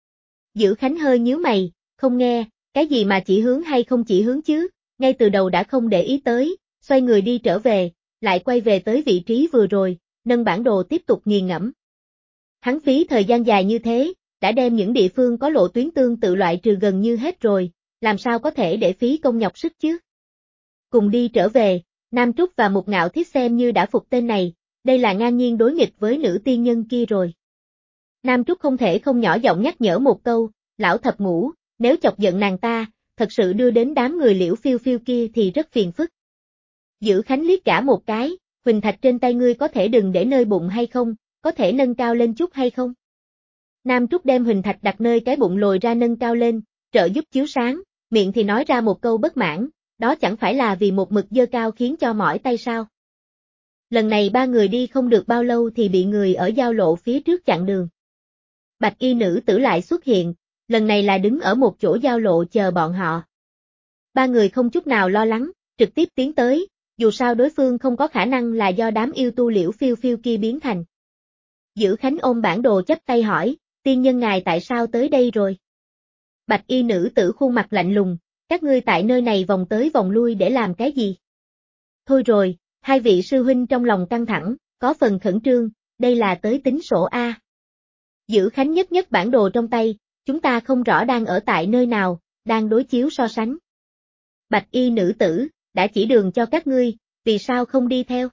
Dữ Khánh hơi nhíu mày, không nghe, cái gì mà chỉ hướng hay không chỉ hướng chứ, ngay từ đầu đã không để ý tới, xoay người đi trở về, lại quay về tới vị trí vừa rồi, nâng bản đồ tiếp tục nghiền ngẫm. Hắn phí thời gian dài như thế, đã đem những địa phương có lộ tuyến tương tự loại trừ gần như hết rồi, làm sao có thể để phí công nhọc sức chứ? Cùng đi trở về, Nam Trúc và Mục Ngạo Thiết xem như đã phục tên này, đây là ngang nhiên đối nghịch với nữ tiên nhân kia rồi. Nam Trúc không thể không nhỏ giọng nhắc nhở một câu, lão thập ngũ, nếu chọc giận nàng ta, thật sự đưa đến đám người Liễu Phiêu Phiêu kia thì rất phiền phức. Dữ Khánh liếc cả một cái, huỳnh thạch trên tay ngươi có thể đừng để nơi bụng hay không, có thể nâng cao lên chút hay không? Nam Trúc đem huỳnh thạch đặt nơi cái bụng lồi ra nâng cao lên, trợ giúp chiếu sáng, miệng thì nói ra một câu bất mãn, đó chẳng phải là vì một mực dơ cao khiến cho mỏi tay sao? Lần này ba người đi không được bao lâu thì bị người ở giao lộ phía trước chặn đường. Bạch y nữ tử lại xuất hiện, lần này là đứng ở một chỗ giao lộ chờ bọn họ. Ba người không chút nào lo lắng, trực tiếp tiến tới, dù sao đối phương không có khả năng là do đám yêu tu Liễu Phiêu Phiêu kia biến thành. Dữ Khánh ôm bản đồ chắp tay hỏi, tiên nhân ngài tại sao tới đây rồi? Bạch y nữ tử khuôn mặt lạnh lùng, các ngươi tại nơi này vòng tới vòng lui để làm cái gì? Thôi rồi, hai vị sư huynh trong lòng căng thẳng, có phần khẩn trương, đây là tới tính sổ A. Dữ Khánh nhất bản đồ trong tay, chúng ta không rõ đang ở tại nơi nào, đang đối chiếu so sánh. Bạch y nữ tử, đã chỉ đường cho các ngươi, vì sao không đi theo?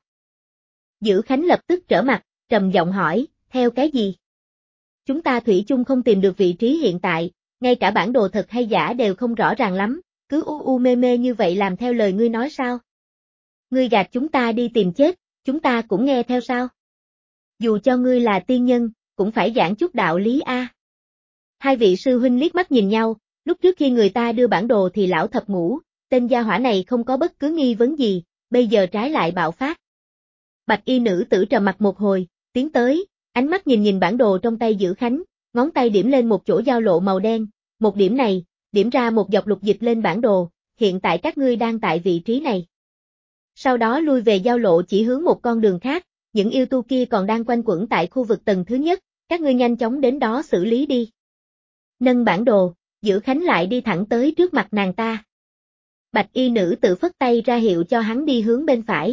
Dữ Khánh lập tức trở mặt, trầm giọng hỏi, theo cái gì? Chúng ta thủy chung không tìm được vị trí hiện tại, ngay cả bản đồ thật hay giả đều không rõ ràng lắm, cứ mê mê như vậy làm theo lời ngươi nói sao? Ngươi gạt chúng ta đi tìm chết, chúng ta cũng nghe theo sao? Dù cho ngươi là tiên nhân, cũng phải giảng chút đạo lý a. Hai vị sư huynh liếc mắt nhìn nhau, lúc trước khi người ta đưa bản đồ thì lão thập ngũ, tên gia hỏa này không có bất cứ nghi vấn gì, bây giờ trái lại bạo phát. Bạch y nữ tử trầm mặt một hồi, tiến tới, ánh mắt nhìn bản đồ trong tay Dữ Khánh, ngón tay điểm lên một chỗ giao lộ màu đen, một điểm này, điểm ra một dọc lục dịch lên bản đồ, hiện tại các ngươi đang tại vị trí này. Sau đó lui về giao lộ chỉ hướng một con đường khác, những yêu tu kia còn đang quanh quẩn tại khu vực tầng thứ nhất, các ngươi nhanh chóng đến đó xử lý đi. Nâng bản đồ, Dữ Khánh lại đi thẳng tới trước mặt nàng ta. Bạch y nữ tự phất tay ra hiệu cho hắn đi hướng bên phải.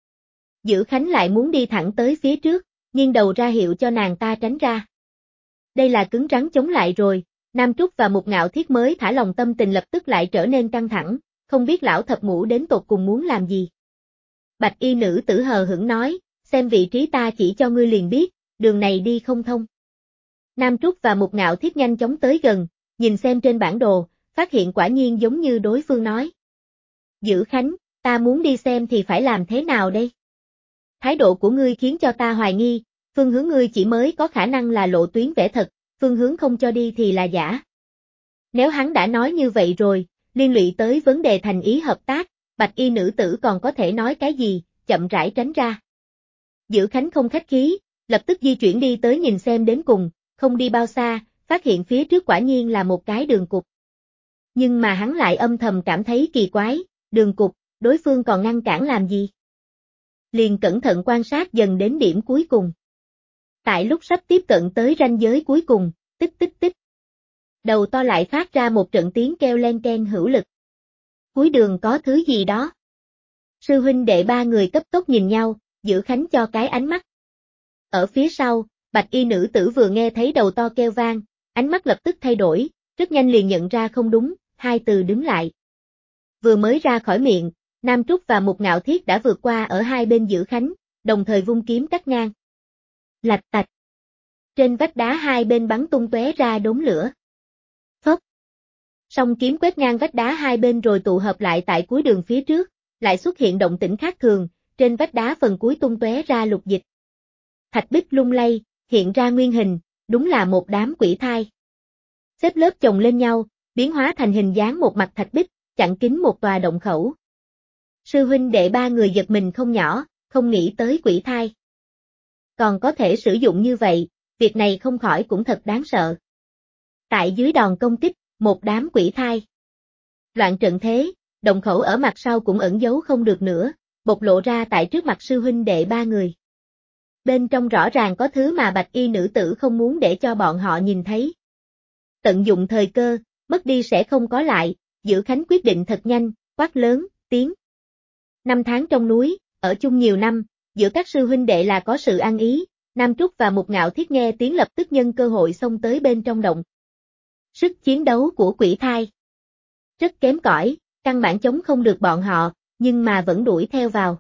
Dữ Khánh lại muốn đi thẳng tới phía trước, nghiêng đầu ra hiệu cho nàng ta tránh ra. Đây là cứng rắn chống lại rồi, Nam Trúc và Mục Ngạo Thiết mới thả lòng tâm tình lập tức lại trở nên căng thẳng, không biết lão thập ngũ đến tột cùng muốn làm gì. Bạch y nữ tử hờ hững nói, xem vị trí ta chỉ cho ngươi liền biết, đường này đi không thông. Nam Trúc và Mục Ngạo Thiết nhanh chóng tới gần, nhìn xem trên bản đồ, phát hiện quả nhiên giống như đối phương nói. Dữ Khánh, ta muốn đi xem thì phải làm thế nào đây? Thái độ của ngươi khiến cho ta hoài nghi, phương hướng ngươi chỉ mới có khả năng là lộ tuyến vẽ thật, phương hướng không cho đi thì là giả. Nếu hắn đã nói như vậy rồi, liên lụy tới vấn đề thành ý hợp tác, bạch y nữ tử còn có thể nói cái gì, chậm rãi tránh ra. Dữ Khánh không khách khí, lập tức di chuyển đi tới nhìn xem đến cùng, không đi bao xa, phát hiện phía trước quả nhiên là một cái đường cục. Nhưng mà hắn lại âm thầm cảm thấy kỳ quái, đường cục, đối phương còn ngăn cản làm gì? Liền cẩn thận quan sát dần đến điểm cuối cùng. Tại lúc sắp tiếp cận tới ranh giới cuối cùng, tích tích tích. Đầu to lại phát ra một trận tiếng kêu len keng hữu lực. Cuối đường có thứ gì đó. Sư huynh đệ ba người cấp tốc nhìn nhau, Dữ Khánh cho cái ánh mắt. Ở phía sau, bạch y nữ tử vừa nghe thấy đầu to kêu vang, ánh mắt lập tức thay đổi, rất nhanh liền nhận ra không đúng, hai từ đứng lại. Vừa mới ra khỏi miệng, Nam Trúc và Mục Ngạo Thiết đã vượt qua ở hai bên Dữ Khánh, đồng thời vung kiếm cắt ngang. Lạch tạch. trên vách đá hai bên bắn tung tóe ra đốm lửa. Phốc. Song kiếm quét ngang vách đá hai bên rồi tụ hợp lại tại cuối đường phía trước, lại xuất hiện động tĩnh khác thường, trên vách đá phần cuối tung tóe ra lục dịch. Thạch bích lung lay, hiện ra nguyên hình, đúng là một đám quỷ thai. Xếp lớp chồng lên nhau, biến hóa thành hình dáng một mặt thạch bích, chặn kín một tòa động khẩu. Sư huynh đệ ba người giật mình không nhỏ, không nghĩ tới quỷ thai. Còn có thể sử dụng như vậy, việc này không khỏi cũng thật đáng sợ. Tại dưới đòn công kích, một đám quỷ thai. Loạn trận thế, động khẩu ở mặt sau cũng ẩn giấu không được nữa, bộc lộ ra tại trước mặt sư huynh đệ ba người. Bên trong rõ ràng có thứ mà bạch y nữ tử không muốn để cho bọn họ nhìn thấy. Tận dụng thời cơ, mất đi sẽ không có lại, Dữ Khánh quyết định thật nhanh, quát lớn, tiếng. 5 tháng trong núi, ở chung nhiều năm, giữa các sư huynh đệ là có sự ăn ý, Nam Trúc và Mục Ngạo Thiết nghe tiếng lập tức nhân cơ hội xông tới bên trong động. Sức chiến đấu của quỷ thai rất kém cỏi, căn bản chống không được bọn họ, nhưng mà vẫn đuổi theo vào.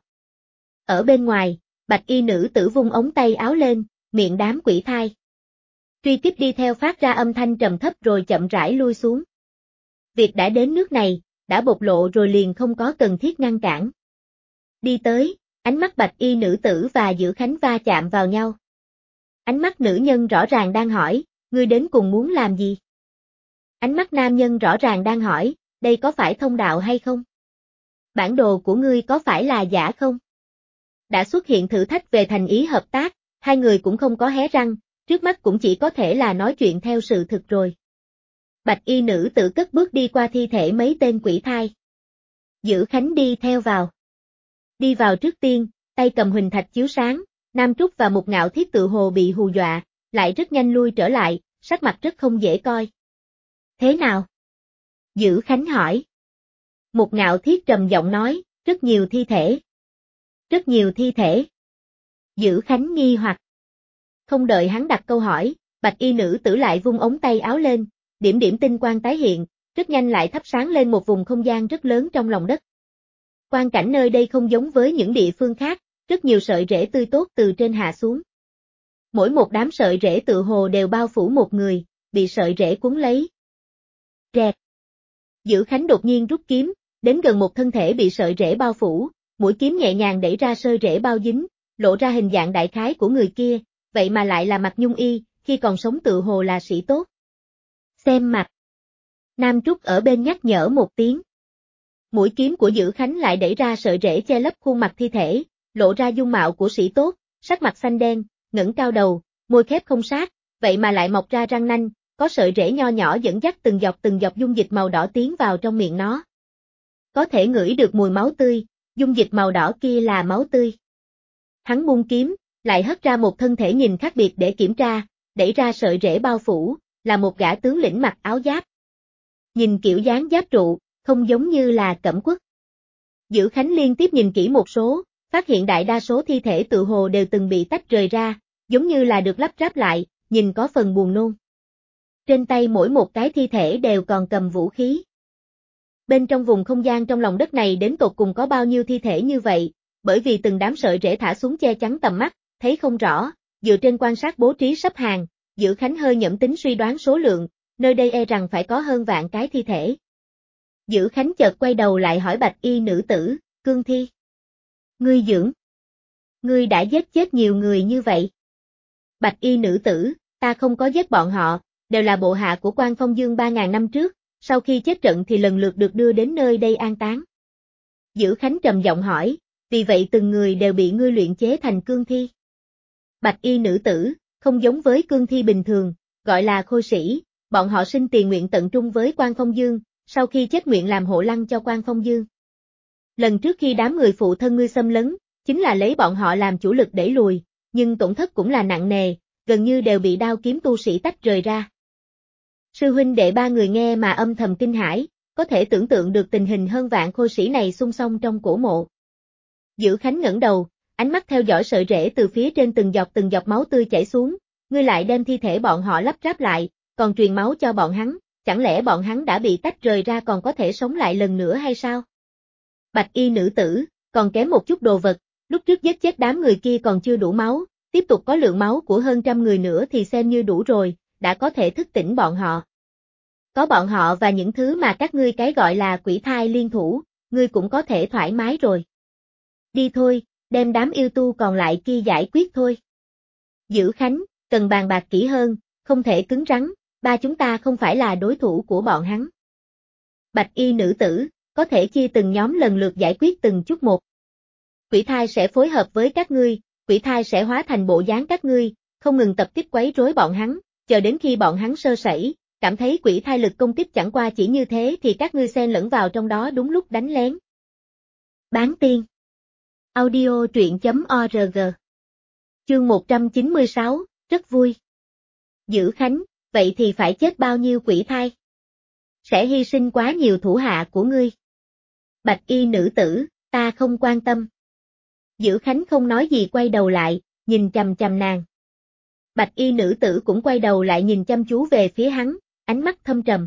Ở bên ngoài, bạch y nữ tử vung ống tay áo lên, miệng đám quỷ thai. Truy kích đi theo phát ra âm thanh trầm thấp rồi chậm rãi lui xuống. Việc đã đến nước này, đã bộc lộ rồi liền không có cần thiết ngăn cản. Đi tới, ánh mắt bạch y nữ tử và Dữ Khánh va chạm vào nhau. Ánh mắt nữ nhân rõ ràng đang hỏi, ngươi đến cùng muốn làm gì? Ánh mắt nam nhân rõ ràng đang hỏi, đây có phải thông đạo hay không? Bản đồ của ngươi có phải là giả không? Đã xuất hiện thử thách về thành ý hợp tác, hai người cũng không có hé răng, trước mắt cũng chỉ có thể là nói chuyện theo sự thực rồi. Bạch y nữ tử cất bước đi qua thi thể mấy tên quỷ thai. Dữ Khánh đi theo vào. Đi vào trước tiên, tay cầm huỳnh thạch chiếu sáng, Nam Trúc và Mục Ngạo Thiết tự hồ bị hù dọa, lại rất nhanh lui trở lại, sắc mặt rất không dễ coi. Thế nào? Dữ Khánh hỏi. Mục Ngạo Thiết trầm giọng nói, rất nhiều thi thể. Rất nhiều thi thể. Dữ Khánh nghi hoặc. Không đợi hắn đặt câu hỏi, bạch y nữ tử lại vung ống tay áo lên, điểm điểm tinh quang tái hiện, rất nhanh lại thắp sáng lên một vùng không gian rất lớn trong lòng đất. Quang cảnh nơi đây không giống với những địa phương khác, rất nhiều sợi rễ tươi tốt từ trên hạ xuống. Mỗi một đám sợi rễ tự hồ đều bao phủ một người, bị sợi rễ cuốn lấy. Rẹt. Dữ Khánh đột nhiên rút kiếm, đến gần một thân thể bị sợi rễ bao phủ, mũi kiếm nhẹ nhàng đẩy ra sợi rễ bao dính, lộ ra hình dạng đại khái của người kia, vậy mà lại là Mạc Nhung Y, khi còn sống tự hồ là sĩ tốt. Xem mặt. Nam Trúc ở bên nhắc nhở một tiếng. Mũi kiếm của Dữ Khánh lại đẩy ra sợi rễ che lấp khuôn mặt thi thể, lộ ra dung mạo của sĩ tốt, sắc mặt xanh đen, ngẩng cao đầu, môi khép không sát, vậy mà lại mọc ra răng nanh, có sợi rễ nho nhỏ dẫn dắt từng giọt dung dịch màu đỏ tiến vào trong miệng nó. Có thể ngửi được mùi máu tươi, dung dịch màu đỏ kia là máu tươi. Hắn buông kiếm, lại hất ra một thân thể nhìn khác biệt để kiểm tra, đẩy ra sợi rễ bao phủ, là một gã tướng lĩnh mặc áo giáp. Nhìn kiểu dáng giáp trụ, không giống như là Cẩm Quốc. Dữ Khánh liên tiếp nhìn kỹ một số, phát hiện đại đa số thi thể tự hồ đều từng bị tách rời ra, giống như là được lắp ráp lại, nhìn có phần buồn nôn. Trên tay mỗi một cái thi thể đều còn cầm vũ khí. Bên trong vùng không gian trong lòng đất này đến tột cùng có bao nhiêu thi thể như vậy, bởi vì từng đám sợi rễ thả xuống che chắn tầm mắt, thấy không rõ, dựa trên quan sát bố trí sắp hàng, Dữ Khánh hơi nhẩm tính suy đoán số lượng, nơi đây e rằng phải có hơn vạn cái thi thể. Dữ Khánh chợt quay đầu lại hỏi bạch y nữ tử, cương thi. Ngươi dưỡng. Ngươi đã giết chết nhiều người như vậy. Bạch y nữ tử, ta không có giết bọn họ, đều là bộ hạ của Quan Phong Dương 3.000 năm trước, sau khi chết trận thì lần lượt được đưa đến nơi đây an táng. Dữ Khánh trầm giọng hỏi, vì vậy từng người đều bị ngươi luyện chế thành cương thi. Bạch y nữ tử, không giống với cương thi bình thường, gọi là khôi sĩ, bọn họ sinh tiền nguyện tận trung với Quan Phong Dương, sau khi chết nguyện làm hộ lăng cho Quan Phong Dương. Lần trước khi đám người phụ thân ngươi xâm lấn, chính là lấy bọn họ làm chủ lực đẩy lùi, nhưng tổn thất cũng là nặng nề, gần như đều bị đao kiếm tu sĩ tách rời ra. Sư huynh đệ ba người nghe mà âm thầm kinh hãi, có thể tưởng tượng được tình hình hơn vạn khôi sĩ này xung song trong cổ mộ. Dữ Khánh ngẩng đầu, ánh mắt theo dõi sợi rễ từ phía trên từng giọt máu tươi chảy xuống, ngươi lại đem thi thể bọn họ lắp ráp lại, còn truyền máu cho bọn hắn, chẳng lẽ bọn hắn đã bị tách rời ra còn có thể sống lại lần nữa hay sao? Bạch y nữ tử, còn kém một chút đồ vật, lúc trước giết chết đám người kia còn chưa đủ máu, tiếp tục có lượng máu của hơn 100 người nữa thì xem như đủ rồi, đã có thể thức tỉnh bọn họ. Có bọn họ và những thứ mà các ngươi cái gọi là quỷ thai liên thủ, ngươi cũng có thể thoải mái rồi. Đi thôi, đem đám yêu tu còn lại kia giải quyết thôi. Dữ Khánh, cần bàn bạc kỹ hơn, không thể cứng rắn, ba chúng ta không phải là đối thủ của bọn hắn. Bạch y nữ tử, có thể chia từng nhóm lần lượt giải quyết từng chút một. Quỷ thai sẽ phối hợp với các ngươi, quỷ thai sẽ hóa thành bộ dáng các ngươi, không ngừng tập kích quấy rối bọn hắn, chờ đến khi bọn hắn sơ sẩy, cảm thấy quỷ thai lực công kích chẳng qua chỉ như thế thì các ngươi xen lẫn vào trong đó đúng lúc đánh lén. Bán tiên. Audio truyện.org. Chương 196, rất vui. Dữ Khánh, vậy thì phải chết bao nhiêu quỷ thai? Sẽ hy sinh quá nhiều thủ hạ của ngươi. Bạch y nữ tử, ta không quan tâm. Dữ Khánh không nói gì quay đầu lại, nhìn chằm chằm nàng. Bạch y nữ tử cũng quay đầu lại nhìn chăm chú về phía hắn, ánh mắt thâm trầm.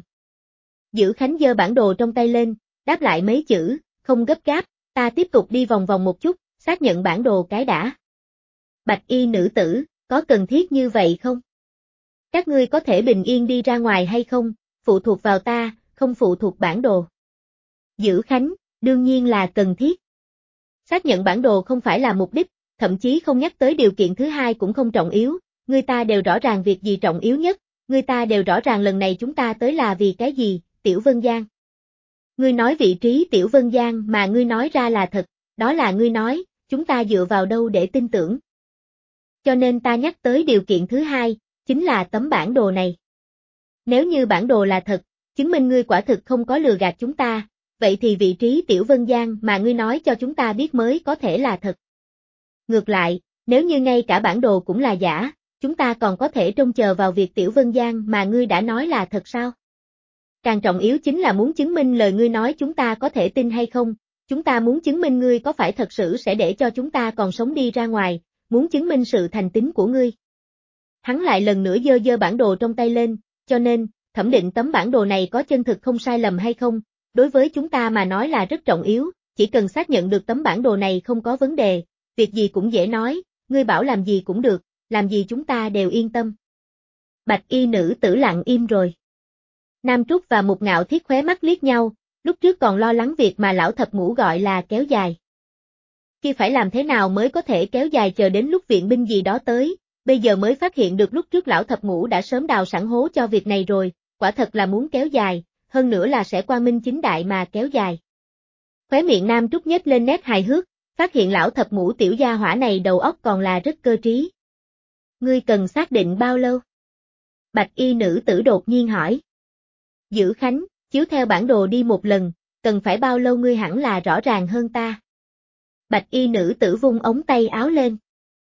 Dữ Khánh giơ bản đồ trong tay lên, đáp lại mấy chữ, không gấp gáp, ta tiếp tục đi vòng vòng một chút, xác nhận bản đồ cái đã. Bạch y nữ tử, có cần thiết như vậy không? Các ngươi có thể bình yên đi ra ngoài hay không, phụ thuộc vào ta, không phụ thuộc bản đồ. Dữ Khánh, đương nhiên là cần thiết. Xác nhận bản đồ không phải là mục đích, thậm chí không nhắc tới điều kiện thứ hai cũng không trọng yếu, người ta đều rõ ràng việc gì trọng yếu nhất, người ta đều rõ ràng lần này chúng ta tới là vì cái gì, Tiểu Vân Giang. Ngươi nói vị trí Tiểu Vân Giang mà ngươi nói ra là thật, đó là ngươi nói, chúng ta dựa vào đâu để tin tưởng. Cho nên ta nhắc tới điều kiện thứ hai, chính là tấm bản đồ này. Nếu như bản đồ là thật, chứng minh ngươi quả thực không có lừa gạt chúng ta, vậy thì vị trí Tiểu Vân Giang mà ngươi nói cho chúng ta biết mới có thể là thật. Ngược lại, nếu như ngay cả bản đồ cũng là giả, chúng ta còn có thể trông chờ vào việc Tiểu Vân Giang mà ngươi đã nói là thật sao? Càng trọng yếu chính là muốn chứng minh lời ngươi nói chúng ta có thể tin hay không, chúng ta muốn chứng minh ngươi có phải thật sự sẽ để cho chúng ta còn sống đi ra ngoài, muốn chứng minh sự thành tín của ngươi. Hắn lại lần nữa giơ bản đồ trong tay lên, cho nên, thẩm định tấm bản đồ này có chân thực không sai lầm hay không, đối với chúng ta mà nói là rất trọng yếu, chỉ cần xác nhận được tấm bản đồ này không có vấn đề, việc gì cũng dễ nói, ngươi bảo làm gì cũng được, làm gì chúng ta đều yên tâm. Bạch y nữ tử lặng im rồi. Nam Trúc và Mục Ngạo Thiết khóe mắt liếc nhau, lúc trước còn lo lắng việc mà lão thập ngũ gọi là kéo dài. Khi phải làm thế nào mới có thể kéo dài chờ đến lúc viện binh gì đó tới, bây giờ mới phát hiện được lúc trước lão thập ngũ đã sớm đào sẵn hố cho việc này rồi, quả thật là muốn kéo dài, hơn nữa là sẽ quang minh chính đại mà kéo dài. Khóe miệng Nam Trúc nhếch lên nét hài hước, phát hiện lão thập ngũ tiểu gia hỏa này đầu óc còn là rất cơ trí. Ngươi cần xác định bao lâu? Bạch y nữ tử đột nhiên hỏi. Dữ Khánh, chiếu theo bản đồ đi một lần, cần phải bao lâu ngươi hẳn là rõ ràng hơn ta. Bạch y nữ tử vung ống tay áo lên.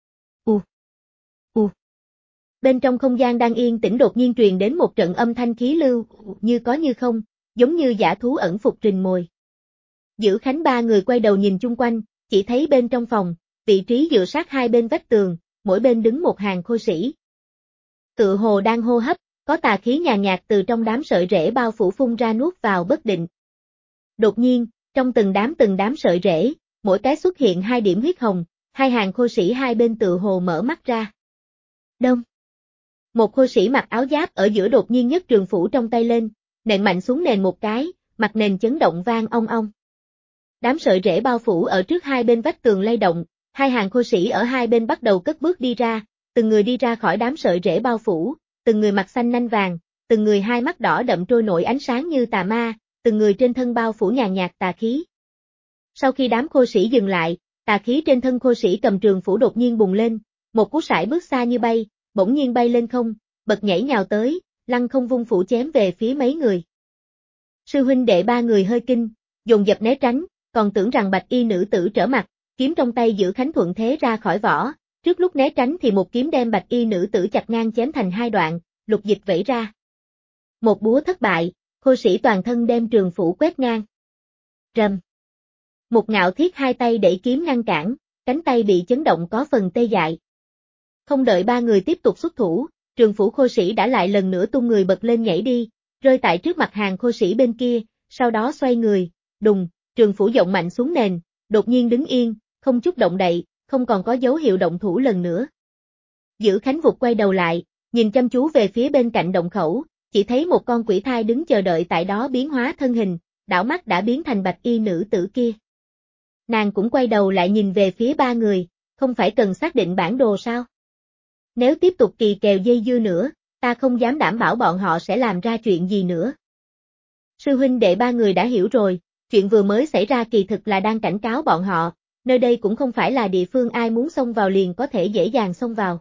Bên trong không gian đang yên tĩnh đột nhiên truyền đến một trận âm thanh khí lưu, như có như không, giống như dã thú ẩn phục rình mồi. Dữ Khánh ba người quay đầu nhìn chung quanh, chỉ thấy bên trong phòng, vị trí dựa sát hai bên vách tường, mỗi bên đứng một hàng khôi sĩ. Tựa hồ đang hô hấp, có tà khí nhàn nhạt từ trong đám sợi rễ bao phủ phun ra nuốt vào bất định. Đột nhiên, trong từng đám sợi rễ, mỗi cái xuất hiện hai điểm huyết hồng, hai hàng khôi sĩ hai bên tựa hồ mở mắt ra. Đông. Một khôi sĩ mặc áo giáp ở giữa đột nhiên nhấc trường phủ trong tay lên, nện mạnh xuống nền một cái, mặt nền chấn động vang ong ong. Đám sợi rễ bao phủ ở trước hai bên vách tường lay động, hai hàng khôi sĩ ở hai bên bắt đầu cất bước đi ra, từng người đi ra khỏi đám sợi rễ bao phủ, từng người mặt xanh nanh vàng, từng người hai mắt đỏ đậm trôi nổi ánh sáng như tà ma, từng người trên thân bao phủ nhàn nhạt tà khí. Sau khi đám khôi sĩ dừng lại, tà khí trên thân khôi sĩ cầm trường phủ đột nhiên bùng lên, một cú sải bước xa như bay, bỗng nhiên bay lên không, bật nhảy nhào tới, lăng không vung phủ chém về phía mấy người. Sư huynh đệ ba người hơi kinh, dồn dập né tránh, còn tưởng rằng bạch y nữ tử trở mặt, kiếm trong tay Dữ Khánh thuận thế ra khỏi vỏ, trước lúc né tránh thì một kiếm đem bạch y nữ tử chặt ngang chém thành hai đoạn, lục dịch vẩy ra. Một búa thất bại, khôi sĩ toàn thân đem trường phủ quét ngang. Rầm. Một Ngạo Thiết hai tay đẩy kiếm ngăn cản, cánh tay bị chấn động có phần tê dại. Không đợi ba người tiếp tục xuất thủ, trường phủ khôi sĩ đã lại lần nữa tung người bật lên nhảy đi, rơi tại trước mặt hàng khôi sĩ bên kia, sau đó xoay người, đùng, trường phủ giọng mạnh xuống nền, đột nhiên đứng yên, không chút động đậy, không còn có dấu hiệu động thủ lần nữa. Dữ Khánh vụt quay đầu lại, nhìn chăm chú về phía bên cạnh động khẩu, chỉ thấy một con quỷ thai đứng chờ đợi tại đó biến hóa thân hình, đảo mắt đã biến thành bạch y nữ tử kia. Nàng cũng quay đầu lại nhìn về phía ba người, không phải cần xác định bản đồ sao? Nếu tiếp tục kỳ kèo dây dưa nữa, ta không dám đảm bảo bọn họ sẽ làm ra chuyện gì nữa. Sư huynh đệ ba người đã hiểu rồi, chuyện vừa mới xảy ra kỳ thực là đang cảnh cáo bọn họ, nơi đây cũng không phải là địa phương ai muốn xông vào liền có thể dễ dàng xông vào.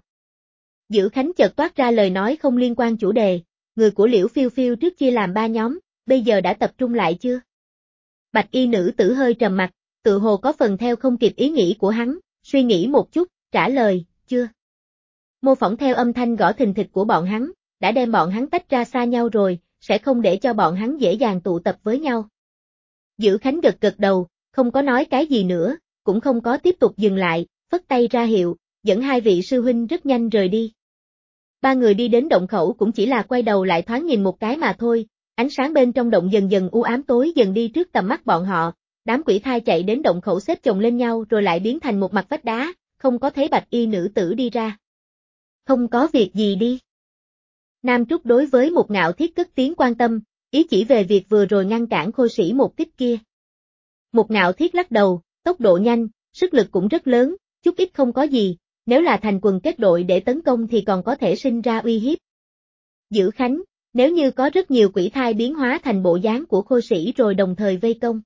Dữ Khánh chợt toát ra lời nói không liên quan chủ đề, người của Liễu Phiêu Phiêu trước chia làm 3 nhóm, bây giờ đã tập trung lại chưa? Bạch y nữ tử hơi trầm mặt, tự hồ có phần theo không kịp ý nghĩ của hắn, suy nghĩ một chút, trả lời, chưa. Mô phỏng theo âm thanh gõ thình thịch của bọn hắn, đã đem bọn hắn tách ra xa nhau rồi, sẽ không để cho bọn hắn dễ dàng tụ tập với nhau. Dữ Khánh gật gật đầu, không có nói cái gì nữa, cũng không có tiếp tục dừng lại, phất tay ra hiệu, dẫn hai vị sư huynh rất nhanh rời đi. Ba người đi đến động khẩu cũng chỉ là quay đầu lại thoáng nhìn một cái mà thôi, ánh sáng bên trong động dần dần u ám tối dần đi trước tầm mắt bọn họ, đám quỷ thai chạy đến động khẩu xếp chồng lên nhau rồi lại biến thành một mặt vách đá, không có thấy bạch y nữ tử đi ra. Không có việc gì đi. Nam Trúc đối với một Ngạo Thiết cất tiếng quan tâm, ý chỉ về việc vừa rồi ngăn cản Khôi Sĩ một kích kia. Một Ngạo Thiết lắc đầu, tốc độ nhanh, sức lực cũng rất lớn, chút ít không có gì, nếu là thành quần kết đội để tấn công thì còn có thể sinh ra uy hiếp. Dữ Khánh, nếu như có rất nhiều quỷ thai biến hóa thành bộ dáng của Khôi Sĩ rồi đồng thời vây công.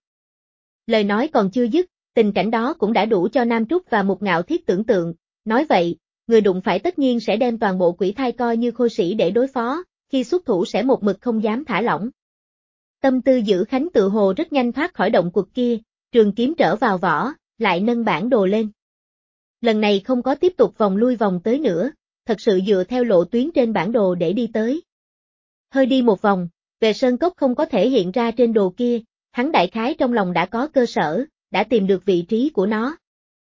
Lời nói còn chưa dứt, tình cảnh đó cũng đã đủ cho Nam Trúc và một Ngạo Thiết tưởng tượng, nói vậy, người đụng phải tất nhiên sẽ đem toàn bộ quỷ thai coi như Khôi Sĩ để đối phó, khi xuất thủ sẽ một mực không dám thả lỏng. Tâm tư Dữ Khánh tự hồ rất nhanh thoát khỏi động cuộc kia, trường kiếm trở vào vỏ, lại nâng bản đồ lên. Lần này không có tiếp tục vòng lui vòng tới nữa, thật sự dựa theo lộ tuyến trên bản đồ để đi tới. Hơi đi một vòng, về sơn cốc không có thể hiện ra trên đồ kia, hắn đại khái trong lòng đã có cơ sở, đã tìm được vị trí của nó.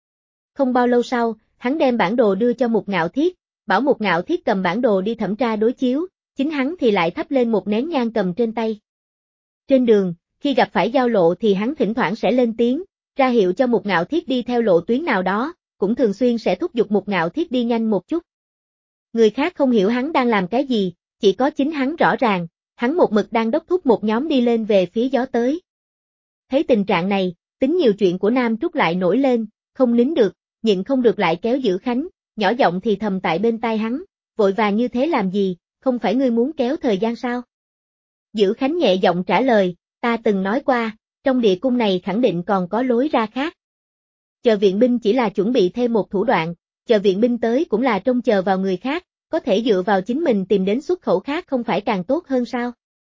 Không bao lâu sau, hắn đem bản đồ đưa cho một Ngạo Thiết, bảo một Ngạo Thiết cầm bản đồ đi thẩm tra đối chiếu, chính hắn thì lại thắp lên một nén nhang cầm trên tay. Trên đường, khi gặp phải giao lộ thì hắn thỉnh thoảng sẽ lên tiếng, ra hiệu cho một Ngạo Thiết đi theo lộ tuyến nào đó, cũng thường xuyên sẽ thúc giục một Ngạo Thiết đi nhanh một chút. Người khác không hiểu hắn đang làm cái gì, chỉ có chính hắn rõ ràng, hắn một mực đang đốc thúc một nhóm đi lên về phía gió tới. Thấy tình trạng này, tính nhiều chuyện của Nam Trúc lại nổi lên, không nín được, nhịn không được lại kéo Dữ Khánh, nhỏ giọng thì thầm tại bên tai hắn, vội vàng như thế làm gì, không phải ngươi muốn kéo thời gian sao? Dữ Khánh nhẹ giọng trả lời, ta từng nói qua, trong địa cung này khẳng định còn có lối ra khác. Chờ viện binh chỉ là chuẩn bị thêm một thủ đoạn, chờ viện binh tới cũng là trông chờ vào người khác, có thể dựa vào chính mình tìm đến xuất khẩu khác không phải càng tốt hơn sao?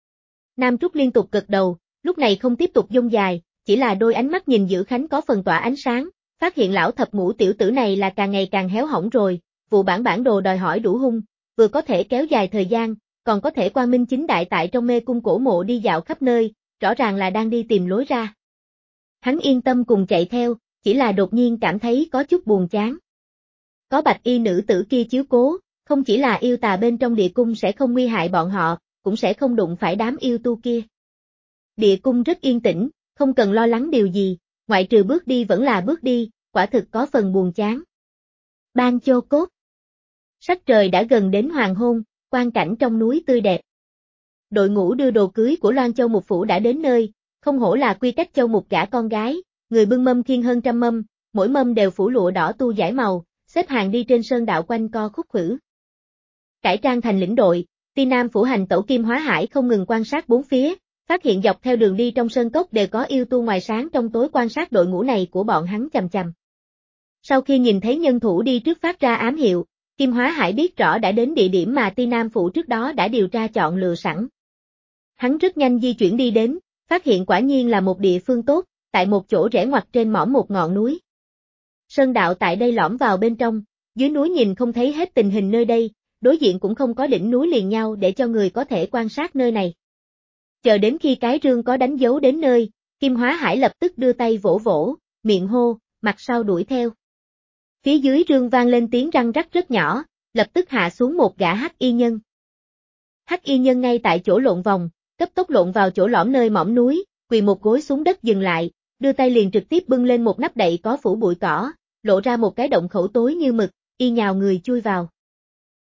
Nam Trúc liên tục gật đầu, lúc này không tiếp tục dông dài, chỉ là đôi ánh mắt nhìn Dữ Khánh có phần tỏa ánh sáng, phát hiện lão thập ngũ tiểu tử này là càng ngày càng héo hỏng rồi, vụ bản đồ đòi hỏi đủ hung, vừa có thể kéo dài thời gian, còn có thể quang minh chính đại tại trong mê cung cổ mộ đi dạo khắp nơi, rõ ràng là đang đi tìm lối ra. Hắn yên tâm cùng chạy theo, chỉ là đột nhiên cảm thấy có chút buồn chán. Có bạch y nữ tử kia chiếu cố, không chỉ là yêu tà bên trong địa cung sẽ không nguy hại bọn họ, cũng sẽ không đụng phải đám yêu tu kia. Địa cung rất yên tĩnh, không cần lo lắng điều gì, ngoại trừ bước đi vẫn là bước đi, quả thực có phần buồn chán. Ban Chô Cốt. Sắc trời đã gần đến hoàng hôn, quang cảnh trong núi tươi đẹp. Đội ngũ đưa đồ cưới của Loan Châu Mục Phủ đã đến nơi, không hổ là quy cách Châu Mục gả con gái, người bưng mâm khiêng hơn 100 mâm, mỗi mâm đều phủ lụa đỏ tu dải màu, xếp hàng đi trên sơn đạo quanh co khúc khuỷu. Cải trang thành lĩnh đội, Ti Nam Phủ Hành Tẩu Kim Hóa Hải không ngừng quan sát bốn phía, phát hiện dọc theo đường đi trong sơn cốc đều có yêu tu ngoài sáng trong tối quan sát đội ngũ này của bọn hắn chằm chằm. Sau khi nhìn thấy nhân thủ đi trước phát ra ám hiệu, Kim Hóa Hải biết rõ đã đến địa điểm mà Ti Nam Phủ trước đó đã điều tra chọn lựa sẵn. Hắn rất nhanh di chuyển đi đến, phát hiện quả nhiên là một địa phương tốt, tại một chỗ rẽ ngoặt trên mỏm một ngọn núi. Sơn đạo tại đây lõm vào bên trong, dưới núi nhìn không thấy hết tình hình nơi đây, đối diện cũng không có đỉnh núi liền nhau để cho người có thể quan sát nơi này. Chờ đến khi cái rương có đánh dấu đến nơi, Kim Hóa Hải lập tức đưa tay vỗ vỗ, miệng hô, mặt sau đuổi theo. Phía dưới rương vang lên tiếng răng rắc rất nhỏ, lập tức hạ xuống một gã hắc y nhân. Hắc y nhân ngay tại chỗ lộn vòng, cấp tốc lộn vào chỗ lõm nơi mỏm núi, quỳ một gối xuống đất dừng lại, đưa tay liền trực tiếp bưng lên một nắp đậy có phủ bụi cỏ, lộ ra một cái động khẩu tối như mực, y nhào người chui vào.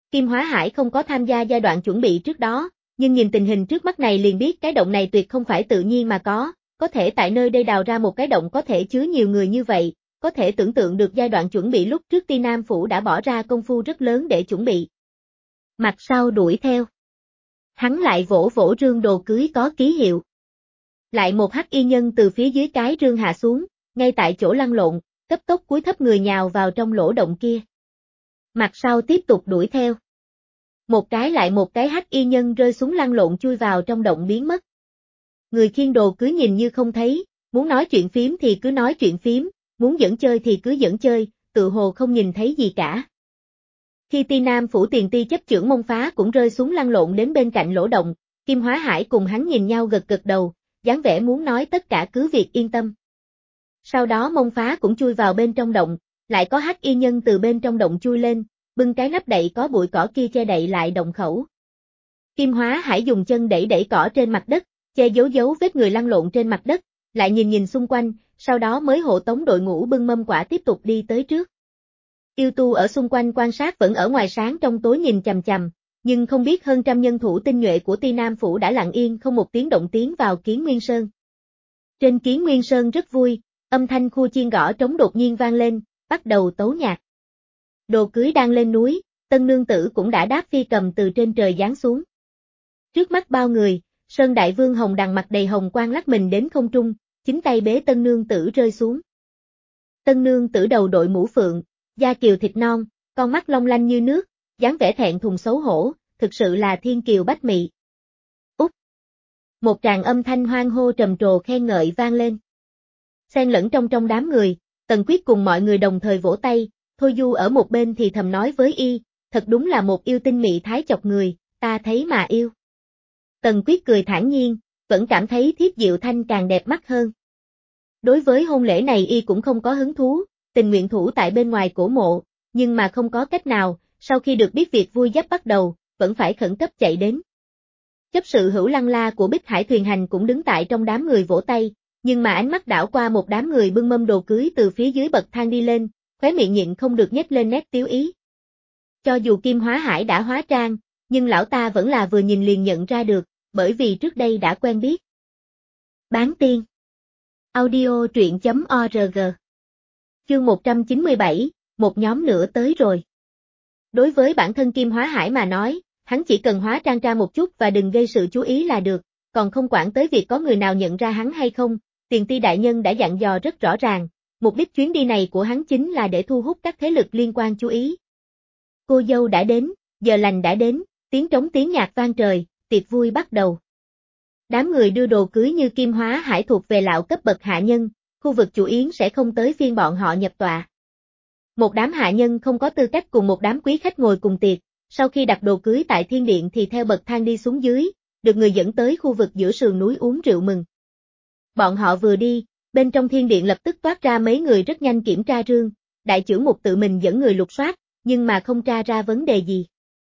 Kim Hóa Hải không có tham gia giai đoạn chuẩn bị trước đó, nhưng nhìn tình hình trước mắt này liền biết cái động này tuyệt không phải tự nhiên mà có thể tại nơi đây đào ra một cái động có thể chứa nhiều người như vậy, có thể tưởng tượng được giai đoạn chuẩn bị lúc trước Ti Nam Phủ đã bỏ ra công phu rất lớn để chuẩn bị. Mặt sau đuổi theo. Hắn lại vỗ vỗ rương đồ cưới có ký hiệu. Lại một hắc y nhân từ phía dưới cái rương hạ xuống, ngay tại chỗ lăn lộn, cấp tốc cúi thấp người nhào vào trong lỗ động kia. Mặt sau tiếp tục đuổi theo. Một cái lại một cái hắc y nhân rơi xuống lăn lộn chui vào trong động biến mất. Người khiêng đồ cưới nhìn như không thấy, muốn nói chuyện phím thì cứ nói chuyện phím, muốn dẫn chơi thì cứ dẫn chơi, tự hồ không nhìn thấy gì cả. Khi Ti Nam Phủ tiền ti chấp trưởng Mông Phá cũng rơi xuống lăn lộn đến bên cạnh lỗ động, Kim Hóa Hải cùng hắn nhìn nhau gật gật đầu, dáng vẻ muốn nói tất cả cứ việc yên tâm. Sau đó Mông Phá cũng chui vào bên trong động, lại có hắc y nhân từ bên trong động chui lên, bưng cái nắp đậy có bụi cỏ kia che đậy lại động khẩu. Kim Hóa Hải dùng chân đẩy đẩy cỏ trên mặt đất, che giấu vết người lăn lộn trên mặt đất, lại nhìn xung quanh, sau đó mới hộ tống đội ngũ bưng mâm quả tiếp tục đi tới trước. Yêu tu ở xung quanh quan sát vẫn ở ngoài sáng trong tối nhìn chằm chằm, nhưng không biết hơn trăm nhân thủ tinh nhuệ của Ti Nam Phủ đã lặng yên không một tiếng động tiến vào Kiến Nguyên Sơn. Trên Kiến Nguyên Sơn rất vui, âm thanh khu chiên gõ trống đột nhiên vang lên, bắt đầu tấu nhạc. Đồ cưới đang lên núi, tân nương tử cũng đã đáp phi cầm từ trên trời giáng xuống. Trước mắt bao người, Sơn Đại Vương Hồng Đằng mặt đầy hồng quang lắc mình đến không trung, chính tay bế tân nương tử rơi xuống. Tân nương tử đầu đội mũ phượng, da kiều thịt non, con mắt long lanh như nước, dáng vẻ thẹn thùng xấu hổ, thực sự là thiên kiều bách mị. Út! Một tràng âm thanh hoan hô trầm trồ khen ngợi vang lên. Xen lẫn trong đám người, Tần Quyết cùng mọi người đồng thời vỗ tay, Thôi Du ở một bên thì thầm nói với y, thật đúng là một yêu tinh mị thái chọc người, ta thấy mà yêu. Tần Quyết cười thản nhiên, vẫn cảm thấy Thiếp Diệu Thanh càng đẹp mắt hơn. Đối với hôn lễ này y cũng không có hứng thú, tình nguyện thủ tại bên ngoài cổ mộ, nhưng mà không có cách nào, sau khi được biết việc vui giáp bắt đầu, vẫn phải khẩn cấp chạy đến. Chấp sự Hữu Lăng La của Bích Hải Thuyền Hành cũng đứng tại trong đám người vỗ tay, nhưng mà ánh mắt đảo qua một đám người bưng mâm đồ cưới từ phía dưới bậc thang đi lên, khóe miệng nhịn không được nhếch lên nét tiếu ý. Cho dù Kim Hóa Hải đã hóa trang, nhưng lão ta vẫn là vừa nhìn liền nhận ra được, bởi vì trước đây đã quen biết. Bán tiên. Audio truyện.org. Chương 197, một nhóm nữa tới rồi. Đối với bản thân Kim Hóa Hải mà nói, hắn chỉ cần hóa trang ra một chút và đừng gây sự chú ý là được, còn không quản tới việc có người nào nhận ra hắn hay không, Tiền Ti đại nhân đã dặn dò rất rõ ràng, mục đích chuyến đi này của hắn chính là để thu hút các thế lực liên quan chú ý. Cô dâu đã đến, giờ lành đã đến, tiếng trống tiếng nhạc vang trời, tiệc vui bắt đầu. Đám người đưa đồ cưới như Kim Hóa Hải thuộc về lão cấp bậc hạ nhân, khu vực chủ yến sẽ không tới phiên bọn họ nhập tọa. Một đám hạ nhân không có tư cách cùng một đám quý khách ngồi cùng tiệc, sau khi đặt đồ cưới tại thiên điện thì theo bậc thang đi xuống dưới, được người dẫn tới khu vực giữa sườn núi uống rượu mừng. Bọn họ vừa đi, bên trong thiên điện lập tức toát ra mấy người rất nhanh kiểm tra rương, đại trưởng mục tự mình dẫn người lục soát, nhưng mà không tra ra vấn đề gì.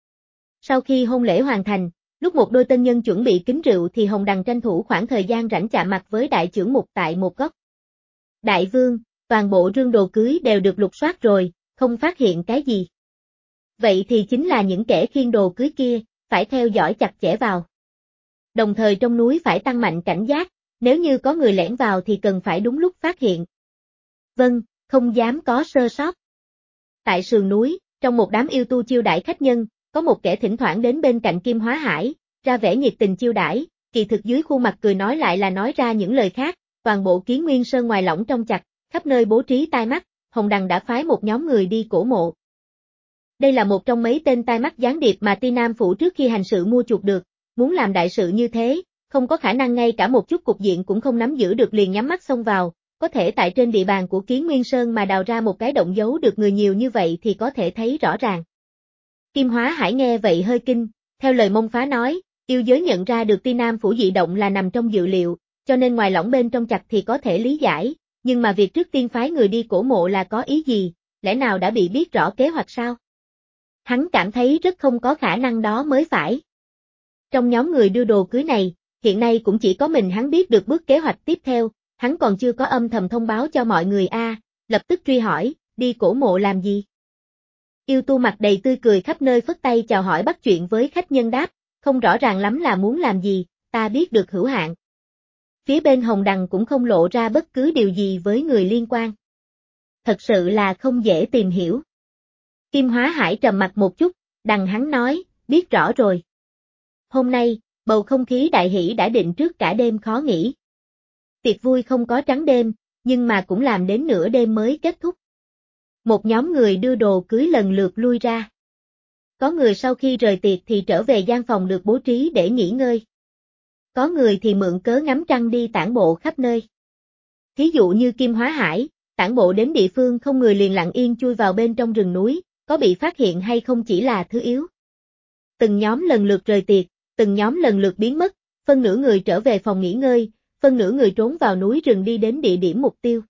Sau khi hôn lễ hoàn thành, lúc một đôi tân nhân chuẩn bị kính rượu thì Hồng Đằng tranh thủ khoảng thời gian rảnh chạm mặt với đại trưởng mục tại một góc. Đại vương, toàn bộ rương đồ cưới đều được lục soát rồi, không phát hiện cái gì. Vậy thì chính là những kẻ khiêng đồ cưới kia, phải theo dõi chặt chẽ vào. Đồng thời trong núi phải tăng mạnh cảnh giác, nếu như có người lẻn vào thì cần phải đúng lúc phát hiện. Vâng, không dám có sơ sót. Tại sườn núi, trong một đám yêu tu chiêu đãi khách nhân, có một kẻ thỉnh thoảng đến bên cạnh Kim Hóa Hải, ra vẻ nhiệt tình chiêu đãi, kỳ thực dưới khuôn mặt cười nói lại là nói ra những lời khác, toàn bộ Kiến Nguyên Sơn ngoài lỏng trong chặt, khắp nơi bố trí tai mắt, Hồng Đằng đã phái một nhóm người đi cổ mộ. Đây là một trong mấy tên tai mắt gián điệp mà Ti Nam Phủ trước khi hành sự mua chuộc được, muốn làm đại sự như thế, không có khả năng ngay cả một chút cục diện cũng không nắm giữ được liền nhắm mắt xông vào, có thể tại trên địa bàn của Kiến Nguyên Sơn mà đào ra một cái động giấu được người nhiều như vậy thì có thể thấy rõ ràng. Kim Hóa Hải nghe vậy hơi kinh, theo lời Mông Phá nói, yêu giới nhận ra được Ti Nam Phủ dị động là nằm trong dự liệu, cho nên ngoài lỏng bên trong chặt thì có thể lý giải, nhưng mà việc trước tiên phái người đi cổ mộ là có ý gì, lẽ nào đã bị biết rõ kế hoạch sao? Hắn cảm thấy rất không có khả năng đó mới phải. Trong nhóm người đưa đồ cưới này, hiện nay cũng chỉ có mình hắn biết được bước kế hoạch tiếp theo, hắn còn chưa có âm thầm thông báo cho mọi người lập tức truy hỏi, đi cổ mộ làm gì? Yêu tu mặt đầy tươi cười khắp nơi phất tay chào hỏi bắt chuyện với khách nhân đáp, không rõ ràng lắm là muốn làm gì, ta biết được hữu hạn. Phía bên Hồng Đằng cũng không lộ ra bất cứ điều gì với người liên quan. Thật sự là không dễ tìm hiểu. Kim Hóa Hải trầm mặt một chút, đằng hắn nói, biết rõ rồi. Hôm nay, bầu không khí đại hỷ đã định trước cả đêm khó nghỉ. Tiệc vui không có trắng đêm, nhưng mà cũng làm đến nửa đêm mới kết thúc. Một nhóm người đưa đồ cưới lần lượt lui ra. Có người sau khi rời tiệc thì trở về gian phòng được bố trí để nghỉ ngơi. Có người thì mượn cớ ngắm trăng đi tản bộ khắp nơi. Thí dụ như Kim Hóa Hải, tản bộ đến địa phương không người liền lặng yên chui vào bên trong rừng núi, có bị phát hiện hay không chỉ là thứ yếu. Từng nhóm lần lượt rời tiệc, từng nhóm lần lượt biến mất, phân nửa người trở về phòng nghỉ ngơi, phân nửa người trốn vào núi rừng đi đến địa điểm mục tiêu.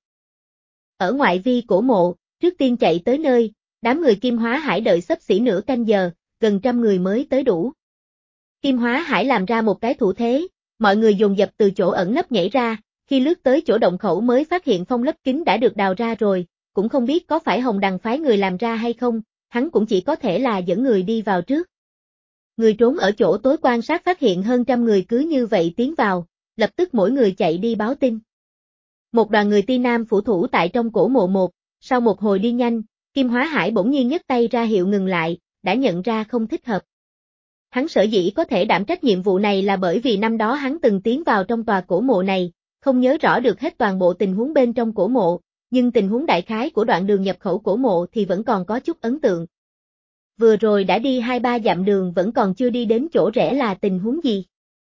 Ở ngoại vi cổ mộ, trước tiên chạy tới nơi, đám người Kim Hóa Hải đợi xấp xỉ nửa canh giờ, gần 100 người mới tới đủ. Kim Hóa Hải làm ra một cái thủ thế, mọi người dồn dập từ chỗ ẩn nấp nhảy ra, khi lướt tới chỗ động khẩu mới phát hiện phong lấp kín đã được đào ra rồi, cũng không biết có phải Hồng Đằng phái người làm ra hay không, hắn cũng chỉ có thể là dẫn người đi vào trước. Người trốn ở chỗ tối quan sát phát hiện hơn 100 người cứ như vậy tiến vào, lập tức mỗi người chạy đi báo tin. Một đoàn người Ti Nam phủ thủ tại trong cổ mộ một, sau một hồi đi nhanh, Kim Hóa Hải bỗng nhiên nhấc tay ra hiệu ngừng lại, đã nhận ra không thích hợp. Hắn sở dĩ có thể đảm trách nhiệm vụ này là bởi vì năm đó hắn từng tiến vào trong tòa cổ mộ này, không nhớ rõ được hết toàn bộ tình huống bên trong cổ mộ, nhưng tình huống đại khái của đoạn đường nhập khẩu cổ mộ thì vẫn còn có chút ấn tượng. Vừa rồi đã đi 2-3 dặm đường vẫn còn chưa đi đến chỗ rẽ là tình huống gì?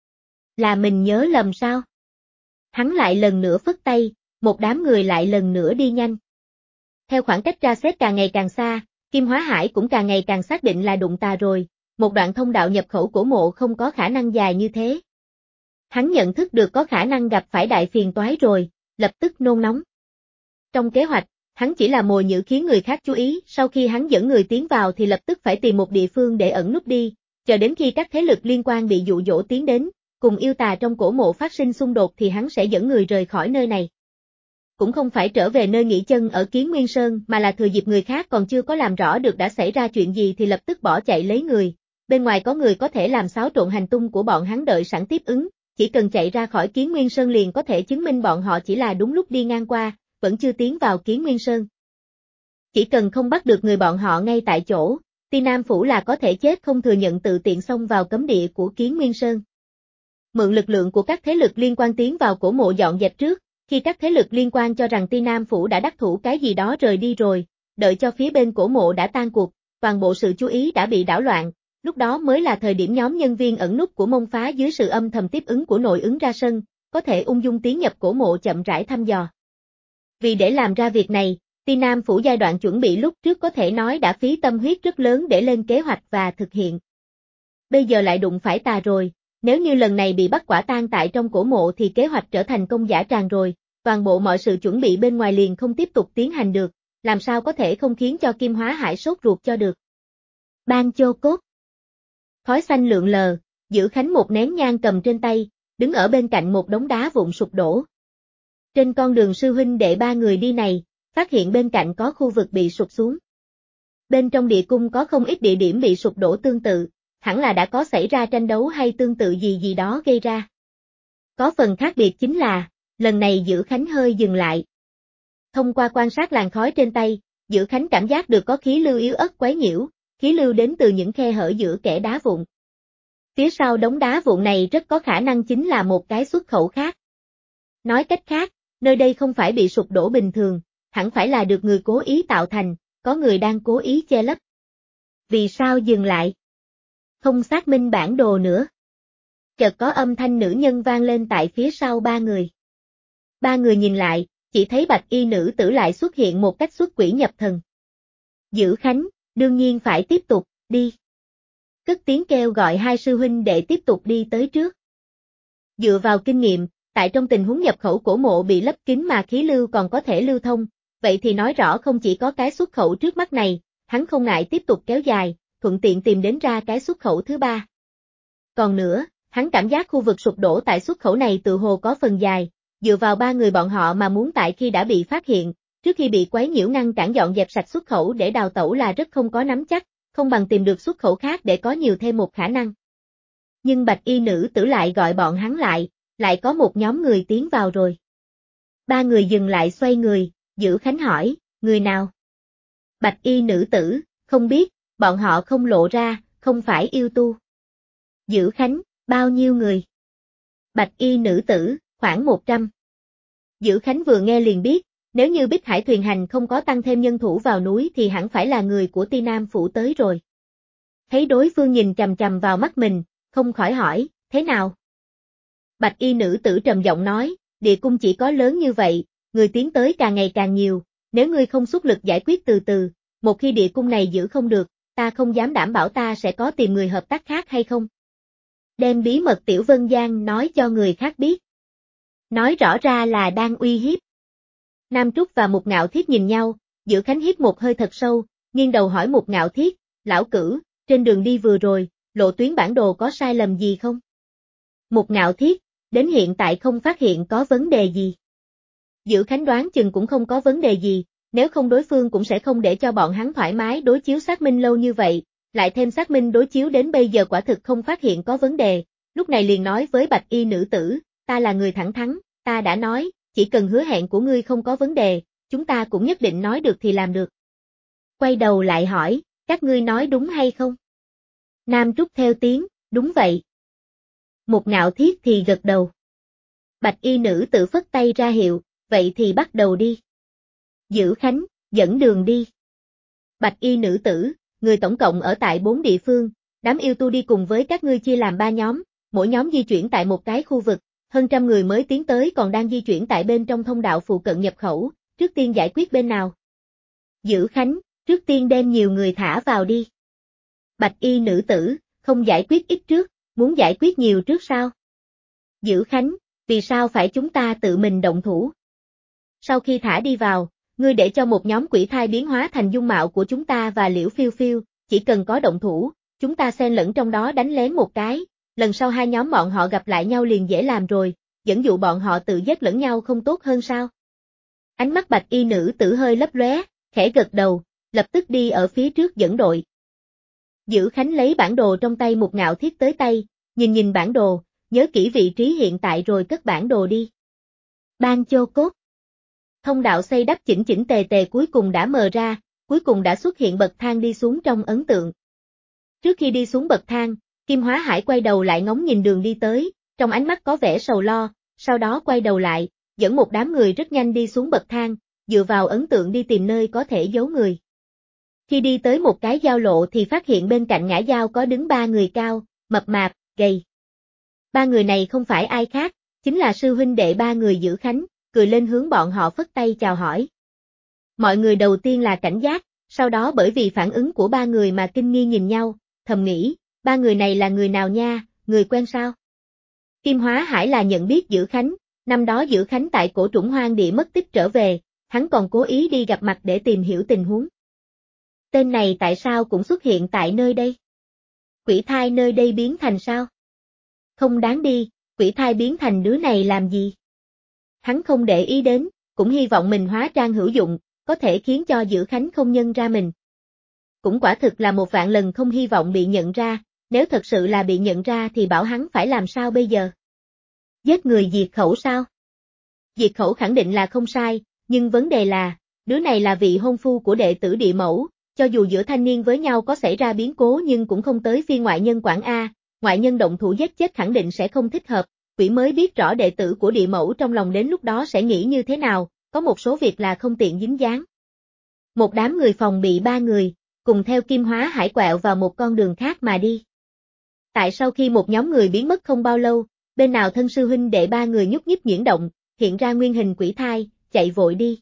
Là mình nhớ lầm sao? Hắn lại lần nữa phất tay, một đám người lại lần nữa đi nhanh. Theo khoảng cách tra xét càng ngày càng xa, Kim Hóa Hải cũng càng ngày càng xác định là đụng tà rồi, một đoạn thông đạo nhập khẩu cổ mộ không có khả năng dài như thế. Hắn nhận thức được có khả năng gặp phải đại phiền toái rồi, lập tức nôn nóng. Trong kế hoạch, hắn chỉ là mồi nhử khiến người khác chú ý, sau khi hắn dẫn người tiến vào thì lập tức phải tìm một địa phương để ẩn núp đi, chờ đến khi các thế lực liên quan bị dụ dỗ tiến đến, cùng yêu tà trong cổ mộ phát sinh xung đột thì hắn sẽ dẫn người rời khỏi nơi này. Cũng không phải trở về nơi nghỉ chân ở Kiến Nguyên Sơn mà là thừa dịp người khác còn chưa có làm rõ được đã xảy ra chuyện gì thì lập tức bỏ chạy lấy người, bên ngoài có người có thể làm xáo trộn hành tung của bọn hắn đợi sẵn tiếp ứng, chỉ cần chạy ra khỏi Kiến Nguyên Sơn liền có thể chứng minh bọn họ chỉ là đúng lúc đi ngang qua, vẫn chưa tiến vào Kiến Nguyên Sơn. Chỉ cần không bắt được người bọn họ ngay tại chỗ, Ti Nam Phủ là có thể chết không thừa nhận tự tiện xông vào cấm địa của Kiến Nguyên Sơn. Mượn lực lượng của các thế lực liên quan tiến vào cổ mộ dọn dẹp trước, khi các thế lực liên quan cho rằng Ti Nam Phủ đã đắc thủ cái gì đó rời đi rồi, đợi cho phía bên cổ mộ đã tan cuộc, toàn bộ sự chú ý đã bị đảo loạn, lúc đó mới là thời điểm nhóm nhân viên ẩn núp của Mông Phá dưới sự âm thầm tiếp ứng của nội ứng ra sân, có thể ung dung tiến nhập cổ mộ chậm rãi thăm dò. Vì để làm ra việc này, Ti Nam Phủ giai đoạn chuẩn bị lúc trước có thể nói đã phí tâm huyết rất lớn để lên kế hoạch và thực hiện. Bây giờ lại đụng phải tà rồi, nếu như lần này bị bắt quả tang tại trong cổ mộ thì kế hoạch trở thành công dã tràng rồi, toàn bộ mọi sự chuẩn bị bên ngoài liền không tiếp tục tiến hành được, làm sao có thể không khiến cho Kim Hóa Hải sốt ruột cho được. Ban Chô Cốt. Khói xanh lượn lờ, Giữ Khánh một nén nhang cầm trên tay, đứng ở bên cạnh một đống đá vụn sụp đổ. Trên con đường sư huynh đệ ba người đi này, phát hiện bên cạnh có khu vực bị sụp xuống. Bên trong địa cung có không ít địa điểm bị sụp đổ tương tự, hẳn là đã có xảy ra tranh đấu hay tương tự gì gì đó gây ra. Có phần khác biệt chính là, lần này Giữ Khánh hơi dừng lại. Thông qua quan sát làn khói trên tay, Giữ Khánh cảm giác được có khí lưu yếu ớt quấy nhiễu, khí lưu đến từ những khe hở giữa kẽ đá vụn. Phía sau đống đá vụn này rất có khả năng chính là một cái xuất khẩu khác. Nói cách khác, nơi đây không phải bị sụp đổ bình thường, hẳn phải là được người cố ý tạo thành, có người đang cố ý che lấp. Vì sao dừng lại? Không xác minh bản đồ nữa. Chợt có âm thanh nữ nhân vang lên tại phía sau ba người. Ba người nhìn lại, chỉ thấy bạch y nữ tử lại xuất hiện một cách xuất quỷ nhập thần. Giữ Khánh, đương nhiên phải tiếp tục, đi. Cất tiếng kêu gọi hai sư huynh đệ tiếp tục đi tới trước. Dựa vào kinh nghiệm, tại trong tình huống nhập khẩu cổ mộ bị lấp kín mà khí lưu còn có thể lưu thông, vậy thì nói rõ không chỉ có cái xuất khẩu trước mắt này, hắn không ngại tiếp tục kéo dài, thuận tiện tìm đến ra cái xuất khẩu thứ ba. Còn nữa, hắn cảm giác khu vực sụp đổ tại xuất khẩu này tự hồ có phần dài, dựa vào ba người bọn họ mà muốn tại khi đã bị phát hiện, Trước khi bị quấy nhiễu ngăn cản dọn dẹp sạch xuất khẩu để đào tẩu là rất không có nắm chắc, không bằng tìm được xuất khẩu khác để có nhiều thêm một khả năng. Nhưng bạch y nữ tử lại gọi bọn hắn lại có một nhóm người tiến vào rồi. Ba người dừng lại xoay người, Dữ Khánh hỏi, người nào? Bạch y nữ tử, không biết, bọn họ không lộ ra, không phải yêu tu. Dữ Khánh, bao nhiêu người? Bạch y nữ tử, khoảng 100. Dữ Khánh vừa nghe liền biết, nếu như Bích Hải thuyền hành không có tăng thêm nhân thủ vào núi thì hẳn phải là người của Ti Nam Phủ tới rồi. Thấy đối phương nhìn chằm chằm vào mắt mình, không khỏi hỏi, thế nào? Bạch y nữ tử trầm giọng nói, địa cung chỉ có lớn như vậy, người tiến tới càng ngày càng nhiều, nếu ngươi không xuất lực giải quyết từ từ, một khi địa cung này giữ không được, ta không dám đảm bảo ta sẽ có tìm người hợp tác khác hay không. Đem bí mật Tiểu Vân Giang nói cho người khác biết. Nói rõ ra là đang uy hiếp. Nam Trúc và Mục Ngạo Thiết nhìn nhau, Dữ Khánh hít một hơi thật sâu, nghiêng đầu hỏi Mục Ngạo Thiết, lão cửu, trên đường đi vừa rồi, lộ tuyến bản đồ có sai lầm gì không? Mục Ngạo Thiết, đến hiện tại không phát hiện có vấn đề gì. Dữ Khánh đoán chừng cũng không có vấn đề gì, nếu không đối phương cũng sẽ không để cho bọn hắn thoải mái đối chiếu xác minh lâu như vậy, lại thêm xác minh đối chiếu đến bây giờ quả thực không phát hiện có vấn đề, lúc này liền nói với bạch y nữ tử, ta là người thẳng thắn, ta đã nói, chỉ cần hứa hẹn của ngươi không có vấn đề, chúng ta cũng nhất định nói được thì làm được. Quay đầu lại hỏi, các ngươi nói đúng hay không? Nam Trúc theo tiếng, đúng vậy. Mục Ngạo Thiết thì gật đầu. Bạch y nữ tử phất tay ra hiệu, vậy thì bắt đầu đi. Dữ Khánh, dẫn đường đi. Bạch y nữ tử, người tổng cộng ở tại 4 địa phương, đám yêu tu đi cùng với các ngươi chia làm 3 nhóm, mỗi nhóm di chuyển tại một cái khu vực, hơn trăm người mới tiến tới còn đang di chuyển tại bên trong thông đạo phụ cận nhập khẩu, trước tiên giải quyết bên nào? Dữ Khánh, trước tiên đem nhiều người thả vào đi. Bạch y nữ tử, không giải quyết ít trước, muốn giải quyết nhiều trước sao? Dữ Khánh, vì sao phải chúng ta tự mình động thủ? Sau khi thả đi vào, ngươi để cho một nhóm quỷ thai biến hóa thành dung mạo của chúng ta và Liễu Phiêu Phiêu, chỉ cần có động thủ, chúng ta xen lẫn trong đó đánh lén một cái, lần sau hai nhóm bọn họ gặp lại nhau liền dễ làm rồi, dẫn dụ bọn họ tự giết lẫn nhau không tốt hơn sao? Ánh mắt bạch y nữ tử hơi lấp lóe, khẽ gật đầu, lập tức đi ở phía trước dẫn đội. Dữ Khánh lấy bản đồ trong tay Mục Ngạo Thiết tới tay, nhìn bản đồ, nhớ kỹ vị trí hiện tại rồi cất bản đồ đi. Ban Chô Cốt. Thông đạo xây đắp chỉnh chỉnh tề tề cuối cùng đã mở ra, cuối cùng đã xuất hiện bậc thang đi xuống trong ấn tượng. Trước khi đi xuống bậc thang, Kim Hóa Hải quay đầu lại ngóng nhìn đường đi tới, trong ánh mắt có vẻ sầu lo, sau đó quay đầu lại, dẫn một đám người rất nhanh đi xuống bậc thang, dựa vào ấn tượng đi tìm nơi có thể giấu người. Khi đi tới một cái giao lộ thì phát hiện bên cạnh ngã giao có đứng 3 người cao, mập mạp, gầy. 3 người này không phải ai khác, chính là sư huynh đệ 3 người Dữ Khánh, cười lên hướng bọn họ phất tay chào hỏi. Mọi người đầu tiên là cảnh giác, sau đó bởi vì phản ứng của 3 người mà kinh nghi nhìn nhau, thầm nghĩ, 3 người này là người nào nha, người quen sao? Kim Hóa Hải là nhận biết Dữ Khánh, năm đó Dữ Khánh tại cổ trũng hoang địa mất tích trở về, hắn còn cố ý đi gặp mặt để tìm hiểu tình huống. Tên này tại sao cũng xuất hiện tại nơi đây? Quỷ thai nơi đây biến thành sao? Không đáng đi, quỷ thai biến thành đứa này làm gì? Hắn không để ý đến, cũng hy vọng mình hóa trang hữu dụng, có thể khiến cho Dữ Khánh không nhận ra mình. Cũng quả thực là một vạn lần không hy vọng bị nhận ra, nếu thật sự là bị nhận ra thì bảo hắn phải làm sao bây giờ? Giết người diệt khẩu sao? Diệt khẩu khẳng định là không sai, nhưng vấn đề là, đứa này là vị hôn phu của đệ tử địa mẫu, cho dù giữa thanh niên với nhau có xảy ra biến cố nhưng cũng không tới phiên ngoại nhân quản A, ngoại nhân động thủ giết chết khẳng định sẽ không thích hợp, quỷ mới biết rõ đệ tử của địa mẫu trong lòng đến lúc đó sẽ nghĩ như thế nào, có một số việc là không tiện dính dáng. Một đám người phòng bị 3 người, cùng theo Kim Hóa Hải quẹo vào một con đường khác mà đi. Tại sau khi một nhóm người biến mất không bao lâu, bên nào thân sư huynh đệ 3 người nhúc nhích nhuyễn động, hiện ra nguyên hình quỷ thai, chạy vội đi.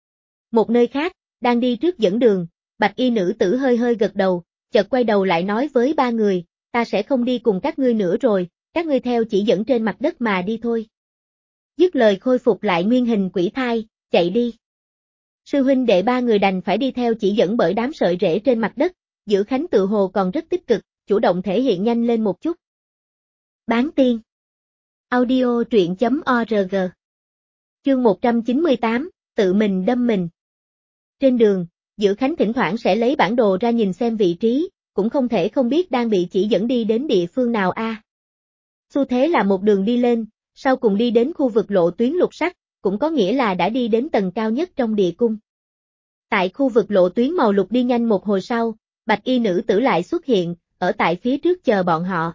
Một nơi khác, đang đi trước dẫn đường, bạch y nữ tử hơi gật đầu, chợt quay đầu lại nói với 3 người, ta sẽ không đi cùng các ngươi nữa rồi, các ngươi theo chỉ dẫn trên mặt đất mà đi thôi. Dứt lời khôi phục lại nguyên hình quỷ thai, chạy đi. Sư huynh đệ 3 người đành phải đi theo chỉ dẫn bởi đám sợi rễ trên mặt đất, Dữ Khánh tự hồ còn rất tích cực, chủ động thể hiện nhanh lên một chút. Bán tiên. Audio truyện.org. Chương 198, tự mình đâm mình. Trên đường, Dữ Khánh thỉnh thoảng sẽ lấy bản đồ ra nhìn xem vị trí, cũng không thể không biết đang bị chỉ dẫn đi đến địa phương nào a. Xu thế là một đường đi lên, sau cùng đi đến khu vực lộ tuyến lục sắc, cũng có nghĩa là đã đi đến tầng cao nhất trong địa cung. Tại khu vực lộ tuyến màu lục đi nhanh một hồi sau, bạch y nữ tử lại xuất hiện, ở tại phía trước chờ bọn họ.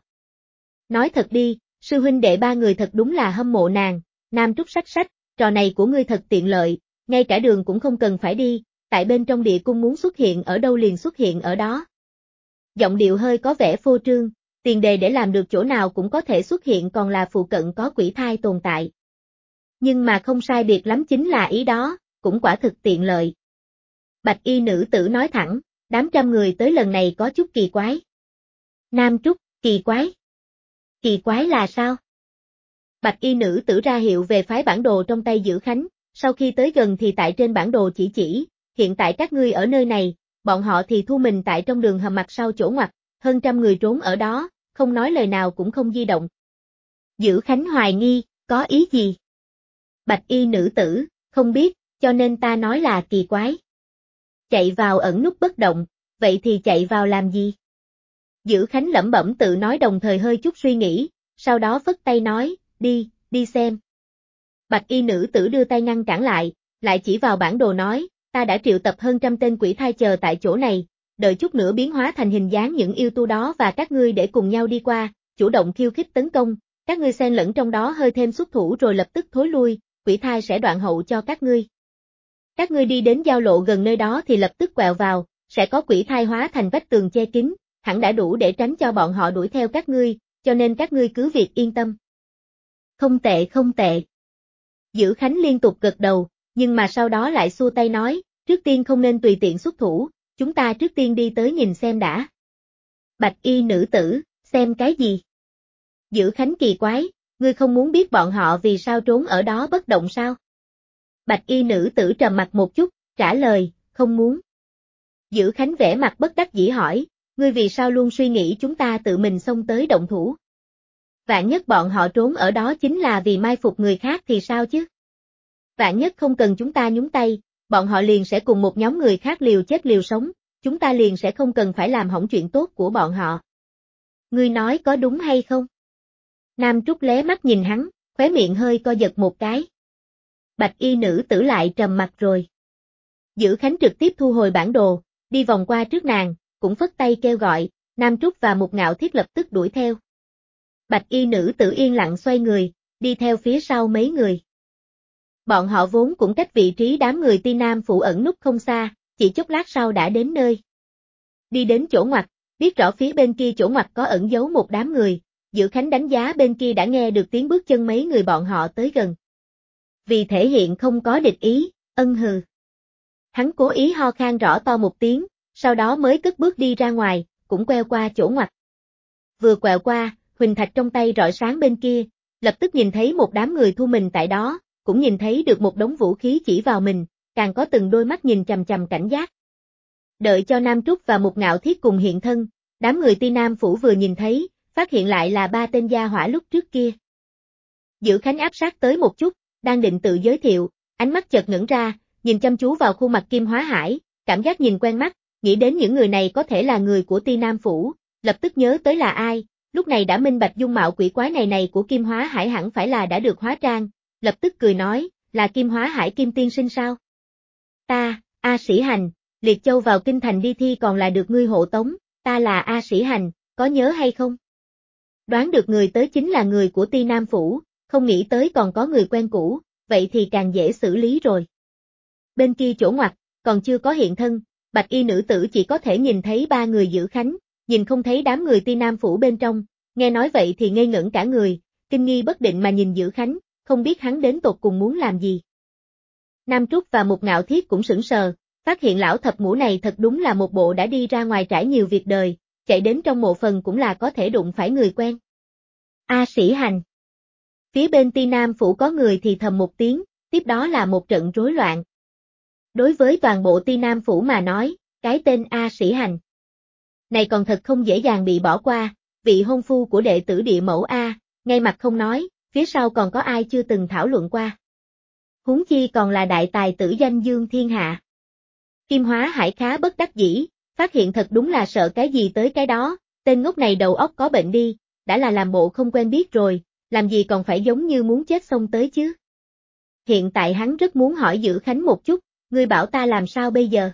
Nói thật đi, sư huynh đệ ba người thật đúng là hâm mộ nàng, Nam Trúc sách sách, trò này của ngươi thật tiện lợi, ngay cả đường cũng không cần phải đi, tại bên trong địa cung muốn xuất hiện ở đâu liền xuất hiện ở đó. Giọng điệu hơi có vẻ phô trương, tiền đề để làm được chỗ nào cũng có thể xuất hiện còn là phụ cận có quỷ thai tồn tại. Nhưng mà không sai biệt lắm chính là ý đó, cũng quả thực tiện lợi. Bạch y nữ tử nói thẳng, đám trăm người tới lần này có chút kỳ quái. Nam Trúc, kỳ quái. Kỳ quái là sao? Bạch y nữ tử ra hiệu về phái bản đồ trong tay Dữ Khánh, sau khi tới gần thì tại trên bản đồ chỉ, hiện tại các ngươi ở nơi này, bọn họ thì thu mình tại trong đường hầm mặt sau chỗ ngoặt, hơn trăm người trốn ở đó, không nói lời nào cũng không di động. Dữ Khánh hoài nghi, có ý gì? Bạch y nữ tử, không biết, cho nên ta nói là kỳ quái. Chạy vào ẩn núp bất động, vậy thì chạy vào làm gì? Dữ Khánh lẩm bẩm tự nói đồng thời hơi chút suy nghĩ, sau đó phất tay nói, đi xem. Bạch y nữ tử đưa tay ngăn cản lại chỉ vào bản đồ nói, ta đã triệu tập hơn trăm tên quỷ thai chờ tại chỗ này, đợi chút nữa biến hóa thành hình dáng những yêu tu đó và các ngươi để cùng nhau đi qua, chủ động khiêu khích tấn công, các ngươi xen lẫn trong đó hơi thêm xuất thủ rồi lập tức thối lui, quỷ thai sẽ đoạn hậu cho các ngươi. Các ngươi đi đến giao lộ gần nơi đó thì lập tức quẹo vào, sẽ có quỷ thai hóa thành vách tường che kín, hẳn đã đủ để tránh cho bọn họ đuổi theo các ngươi, cho nên các ngươi cứ việc yên tâm. Không tệ không tệ. Dữ Khánh liên tục gật đầu, nhưng mà sau đó lại xua tay nói, trước tiên không nên tùy tiện xuất thủ, chúng ta trước tiên đi tới nhìn xem đã. Bạch y nữ tử, xem cái gì? Dữ Khánh kỳ quái, ngươi không muốn biết bọn họ vì sao trốn ở đó bất động sao? Bạch y nữ tử trầm mặt một chút, trả lời, không muốn. Dữ Khánh vẻ mặt bất đắc dĩ hỏi, ngươi vì sao luôn suy nghĩ chúng ta tự mình xông tới động thủ? Vạn nhất bọn họ trốn ở đó chính là vì mai phục người khác thì sao chứ? Vạn nhất không cần chúng ta nhúng tay, bọn họ liền sẽ cùng một nhóm người khác liều chết liều sống, chúng ta liền sẽ không cần phải làm hỏng chuyện tốt của bọn họ. Ngươi nói có đúng hay không? Nam Trúc lé mắt nhìn hắn, khóe miệng hơi co giật một cái. Bạch y nữ tử lại trầm mặt rồi. Dữ Khánh trực tiếp thu hồi bản đồ, đi vòng qua trước nàng, cũng phất tay kêu gọi, Nam Trúc và Mục Ngạo Thiết lập tức đuổi theo. Bạch y nữ tử yên lặng xoay người, đi theo phía sau mấy người. Bọn họ vốn cũng cách vị trí đám người Ti Nam Phủ ẩn núp không xa, chỉ chốc lát sau đã đến nơi. Đi đến chỗ ngoặt, biết rõ phía bên kia chỗ ngoặt có ẩn giấu một đám người, Dữ Khánh đánh giá bên kia đã nghe được tiếng bước chân mấy người bọn họ tới gần. Vì thể hiện không có địch ý, ân hừ. Hắn cố ý ho khan rõ to một tiếng, sau đó mới cất bước đi ra ngoài, cũng queo qua chỗ ngoặt. Vừa quẹo qua, huỳnh thạch trong tay rọi sáng bên kia, lập tức nhìn thấy một đám người thu mình tại đó, cũng nhìn thấy được một đống vũ khí chỉ vào mình, càng có từng đôi mắt nhìn chằm chằm cảnh giác. Đợi cho Nam Trúc và Mục Ngạo Thiết cùng hiện thân, đám người Ti Nam Phủ vừa nhìn thấy, phát hiện lại là ba tên gia hỏa lúc trước kia. Dữ Khánh áp sát tới một chút, đang định tự giới thiệu, ánh mắt chợt ngẩng ra, nhìn chăm chú vào khuôn mặt Kim Hóa Hải, cảm giác nhìn quen mắt, nghĩ đến những người này có thể là người của Ti Nam Phủ, lập tức nhớ tới là ai, lúc này đã minh bạch dung mạo quỷ quái này của Kim Hóa Hải hẳn phải là đã được hóa trang, lập tức cười nói, là Kim Hóa Hải Kim tiên sinh sao? Ta, A Sĩ Hành, Liệt Châu vào kinh thành đi thi còn là được ngươi hộ tống, ta là A Sĩ Hành, có nhớ hay không? Đoán được người tới chính là người của Ti Nam Phủ, không nghĩ tới còn có người quen cũ, vậy thì càng dễ xử lý rồi. Bên kia chỗ ngoặt, còn chưa có hiện thân, bạch y nữ tử chỉ có thể nhìn thấy ba người Dữ Khánh, nhìn không thấy đám người Ti Nam Phủ bên trong, nghe nói vậy thì ngây ngẩn cả người, kinh nghi bất định mà nhìn Dữ Khánh, không biết hắn đến tột cùng muốn làm gì. Nam Trúc và Mục Ngạo Thiết cũng sững sờ, phát hiện lão thập ngũ này thật đúng là một bộ đã đi ra ngoài trải nhiều việc đời, chạy đến trong mộ phần cũng là có thể đụng phải người quen. A Sĩ Hành. Phía bên Ti Nam Phủ có người thì thầm một tiếng, tiếp đó là một trận rối loạn. Đối với toàn bộ Ti Nam Phủ mà nói, cái tên A Sĩ Hành này còn thật không dễ dàng bị bỏ qua, vị hôn phu của đệ tử địa mẫu A, ngay mặt không nói, phía sau còn có ai chưa từng thảo luận qua. Huống chi còn là đại tài tử danh dương thiên hạ. Kim Hóa Hải khá bất đắc dĩ, phát hiện thật đúng là sợ cái gì tới cái đó, tên ngốc này đầu óc có bệnh đi, đã là làm bộ không quen biết rồi, làm gì còn phải giống như muốn chết xông tới chứ. Hiện tại hắn rất muốn hỏi Dữ Khánh một chút, ngươi bảo ta làm sao bây giờ?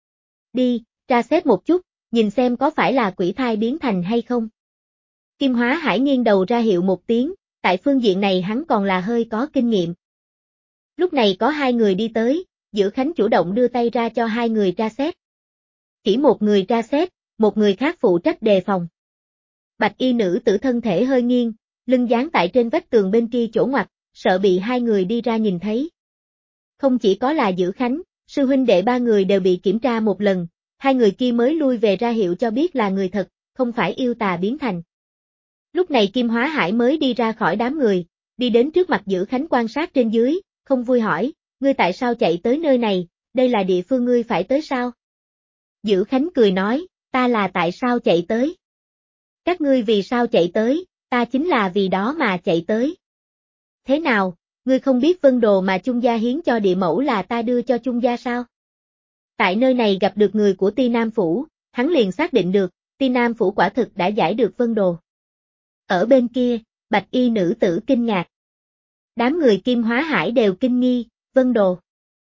Đi, tra xét một chút, nhìn xem có phải là quỷ thai biến thành hay không. Kim Hóa Hải nghiêng đầu ra hiệu một tiếng, tại phương diện này hắn còn là hơi có kinh nghiệm. Lúc này có hai người đi tới, Dữ Khánh chủ động đưa tay ra cho hai người tra xét. Chỉ một người tra xét, một người khác phụ trách đề phòng. Bạch y nữ tử thân thể hơi nghiêng, lưng dán tại trên vách tường bên kia chỗ ngoặt, sợ bị hai người đi ra nhìn thấy. Không chỉ có là Dữ Khánh, sư huynh đệ ba người đều bị kiểm tra một lần, hai người kia mới lui về ra hiệu cho biết là người thật, không phải yêu tà biến thành. Lúc này Kim Hóa Hải mới đi ra khỏi đám người, đi đến trước mặt Dữ Khánh quan sát trên dưới, không vui hỏi, ngươi tại sao chạy tới nơi này, đây là địa phương ngươi phải tới sao? Dữ Khánh cười nói, ta là tại sao chạy tới? Các ngươi vì sao chạy tới, ta chính là vì đó mà chạy tới. Thế nào, ngươi không biết vân đồ mà Chung gia hiến cho địa mẫu là ta đưa cho Chung gia sao? Tại nơi này gặp được người của Ti Nam Phủ, hắn liền xác định được, Ti Nam Phủ quả thực đã giải được vân đồ. Ở bên kia, bạch y nữ tử kinh ngạc. Đám người Kim Hóa Hải đều kinh nghi, vân đồ.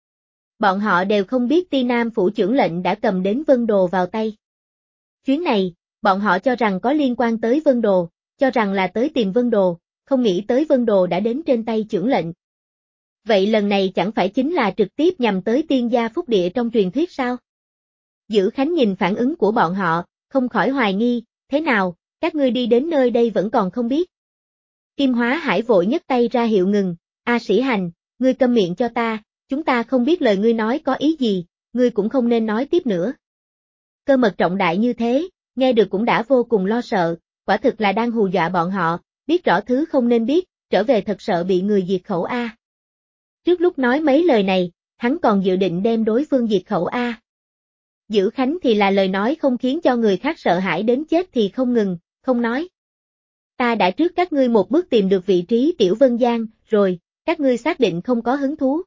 Bọn họ đều không biết Ti Nam Phủ trưởng lệnh đã cầm đến vân đồ vào tay. Chuyến này, bọn họ cho rằng có liên quan tới vân đồ, cho rằng là tới tìm vân đồ, không nghĩ tới vân đồ đã đến trên tay trưởng lệnh. Vậy lần này chẳng phải chính là trực tiếp nhằm tới tiên gia phúc địa trong truyền thuyết sao? Dữ Khánh nhìn phản ứng của bọn họ, không khỏi hoài nghi, thế nào, các ngươi đi đến nơi đây vẫn còn không biết. Kim Hóa Hải vội nhấc tay ra hiệu ngừng, A Sĩ Hành, ngươi câm miệng cho ta, chúng ta không biết lời ngươi nói có ý gì, ngươi cũng không nên nói tiếp nữa. Cơ mật trọng đại như thế, nghe được cũng đã vô cùng lo sợ, quả thực là đang hù dọa bọn họ, biết rõ thứ không nên biết, trở về thật sợ bị người diệt khẩu A. Trước lúc nói mấy lời này, hắn còn dự định đem đối phương diệt khẩu A. Dữ Khánh thì là lời nói không khiến cho người khác sợ hãi đến chết thì không ngừng, không nói. Ta đã trước các ngươi một bước tìm được vị trí Tiểu Vân Giang, rồi, các ngươi xác định không có hứng thú.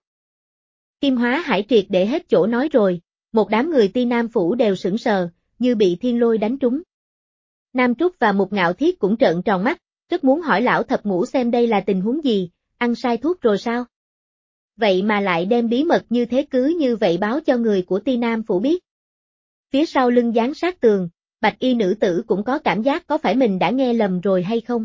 Kim Hóa Hải triệt để hết chỗ nói rồi, một đám người Ti Nam Phủ đều sững sờ, như bị thiên lôi đánh trúng. Nam Trúc và Mục Ngạo Thiết cũng trợn tròn mắt, rất muốn hỏi lão thập ngũ xem đây là tình huống gì, ăn sai thuốc rồi sao? Vậy mà lại đem bí mật như thế cứ như vậy báo cho người của Ti Nam Phủ biết. Phía sau lưng dán sát tường, bạch y nữ tử cũng có cảm giác có phải mình đã nghe lầm rồi hay không.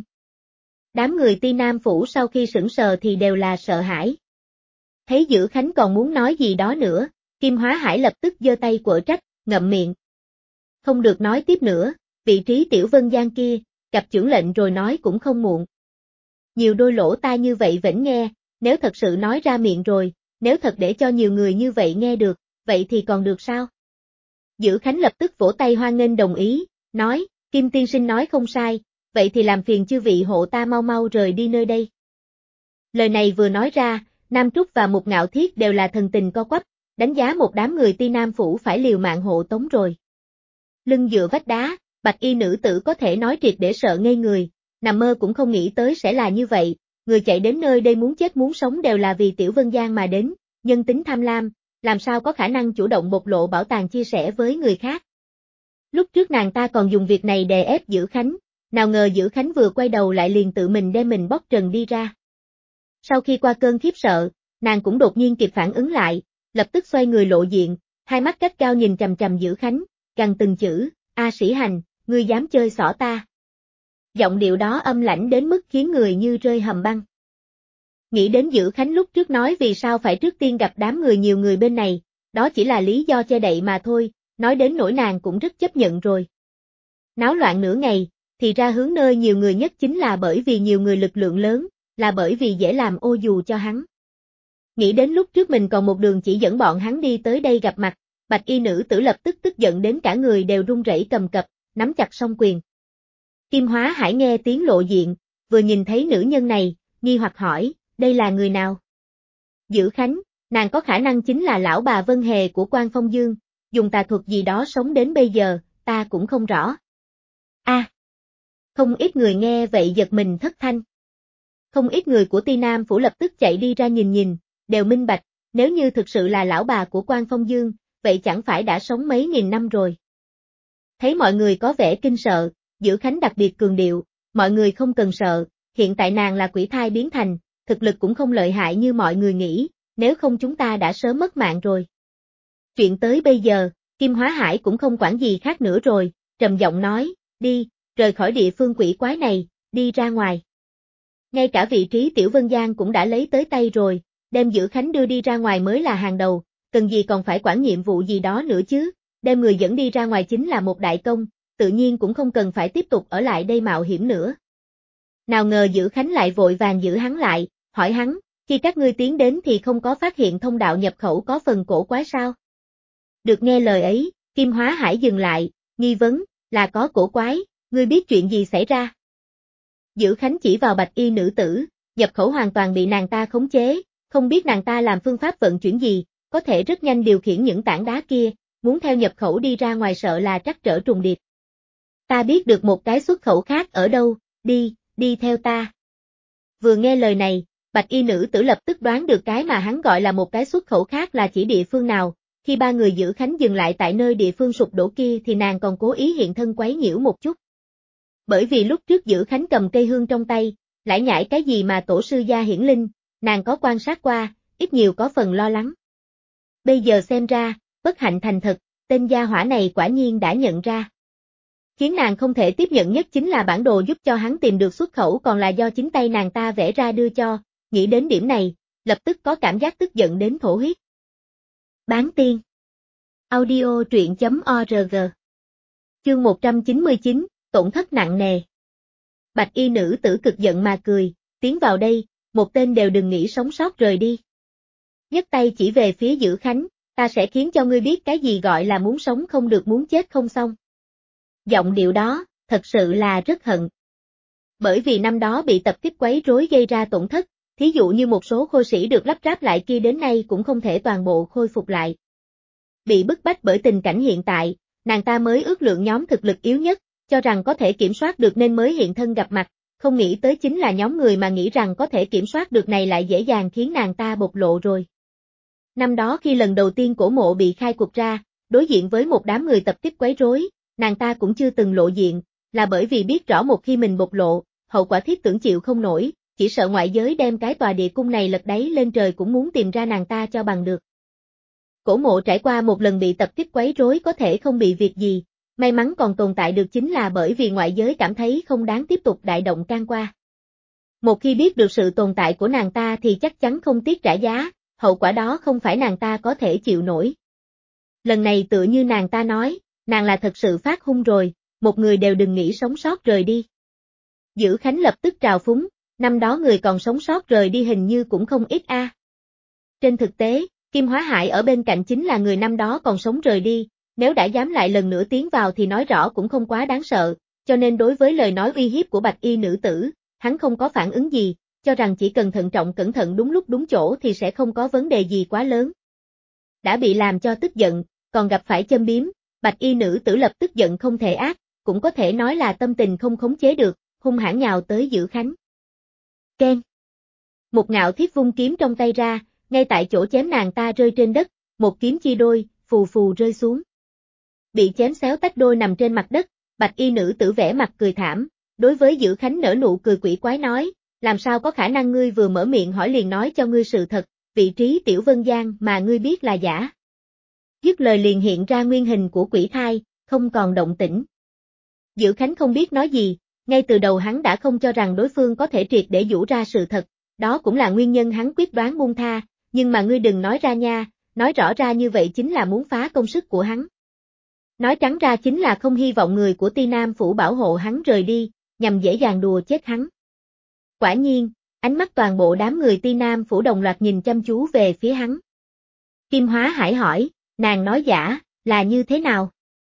Đám người Ti Nam Phủ sau khi sững sờ thì đều là sợ hãi. Thấy Dữ Khánh còn muốn nói gì đó nữa, Kim Hóa Hải lập tức giơ tay quở trách, ngậm miệng. Không được nói tiếp nữa, vị trí Tiểu Vân Giang kia, gặp trưởng lệnh rồi nói cũng không muộn. Nhiều đôi lỗ tai như vậy vẫn nghe, nếu thật sự nói ra miệng rồi, nếu thật để cho nhiều người như vậy nghe được, vậy thì còn được sao? Dữ Khánh lập tức vỗ tay hoan nghênh đồng ý, nói, Kim tiên sinh nói không sai, vậy thì làm phiền chư vị hộ ta mau mau rời đi nơi đây. Lời này vừa nói ra, Nam Trúc và Mục Ngạo Thiết đều là thần tình co quắp, đánh giá một đám người Ti Nam Phủ phải liều mạng hộ tống rồi. Lưng dựa vách đá, bạch y nữ tử có thể nói triệt để sợ ngây người, nằm mơ cũng không nghĩ tới sẽ là như vậy, người chạy đến nơi đây muốn chết muốn sống đều là vì Tiểu Vân Giang mà đến, nhân tính tham lam, làm sao có khả năng chủ động bộc lộ bảo tàng chia sẻ với người khác. Lúc trước nàng ta còn dùng việc này đè ép Dữ Khánh, nào ngờ Dữ Khánh vừa quay đầu lại liền tự mình đem mình bóc trần đi ra. Sau khi qua cơn khiếp sợ, nàng cũng đột nhiên kịp phản ứng lại, lập tức xoay người lộ diện, hai mắt cách cao nhìn chằm chằm Dữ Khánh, gằn từng chữ, A Sĩ Hành, ngươi dám chơi xỏ ta. Giọng điệu đó âm lãnh đến mức khiến người như rơi hầm băng. Nghĩ đến Dữ Khánh lúc trước nói vì sao phải trước tiên gặp đám người nhiều người bên này, đó chỉ là lý do che đậy mà thôi, nói đến nỗi nàng cũng rất chấp nhận rồi. Náo loạn nửa ngày, thì ra hướng nơi nhiều người nhất chính là bởi vì nhiều người lực lượng lớn, là bởi vì dễ làm ô dù cho hắn. Nghĩ đến lúc trước mình còn một đường chỉ dẫn bọn hắn đi tới đây gặp mặt, bạch y nữ tử lập tức tức giận đến cả người đều run rẩy cầm cập, nắm chặt song quyền. Kim Hóa Hải nghe tiếng lộ diện, vừa nhìn thấy nữ nhân này, nghi hoặc hỏi, đây là người nào? Dữ Khánh, nàng có khả năng chính là lão bà Vân Hề của Quan Phong Dương, dùng tà thuật gì đó sống đến bây giờ, ta cũng không rõ. Không ít người nghe vậy giật mình thất thanh. Không ít người của Ti Nam Phủ lập tức chạy đi ra nhìn, đều minh bạch, nếu như thực sự là lão bà của Quan Phong Dương, vậy chẳng phải đã sống mấy nghìn năm rồi. Thấy mọi người có vẻ kinh sợ, Dữ Khánh đặc biệt cường điệu, mọi người không cần sợ, hiện tại nàng là quỷ thai biến thành, thực lực cũng không lợi hại như mọi người nghĩ, nếu không chúng ta đã sớm mất mạng rồi. Chuyện tới bây giờ, Kim Hóa Hải cũng không quản gì khác nữa rồi, trầm giọng nói, đi, rời khỏi địa phương quỷ quái này, đi ra ngoài. Ngay cả vị trí Tiểu Vân Giang cũng đã lấy tới tay rồi, đem Dữ Khánh đưa đi ra ngoài mới là hàng đầu, cần gì còn phải quản nhiệm vụ gì đó nữa chứ, đem người dẫn đi ra ngoài chính là một đại công, tự nhiên cũng không cần phải tiếp tục ở lại đây mạo hiểm nữa. Nào ngờ Dữ Khánh lại vội vàng giữ hắn lại, hỏi hắn, khi các ngươi tiến đến thì không có phát hiện thông đạo nhập khẩu có phần cổ quái sao? Được nghe lời ấy, Kim Hóa Hải dừng lại, nghi vấn, là có cổ quái, ngươi biết chuyện gì xảy ra? Dữ Khánh chỉ vào bạch y nữ tử, nhập khẩu hoàn toàn bị nàng ta khống chế, không biết nàng ta làm phương pháp vận chuyển gì, có thể rất nhanh điều khiển những tảng đá kia, muốn theo nhập khẩu đi ra ngoài sợ là trắc trở trùng điệp. Ta biết được một cái xuất khẩu khác ở đâu, đi theo ta. Vừa nghe lời này, bạch y nữ tử lập tức đoán được cái mà hắn gọi là một cái xuất khẩu khác là chỉ địa phương nào, khi ba người Dữ Khánh dừng lại tại nơi địa phương sụp đổ kia thì nàng còn cố ý hiện thân quấy nhiễu một chút. Bởi vì lúc trước Dữ Khánh cầm cây hương trong tay, lải nhải cái gì mà tổ sư gia hiển linh, nàng có quan sát qua, ít nhiều có phần lo lắng. Bây giờ xem ra, bất hạnh thành thật, tên gia hỏa này quả nhiên đã nhận ra. Khiến nàng không thể tiếp nhận nhất chính là bản đồ giúp cho hắn tìm được xuất khẩu còn là do chính tay nàng ta vẽ ra đưa cho, nghĩ đến điểm này, lập tức có cảm giác tức giận đến thổ huyết. Bán tiên. Audio truyện.org. Chương 199, tổn thất nặng nề. Bạch y nữ tử cực giận mà cười, tiến vào đây, một tên đều đừng nghĩ sống sót rời đi. Nhấc tay chỉ về phía Dữ Khánh, ta sẽ khiến cho ngươi biết cái gì gọi là muốn sống không được muốn chết không xong. Giọng điệu đó, thật sự là rất hận. Bởi vì năm đó bị tập kích quấy rối gây ra tổn thất, thí dụ như một số khôi sĩ được lắp ráp lại kia đến nay cũng không thể toàn bộ khôi phục lại. Bị bức bách bởi tình cảnh hiện tại, nàng ta mới ước lượng nhóm thực lực yếu nhất, cho rằng có thể kiểm soát được nên mới hiện thân gặp mặt, không nghĩ tới chính là nhóm người mà nghĩ rằng có thể kiểm soát được này lại dễ dàng khiến nàng ta bộc lộ rồi. Năm đó khi lần đầu tiên cổ mộ bị khai cuộc ra, đối diện với một đám người tập kích quấy rối, nàng ta cũng chưa từng lộ diện, là bởi vì biết rõ một khi mình bộc lộ, hậu quả thiết tưởng chịu không nổi, chỉ sợ ngoại giới đem cái tòa địa cung này lật đáy lên trời cũng muốn tìm ra nàng ta cho bằng được. Cổ mộ trải qua một lần bị tập kích quấy rối có thể không bị việc gì, may mắn còn tồn tại được chính là bởi vì ngoại giới cảm thấy không đáng tiếp tục đại động can qua. Một khi biết được sự tồn tại của nàng ta thì chắc chắn không tiếc trả giá, hậu quả đó không phải nàng ta có thể chịu nổi. Lần này tựa như nàng ta nói, nàng là thật sự phát hung rồi, một người đều đừng nghĩ sống sót rời đi. Dữ Khánh lập tức trào phúng, năm đó người còn sống sót rời đi hình như cũng không ít a. Trên thực tế, Kim Hóa Hải ở bên cạnh chính là người năm đó còn sống rời đi, nếu đã dám lại lần nữa tiến vào thì nói rõ cũng không quá đáng sợ, cho nên đối với lời nói uy hiếp của bạch y nữ tử, hắn không có phản ứng gì, cho rằng chỉ cần thận trọng cẩn thận đúng lúc đúng chỗ thì sẽ không có vấn đề gì quá lớn. Đã bị làm cho tức giận, còn gặp phải châm biếm, bạch y nữ tử lập tức giận không thể ác, cũng có thể nói là tâm tình không khống chế được, hung hãn nhào tới Dữ Khánh. Keng. Một ngạo thiết vung kiếm trong tay ra, ngay tại chỗ chém nàng ta rơi trên đất, một kiếm chia đôi, phù phù rơi xuống. Bị chém xéo tách đôi nằm trên mặt đất, bạch y nữ tử vẻ mặt cười thảm, đối với Dữ Khánh nở nụ cười quỷ quái nói, làm sao có khả năng ngươi vừa mở miệng hỏi liền nói cho ngươi sự thật, vị trí Tiểu Vân Giang mà ngươi biết là giả. Dứt lời liền hiện ra nguyên hình của quỷ thai, không còn động tĩnh. Dữ Khánh không biết nói gì, ngay từ đầu hắn đã không cho rằng đối phương có thể triệt để giũ ra sự thật, đó cũng là nguyên nhân hắn quyết đoán buông tha, nhưng mà ngươi đừng nói ra nha, nói rõ ra như vậy chính là muốn phá công sức của hắn. Nói trắng ra chính là không hy vọng người của Ti Nam Phủ bảo hộ hắn rời đi, nhằm dễ dàng đùa chết hắn. Quả nhiên, ánh mắt toàn bộ đám người Ti Nam Phủ đồng loạt nhìn chăm chú về phía hắn. Kim Hóa Hải hỏi, nàng nói giả, là như thế nào?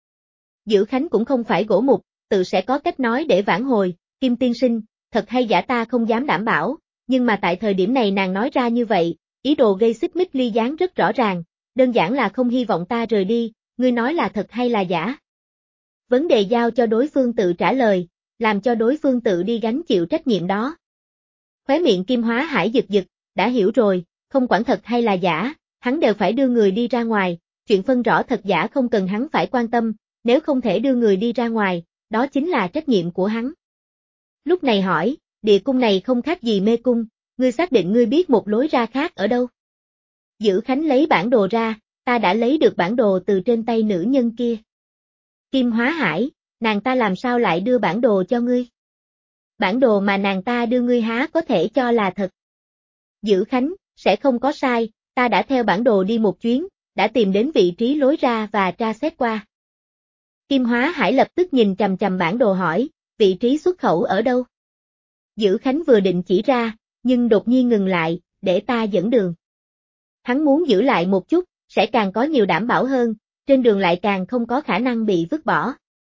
Dữ Khánh cũng không phải gỗ mục, tự sẽ có cách nói để vãn hồi, Kim tiên sinh, thật hay giả ta không dám đảm bảo, nhưng mà tại thời điểm này nàng nói ra như vậy, ý đồ gây xích mích ly gián rất rõ ràng, đơn giản là không hy vọng ta rời đi, ngươi nói là thật hay là giả? Vấn đề giao cho đối phương tự trả lời, làm cho đối phương tự đi gánh chịu trách nhiệm đó. Khóe miệng Kim Hóa Hải giật giật, đã hiểu rồi, không quản thật hay là giả, hắn đều phải đưa người đi ra ngoài, Chuyện phân rõ thật giả không cần hắn phải quan tâm, nếu không thể đưa người đi ra ngoài, đó chính là trách nhiệm của hắn. Lúc này hỏi, địa cung này không khác gì mê cung, ngươi xác định ngươi biết một lối ra khác ở đâu? Dữ Khánh lấy bản đồ ra, ta đã lấy được bản đồ từ trên tay nữ nhân kia. Kim Hóa Hải, nàng ta làm sao lại đưa bản đồ cho ngươi? Bản đồ mà nàng ta đưa ngươi há có thể cho là thật? Dữ Khánh, sẽ không có sai, ta đã theo bản đồ đi một chuyến, đã tìm đến vị trí lối ra và tra xét qua. Kim Hóa Hải lập tức nhìn chằm chằm bản đồ hỏi, vị trí xuất khẩu ở đâu? Dữ Khánh vừa định chỉ ra, nhưng đột nhiên ngừng lại, để ta dẫn đường. Hắn muốn giữ lại một chút, sẽ càng có nhiều đảm bảo hơn, trên đường lại càng không có khả năng bị vứt bỏ.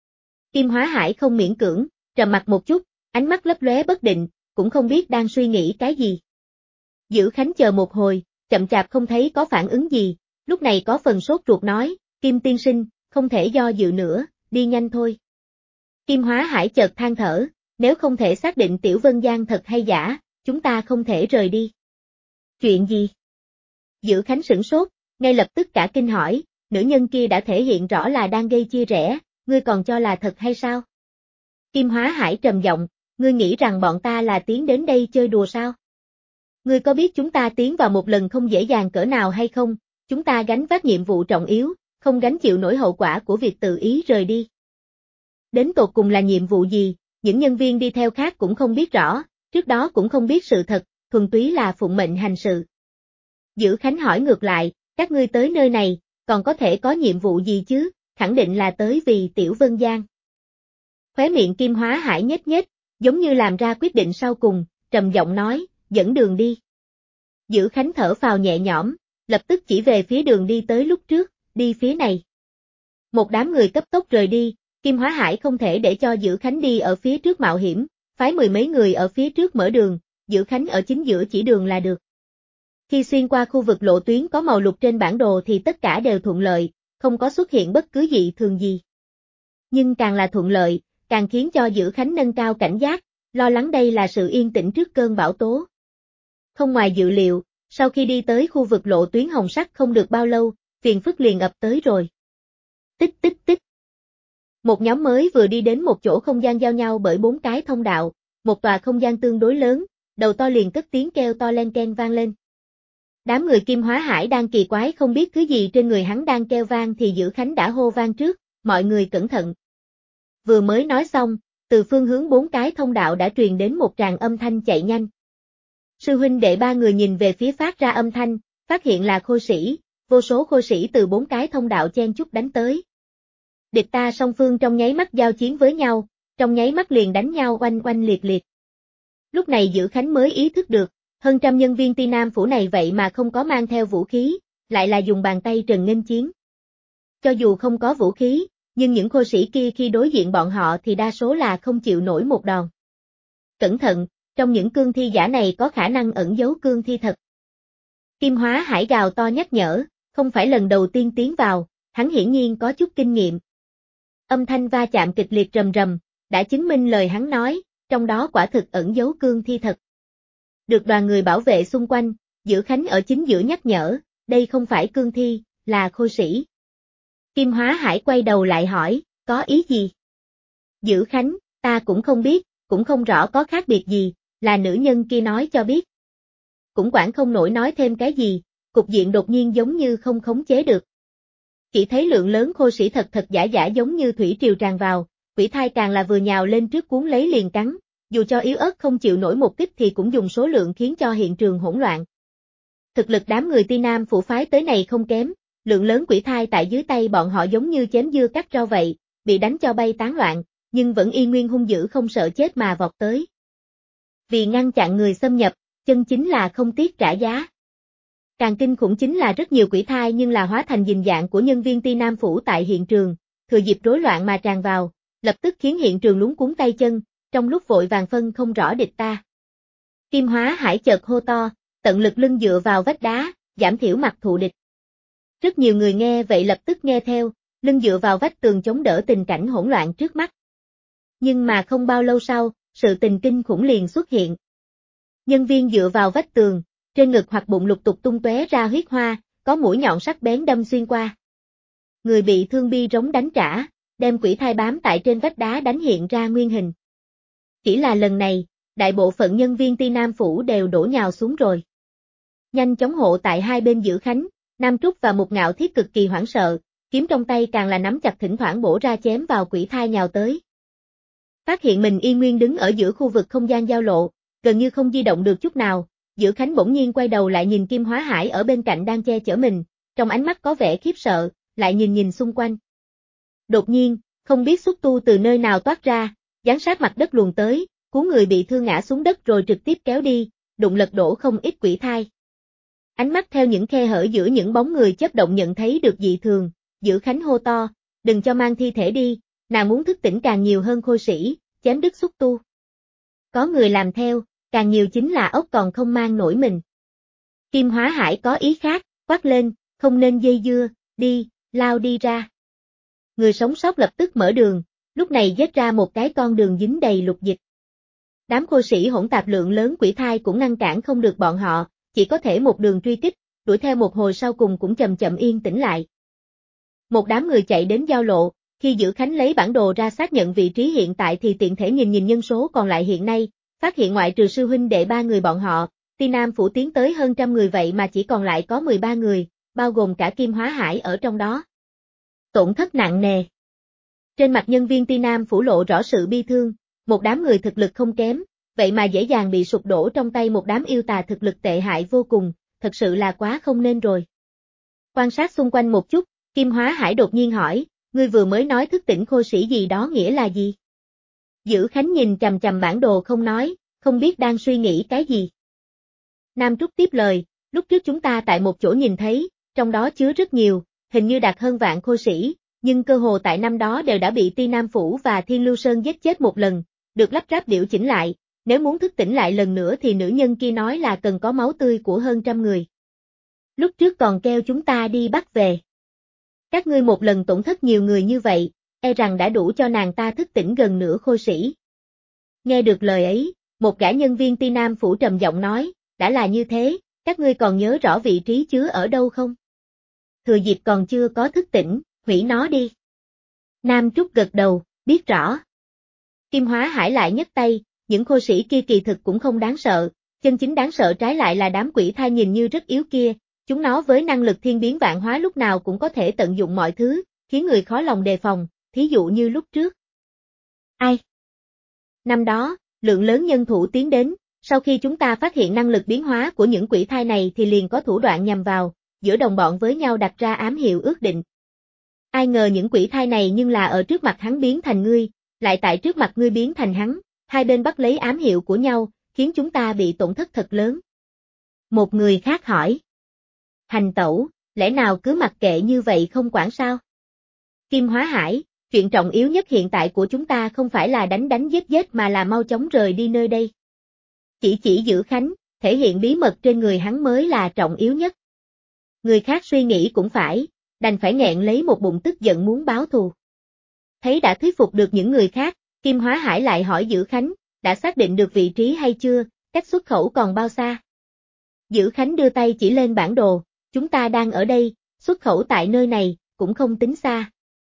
Kim Hóa Hải không miễn cưỡng, trầm mặt một chút, ánh mắt lấp lóe bất định, cũng không biết đang suy nghĩ cái gì. Dữ Khánh chờ một hồi, chậm chạp không thấy có phản ứng gì, lúc này có phần sốt ruột nói, Kim tiên sinh, không thể do dự nữa, đi nhanh thôi. Kim Hóa Hải chợt than thở, nếu không thể xác định Tiểu Vân Giang thật hay giả, chúng ta không thể rời đi. Chuyện gì? Dữ Khánh sửng sốt, ngay lập tức cả kinh hỏi, nữ nhân kia đã thể hiện rõ là đang gây chia rẽ, ngươi còn cho là thật hay sao? Kim Hóa Hải trầm giọng, ngươi nghĩ rằng bọn ta là tiến đến đây chơi đùa sao? Ngươi có biết chúng ta tiến vào một lần không dễ dàng cỡ nào hay không? Chúng ta gánh vác nhiệm vụ trọng yếu, không gánh chịu nổi hậu quả của việc tự ý rời đi. Đến tột cùng là nhiệm vụ gì, những nhân viên đi theo khác cũng không biết rõ, trước đó cũng không biết sự thật, thuần túy là phụng mệnh hành sự. Dữ Khánh hỏi ngược lại, các ngươi tới nơi này, còn có thể có nhiệm vụ gì chứ, khẳng định là tới vì Tiểu Vân Giang. Khóe miệng Kim Hóa Hải nhếch nhếch, giống như làm ra quyết định sau cùng, trầm giọng nói, dẫn đường đi. Dữ Khánh thở phào nhẹ nhõm, lập tức chỉ về phía đường đi tới lúc trước, đi phía này. Một đám người cấp tốc rời đi, Kim Hóa Hải không thể để cho Dữ Khánh đi ở phía trước mạo hiểm, phái 10 mấy người ở phía trước mở đường, Dữ Khánh ở chính giữa chỉ đường là được. Khi xuyên qua khu vực lộ tuyến có màu lục trên bản đồ thì tất cả đều thuận lợi, không có xuất hiện bất cứ dị thường gì. Nhưng càng là thuận lợi, càng khiến cho Dữ Khánh nâng cao cảnh giác, lo lắng đây là sự yên tĩnh trước cơn bão tố. Không ngoài dự liệu, sau khi đi tới khu vực lộ tuyến hồng sắc không được bao lâu, phiền phức liền ập tới rồi. Tích tích tích. Một nhóm mới vừa đi đến một chỗ không gian giao nhau bởi 4 cái thông đạo, một tòa không gian tương đối lớn, đầu to liền cất tiếng kêu to len keng vang lên. Đám người Kim Hóa Hải đang kỳ quái không biết thứ gì trên người hắn đang kêu vang thì Dữ Khánh đã hô vang trước, mọi người cẩn thận. Vừa mới nói xong, từ phương hướng 4 cái thông đạo đã truyền đến một tràng âm thanh chạy nhanh. Sư huynh đệ 3 người nhìn về phía phát ra âm thanh, phát hiện là khôi sĩ, vô số khôi sĩ từ 4 cái thông đạo chen chúc đánh tới. Địch ta song phương trong nháy mắt giao chiến với nhau, trong nháy mắt liền đánh nhau oanh oanh liệt liệt. Lúc này Dữ Khánh mới ý thức được, hơn trăm nhân viên Ti Nam phủ này vậy mà không có mang theo vũ khí, lại là dùng bàn tay trần nghênh chiến. Cho dù không có vũ khí, nhưng những khôi sĩ kia khi đối diện bọn họ thì đa số là không chịu nổi một đòn. Cẩn thận, trong những cương thi giả này có khả năng ẩn giấu cương thi thật. Kim Hóa Hải gào to nhắc nhở, không phải lần đầu tiên tiến vào, hắn hiển nhiên có chút kinh nghiệm. Âm thanh va chạm kịch liệt rầm rầm, đã chứng minh lời hắn nói, trong đó quả thực ẩn giấu cương thi thật. Được đoàn người bảo vệ xung quanh, Dữ Khánh ở chính giữa nhắc nhở, đây không phải cương thi, là khôi sĩ. Kim Hóa Hải quay đầu lại hỏi, có ý gì? Dữ Khánh, ta cũng không biết, cũng không rõ có khác biệt gì, là nữ nhân kia nói cho biết. Cũng quản không nổi nói thêm cái gì, cục diện đột nhiên giống như không khống chế được. Chỉ thấy lượng lớn khôi sĩ thật thật giả giả giống như thủy triều tràn vào, quỷ thai càng là vừa nhào lên trước cuốn lấy liền cắn, dù cho yếu ớt không chịu nổi một kích thì cũng dùng số lượng khiến cho hiện trường hỗn loạn. Thực lực đám người Ti Nam phủ phái tới này không kém, lượng lớn quỷ thai tại dưới tay bọn họ giống như chém dưa cắt rau vậy, bị đánh cho bay tán loạn, nhưng vẫn y nguyên hung dữ không sợ chết mà vọt tới. Vì ngăn chặn người xâm nhập, chân chính là không tiếc trả giá. Càng kinh khủng chính là rất nhiều quỷ thai nhưng là hóa thành hình dạng của nhân viên Ti Nam phủ tại hiện trường, thừa dịp rối loạn mà tràn vào, lập tức khiến hiện trường luống cuống tay chân, trong lúc vội vàng phân không rõ địch ta. Kim Hóa Hải chợt hô to, tận lực lưng dựa vào vách đá, giảm thiểu mặt thù địch. Rất nhiều người nghe vậy lập tức nghe theo, lưng dựa vào vách tường chống đỡ tình cảnh hỗn loạn trước mắt. Nhưng mà không bao lâu sau, sự tình kinh khủng liền xuất hiện. Nhân viên dựa vào vách tường, trên ngực hoặc bụng lục tục tung tóe ra huyết hoa, có mũi nhọn sắc bén đâm xuyên qua. Người bị thương bi rống đánh trả, đem quỷ thai bám tại trên vách đá đánh hiện ra nguyên hình. Chỉ là lần này, đại bộ phận nhân viên Ti Nam Phủ đều đổ nhào xuống rồi. Nhanh chóng hộ tại hai bên Dữ Khánh, Nam Trúc và Mục Ngạo Thiết cực kỳ hoảng sợ, kiếm trong tay càng là nắm chặt thỉnh thoảng bổ ra chém vào quỷ thai nhào tới. Phát hiện mình y nguyên đứng ở giữa khu vực không gian giao lộ, gần như không di động được chút nào, Dữ Khánh bỗng nhiên quay đầu lại nhìn Kim Hóa Hải ở bên cạnh đang che chở mình, trong ánh mắt có vẻ khiếp sợ, lại nhìn xung quanh. Đột nhiên, không biết xúc tu từ nơi nào toát ra, giáng sát mặt đất luồn tới, cuốn người bị thương ngã xuống đất rồi trực tiếp kéo đi, đụng lật đổ không ít quỷ thai. Ánh mắt theo những khe hở giữa những bóng người chớp động nhận thấy được dị thường, Dữ Khánh hô to, đừng cho mang thi thể đi, nàng muốn thức tỉnh càng nhiều hơn khôi sĩ, chém đứt xúc tu. Có người làm theo, càng nhiều chính là ốc còn không mang nổi mình. Kim Hóa Hải có ý khác, quát lên, không nên dây dưa, đi, lao đi ra. Người sống sót lập tức mở đường, lúc này giết ra một cái con đường dính đầy lục dịch. Đám khôi sĩ hỗn tạp lượng lớn quỷ thai cũng ngăn cản không được bọn họ, chỉ có thể một đường truy kích, đuổi theo một hồi sau cùng cũng chậm chậm yên tĩnh lại. Một đám người chạy đến giao lộ, khi Dữ Khánh lấy bản đồ ra xác nhận vị trí hiện tại thì tiện thể nhìn nhân số còn lại hiện nay, phát hiện ngoại trừ sư huynh đệ 3 người bọn họ, Ti Nam Phủ tiến tới hơn trăm người vậy mà chỉ còn lại có 13 người, bao gồm cả Kim Hóa Hải ở trong đó. Tổn thất nặng nề. Trên mặt nhân viên Ti Nam Phủ lộ rõ sự bi thương, một đám người thực lực không kém, vậy mà dễ dàng bị sụp đổ trong tay một đám yêu tà thực lực tệ hại vô cùng, thật sự là quá không nên rồi. Quan sát xung quanh một chút, Kim Hóa Hải đột nhiên hỏi, ngươi vừa mới nói thức tỉnh khôi sĩ gì đó nghĩa là gì? Dữ Khánh nhìn chằm chằm bản đồ không nói, không biết đang suy nghĩ cái gì. Nam Trúc tiếp lời, lúc trước chúng ta tại một chỗ nhìn thấy, trong đó chứa rất nhiều, hình như đạt hơn vạn khôi sĩ, nhưng cơ hồ tại năm đó đều đã bị Ti Nam Phủ và Thiên Lưu Sơn giết chết một lần, được lắp ráp điều chỉnh lại, nếu muốn thức tỉnh lại lần nữa thì nữ nhân kia nói là cần có máu tươi của hơn trăm người. Lúc trước còn kêu chúng ta đi bắt về. Các ngươi một lần tổn thất nhiều người như vậy, e rằng đã đủ cho nàng ta thức tỉnh gần nửa khôi sĩ. Nghe được lời ấy, một gã nhân viên Ti Nam Phủ trầm giọng nói, đã là như thế, các ngươi còn nhớ rõ vị trí chứa ở đâu không? Thừa dịp còn chưa có thức tỉnh, hủy nó đi. Nam Trúc gật đầu, biết rõ. Kim Hóa Hải lại nhấc tay, những khôi sĩ kia kỳ thực cũng không đáng sợ, chân chính đáng sợ trái lại là đám quỷ thai nhìn như rất yếu kia, chúng nó với năng lực thiên biến vạn hóa lúc nào cũng có thể tận dụng mọi thứ, khiến người khó lòng đề phòng, thí dụ như lúc trước. Ai? Năm đó, lượng lớn nhân thủ tiến đến, sau khi chúng ta phát hiện năng lực biến hóa của những quỷ thai này thì liền có thủ đoạn nhằm vào, giữa đồng bọn với nhau đặt ra ám hiệu ước định. Ai ngờ những quỷ thai này nhưng là ở trước mặt hắn biến thành ngươi, lại tại trước mặt ngươi biến thành hắn, hai bên bắt lấy ám hiệu của nhau, khiến chúng ta bị tổn thất thật lớn. Một người khác hỏi. Hành tẩu, lẽ nào cứ mặc kệ như vậy không quản sao? Kim Hóa Hải, chuyện trọng yếu nhất hiện tại của chúng ta không phải là đánh giết mà là mau chóng rời đi nơi đây. Chỉ Dữ Khánh, thể hiện bí mật trên người hắn mới là trọng yếu nhất. Người khác suy nghĩ cũng phải, đành phải nghẹn lấy một bụng tức giận muốn báo thù. Thấy đã thuyết phục được những người khác, Kim Hóa Hải lại hỏi Dữ Khánh, đã xác định được vị trí hay chưa, cách xuất khẩu còn bao xa? Dữ Khánh đưa tay chỉ lên bản đồ, chúng ta đang ở đây, xuất khẩu tại nơi này, cũng không tính xa.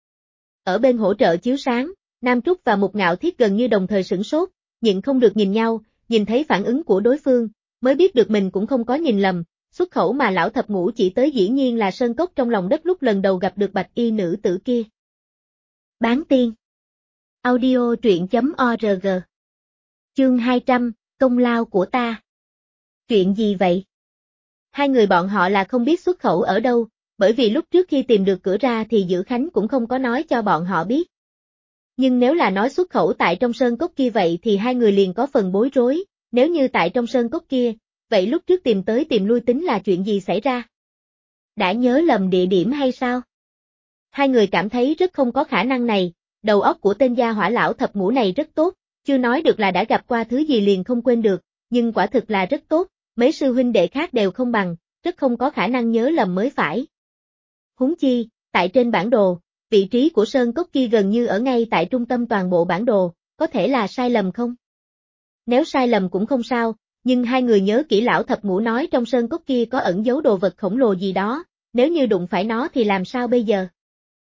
Ở bên hỗ trợ chiếu sáng, Nam Trúc và Mục Ngạo Thiết gần như đồng thời sửng sốt, nhịn không được nhìn nhau, nhìn thấy phản ứng của đối phương, mới biết được mình cũng không có nhìn lầm, xuất khẩu mà lão thập ngũ chỉ tới dĩ nhiên là sơn cốc trong lòng đất lúc lần đầu gặp được bạch y nữ tử kia. Bán tiên. Audio truyện.org. Chương 200, công lao của ta. Chuyện gì vậy? Hai người bọn họ là không biết xuất khẩu ở đâu, bởi vì lúc trước khi tìm được cửa ra thì Dữ Khánh cũng không có nói cho bọn họ biết. Nhưng nếu là nói xuất khẩu tại trong sơn cốc kia vậy thì hai người liền có phần bối rối, nếu như tại trong sơn cốc kia, vậy lúc trước tìm tới tìm lui tính là chuyện gì xảy ra? Đã nhớ lầm địa điểm hay sao? Hai người cảm thấy rất không có khả năng này, đầu óc của tên gia hỏa lão thập ngũ này rất tốt, chưa nói được là đã gặp qua thứ gì liền không quên được, nhưng quả thực là rất tốt, mấy sư huynh đệ khác đều không bằng, rất không có khả năng nhớ lầm mới phải. Huống chi, tại trên bản đồ, vị trí của sơn cốc kia gần như ở ngay tại trung tâm toàn bộ bản đồ, có thể là sai lầm không? Nếu sai lầm cũng không sao, nhưng hai người nhớ kỹ lão thập ngũ nói trong sơn cốc kia có ẩn giấu đồ vật khổng lồ gì đó, nếu như đụng phải nó thì làm sao bây giờ?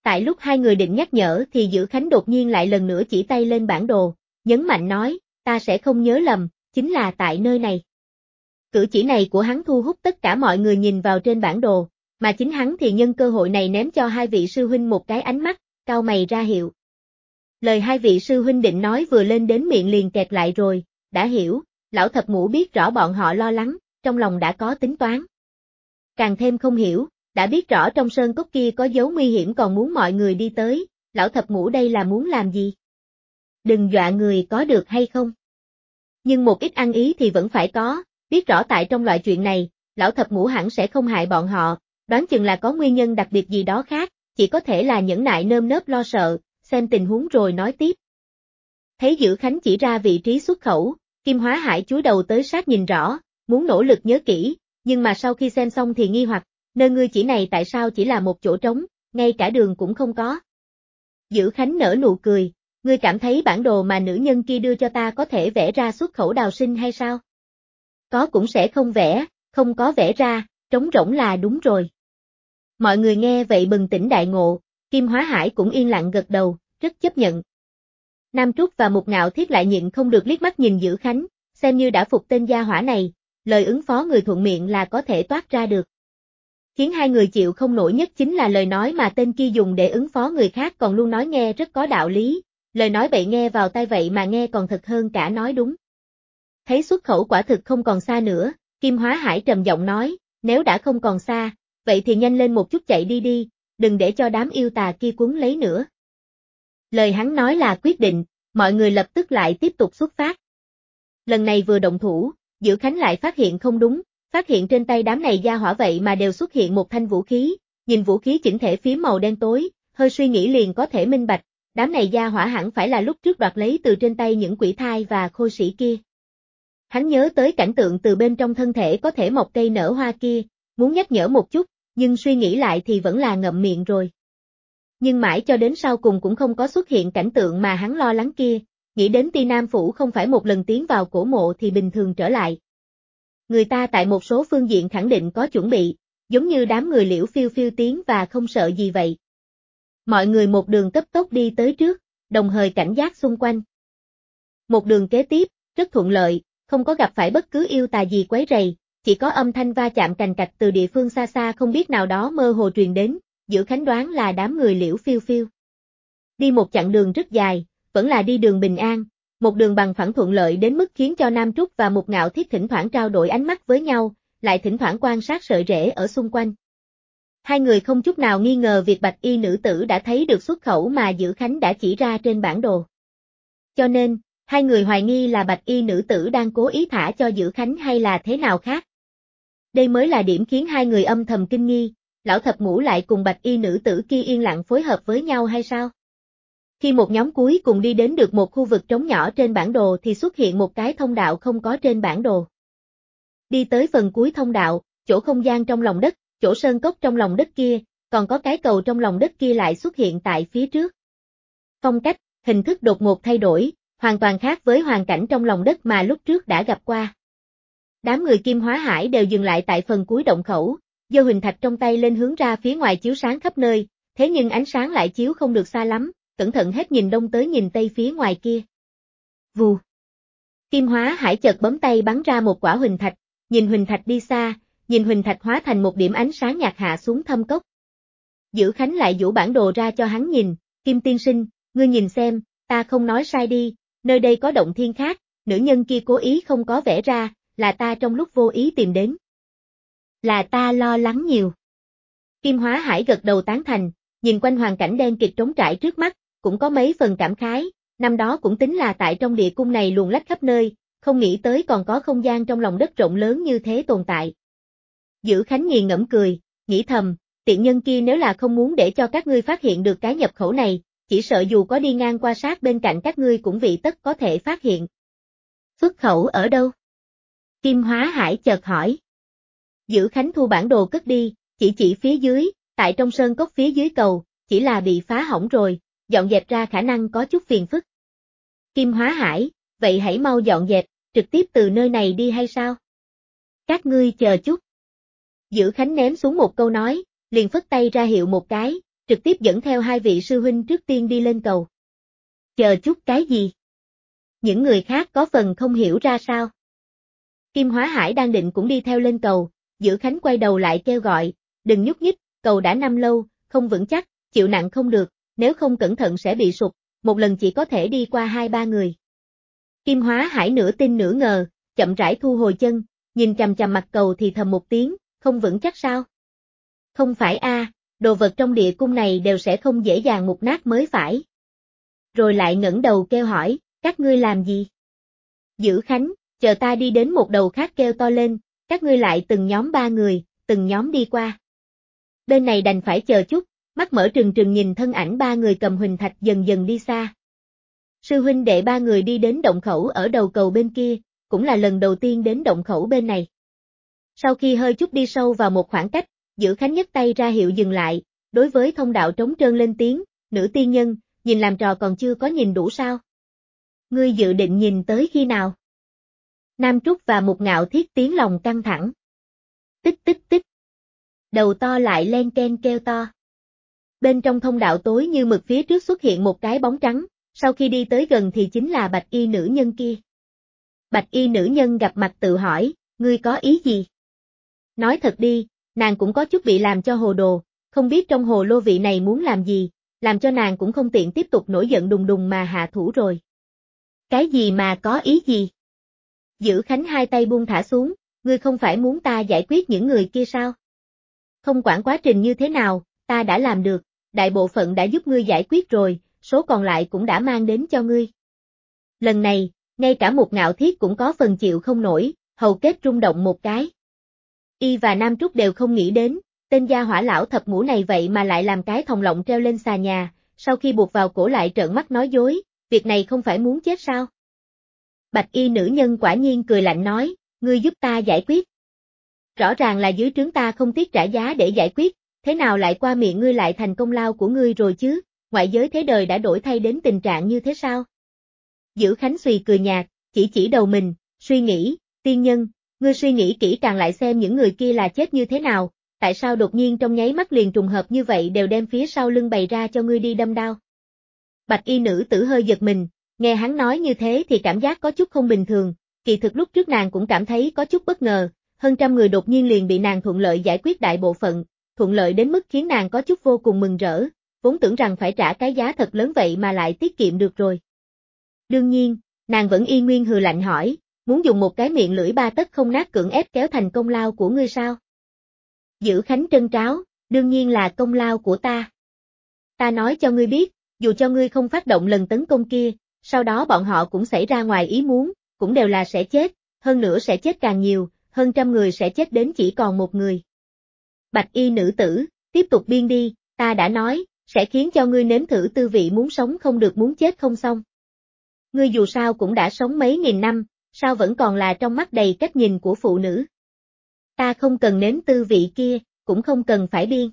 Tại lúc hai người định nhắc nhở thì Dữ Khánh đột nhiên lại lần nữa chỉ tay lên bản đồ, nhấn mạnh nói, ta sẽ không nhớ lầm, chính là tại nơi này. Cử chỉ này của hắn thu hút tất cả mọi người nhìn vào trên bản đồ, mà chính hắn thì nhân cơ hội này ném cho hai vị sư huynh một cái ánh mắt, cau mày ra hiệu. Lời hai vị sư huynh định nói vừa lên đến miệng liền kẹt lại rồi, đã hiểu, lão thập ngũ biết rõ bọn họ lo lắng, trong lòng đã có tính toán. Càng thêm không hiểu, đã biết rõ trong sơn cốc kia có dấu nguy hiểm còn muốn mọi người đi tới, lão thập ngũ đây là muốn làm gì? Đừng dọa người có được hay không? Nhưng một ít ăn ý thì vẫn phải có, biết rõ tại trong loại chuyện này, lão thập ngũ hẳn sẽ không hại bọn họ, đoán chừng là có nguyên nhân đặc biệt gì đó khác, chỉ có thể là nhẫn nại nơm nớp lo sợ, xem tình huống rồi nói tiếp. Thấy Dữ Khánh chỉ ra vị trí xuất khẩu, Kim Hóa Hải chúi đầu tới sát nhìn rõ, muốn nỗ lực nhớ kỹ, nhưng mà sau khi xem xong thì nghi hoặc, nơi ngươi chỉ này tại sao chỉ là một chỗ trống, ngay cả đường cũng không có. Dữ Khánh nở nụ cười, ngươi cảm thấy bản đồ mà nữ nhân kia đưa cho ta có thể vẽ ra xuất khẩu đào sinh hay sao? Có cũng sẽ không vẽ, không có vẽ ra, trống rỗng là đúng rồi. Mọi người nghe vậy bừng tỉnh đại ngộ, Kim Hóa Hải cũng yên lặng gật đầu, rất chấp nhận. Nam Trúc và Mục Ngạo Thiết lại nhịn không được liếc mắt nhìn Dữ Khánh, xem như đã phục tên gia hỏa này, lời ứng phó người thuận miệng là có thể toát ra được. Khiến hai người chịu không nổi nhất chính là lời nói mà tên kia dùng để ứng phó người khác còn luôn nói nghe rất có đạo lý, lời nói bậy nghe vào tai vậy mà nghe còn thật hơn cả nói đúng. Thấy xuất khẩu quả thực không còn xa nữa, Kim Hóa Hải trầm giọng nói, nếu đã không còn xa, vậy thì nhanh lên một chút chạy đi đi, đừng để cho đám yêu tà kia cuốn lấy nữa. Lời hắn nói là quyết định, mọi người lập tức lại tiếp tục xuất phát. Lần này vừa động thủ, Dữ Khánh lại phát hiện không đúng, phát hiện trên tay đám này gia hỏa vậy mà đều xuất hiện một thanh vũ khí, nhìn vũ khí chỉnh thể phím màu đen tối, hơi suy nghĩ liền có thể minh bạch, đám này gia hỏa hẳn phải là lúc trước đoạt lấy từ trên tay những quỷ thai và khôi sĩ kia. Hắn nhớ tới cảnh tượng từ bên trong thân thể có thể mọc cây nở hoa kia, muốn nhắc nhở một chút, nhưng suy nghĩ lại thì vẫn là ngậm miệng rồi. Nhưng mãi cho đến sau cùng cũng không có xuất hiện cảnh tượng mà hắn lo lắng kia, nghĩ đến Ti Nam Phủ không phải một lần tiến vào cổ mộ thì bình thường trở lại. Người ta tại một số phương diện khẳng định có chuẩn bị, giống như đám người Liễu Phiêu Phiêu tiến và không sợ gì vậy. Mọi người một đường cấp tốc đi tới trước, đồng thời cảnh giác xung quanh. Một đường kế tiếp, rất thuận lợi, không có gặp phải bất cứ yêu tà gì quấy rầy, chỉ có âm thanh va chạm cành cạch từ địa phương xa xa không biết nào đó mơ hồ truyền đến, Dữ Khánh đoán là đám người Liễu Phiêu Phiêu. Đi một chặng đường rất dài, vẫn là đi đường bình an, một đường bằng phẳng thuận lợi đến mức khiến cho Nam Trúc và Mục Ngạo Thiết thỉnh thoảng trao đổi ánh mắt với nhau, lại thỉnh thoảng quan sát sợi rễ ở xung quanh. Hai người không chút nào nghi ngờ việc bạch y nữ tử đã thấy được xuất khẩu mà Dữ Khánh đã chỉ ra trên bản đồ. Cho nên, hai người hoài nghi là bạch y nữ tử đang cố ý thả cho Dữ Khánh hay là thế nào khác. Đây mới là điểm khiến hai người âm thầm kinh nghi, lão thập ngũ lại cùng bạch y nữ tử kia yên lặng phối hợp với nhau hay sao? Khi một nhóm cuối cùng đi đến được một khu vực trống nhỏ trên bản đồ thì xuất hiện một cái thông đạo không có trên bản đồ. Đi tới phần cuối thông đạo, chỗ không gian trong lòng đất, chỗ sơn cốc trong lòng đất kia, còn có cái cầu trong lòng đất kia lại xuất hiện tại phía trước. Phong cách, hình thức đột ngột thay đổi, hoàn toàn khác với hoàn cảnh trong lòng đất mà lúc trước đã gặp qua. Đám người Kim Hóa Hải đều dừng lại tại phần cuối động khẩu, giơ huỳnh thạch trong tay lên hướng ra phía ngoài chiếu sáng khắp nơi, thế nhưng ánh sáng lại chiếu không được xa lắm, cẩn thận hết nhìn đông tới nhìn tây phía ngoài kia. Vù. Kim Hóa Hải chợt bấm tay bắn ra một quả huỳnh thạch, nhìn huỳnh thạch đi xa, nhìn huỳnh thạch hóa thành một điểm ánh sáng nhạt hạ xuống thâm cốc. Dữ Khánh lại giũ bản đồ ra cho hắn nhìn, Kim tiên sinh, ngươi nhìn xem, ta không nói sai đi, nơi đây có động thiên khác, nữ nhân kia cố ý không có vẽ ra, là ta trong lúc vô ý tìm đến. Là ta lo lắng nhiều. Kim Hóa Hải gật đầu tán thành, nhìn quanh hoàn cảnh đen kịt trống trải trước mắt, cũng có mấy phần cảm khái, năm đó cũng tính là tại trong địa cung này luồn lách khắp nơi, không nghĩ tới còn có không gian trong lòng đất rộng lớn như thế tồn tại. Dữ Khánh nghiền ngẫm cười, nghĩ thầm, tiện nhân kia nếu là không muốn để cho các ngươi phát hiện được cái nhập khẩu này, chỉ sợ dù có đi ngang qua sát bên cạnh các ngươi cũng vị tất có thể phát hiện. Xuất khẩu ở đâu? Kim Hóa Hải chợt hỏi. Dữ Khánh thu bản đồ cất đi, chỉ phía dưới, tại trong sơn cốc phía dưới cầu, chỉ là bị phá hỏng rồi, dọn dẹp ra khả năng có chút phiền phức. Kim Hóa Hải, vậy hãy mau dọn dẹp, trực tiếp từ nơi này đi hay sao? Các ngươi chờ chút. Dữ Khánh ném xuống một câu nói, liền phất tay ra hiệu một cái, trực tiếp dẫn theo hai vị sư huynh trước tiên đi lên cầu. Chờ chút cái gì? Những người khác có phần không hiểu ra sao. Kim Hóa Hải đang định cũng đi theo lên cầu, Dữ Khánh quay đầu lại kêu gọi, đừng nhúc nhích, cầu đã nằm lâu, không vững chắc, chịu nặng không được, nếu không cẩn thận sẽ bị sụp, một lần chỉ có thể đi qua 2-3 người. Kim Hóa Hải nửa tin nửa ngờ, chậm rãi thu hồi chân, nhìn chằm chằm mặt cầu thì thầm một tiếng, không vững chắc sao? Không phải đồ vật trong địa cung này đều sẽ không dễ dàng mục nát mới phải. Rồi lại ngẩng đầu kêu hỏi, các ngươi làm gì? Dữ Khánh, chờ ta đi đến một đầu khác kêu to lên, các ngươi lại từng nhóm 3 người, từng nhóm đi qua. Bên này đành phải chờ chút, mắt mở trừng trừng nhìn thân ảnh 3 người cầm huỳnh thạch dần dần đi xa. Sư huynh đệ 3 người đi đến động khẩu ở đầu cầu bên kia, cũng là lần đầu tiên đến động khẩu bên này. Sau khi hơi chút đi sâu vào một khoảng cách, Dữ Khánh nhấc tay ra hiệu dừng lại, đối với thông đạo trống trơn lên tiếng, nữ tiên nhân, nhìn làm trò còn chưa có nhìn đủ sao? Ngươi dự định nhìn tới khi nào? Nam Trúc và Mục Ngạo Thiết tiếng lòng căng thẳng. Tích tích tích. Đầu to lại len ken kêu to. Bên trong thông đạo tối như mực phía trước xuất hiện một cái bóng trắng, sau khi đi tới gần thì chính là bạch y nữ nhân kia. Bạch y nữ nhân gặp mặt tự hỏi, ngươi có ý gì? Nói thật đi, nàng cũng có chút bị làm cho hồ đồ, không biết trong hồ lô vị này muốn làm gì, làm cho nàng cũng không tiện tiếp tục nổi giận đùng đùng mà hạ thủ rồi. Cái gì mà có ý gì? Dữ Khánh hai tay buông thả xuống, ngươi không phải muốn ta giải quyết những người kia sao? Không quản quá trình như thế nào, ta đã làm được, đại bộ phận đã giúp ngươi giải quyết rồi, số còn lại cũng đã mang đến cho ngươi. Lần này, ngay cả Mục Ngạo Thiết cũng có phần chịu không nổi, hầu kết rung động một cái. Y và Nam Trúc đều không nghĩ đến, tên gia hỏa lão thập ngũ này vậy mà lại làm cái thòng lọng treo lên xà nhà, sau khi buộc vào cổ lại trợn mắt nói dối, việc này không phải muốn chết sao? Bạch y nữ nhân quả nhiên cười lạnh nói, ngươi giúp ta giải quyết. Rõ ràng là dưới trướng ta không tiếc trả giá để giải quyết, thế nào lại qua miệng ngươi lại thành công lao của ngươi rồi chứ, ngoại giới thế đời đã đổi thay đến tình trạng như thế sao? Dữ Khánh xùy cười nhạt, chỉ đầu mình, suy nghĩ, tiên nhân, ngươi suy nghĩ kỹ càng lại xem những người kia là chết như thế nào, tại sao đột nhiên trong nháy mắt liền trùng hợp như vậy đều đem phía sau lưng bày ra cho ngươi đi đâm đao. Bạch y nữ tử hơi giật mình, nghe hắn nói như thế thì cảm giác có chút không bình thường, kỳ thực lúc trước nàng cũng cảm thấy có chút bất ngờ, hơn trăm người đột nhiên liền bị nàng thuận lợi giải quyết đại bộ phận, thuận lợi đến mức khiến nàng có chút vô cùng mừng rỡ, vốn tưởng rằng phải trả cái giá thật lớn vậy mà lại tiết kiệm được rồi. Đương nhiên, nàng vẫn y nguyên hừ lạnh hỏi, muốn dùng một cái miệng lưỡi ba tấc không nát cưỡng ép kéo thành công lao của ngươi sao? Dữ Khánh trân tráo, đương nhiên là công lao của ta. Ta nói cho ngươi biết, dù cho ngươi không phát động lần tấn công kia, sau đó bọn họ cũng xảy ra ngoài ý muốn, cũng đều là sẽ chết, hơn nữa sẽ chết càng nhiều, hơn trăm người sẽ chết đến chỉ còn một người. Bạch y nữ tử, tiếp tục biên đi, ta đã nói, sẽ khiến cho ngươi nếm thử tư vị muốn sống không được muốn chết không xong. Ngươi dù sao cũng đã sống mấy nghìn năm, sao vẫn còn là trong mắt đầy cách nhìn của phụ nữ. Ta không cần nếm tư vị kia, cũng không cần phải biên.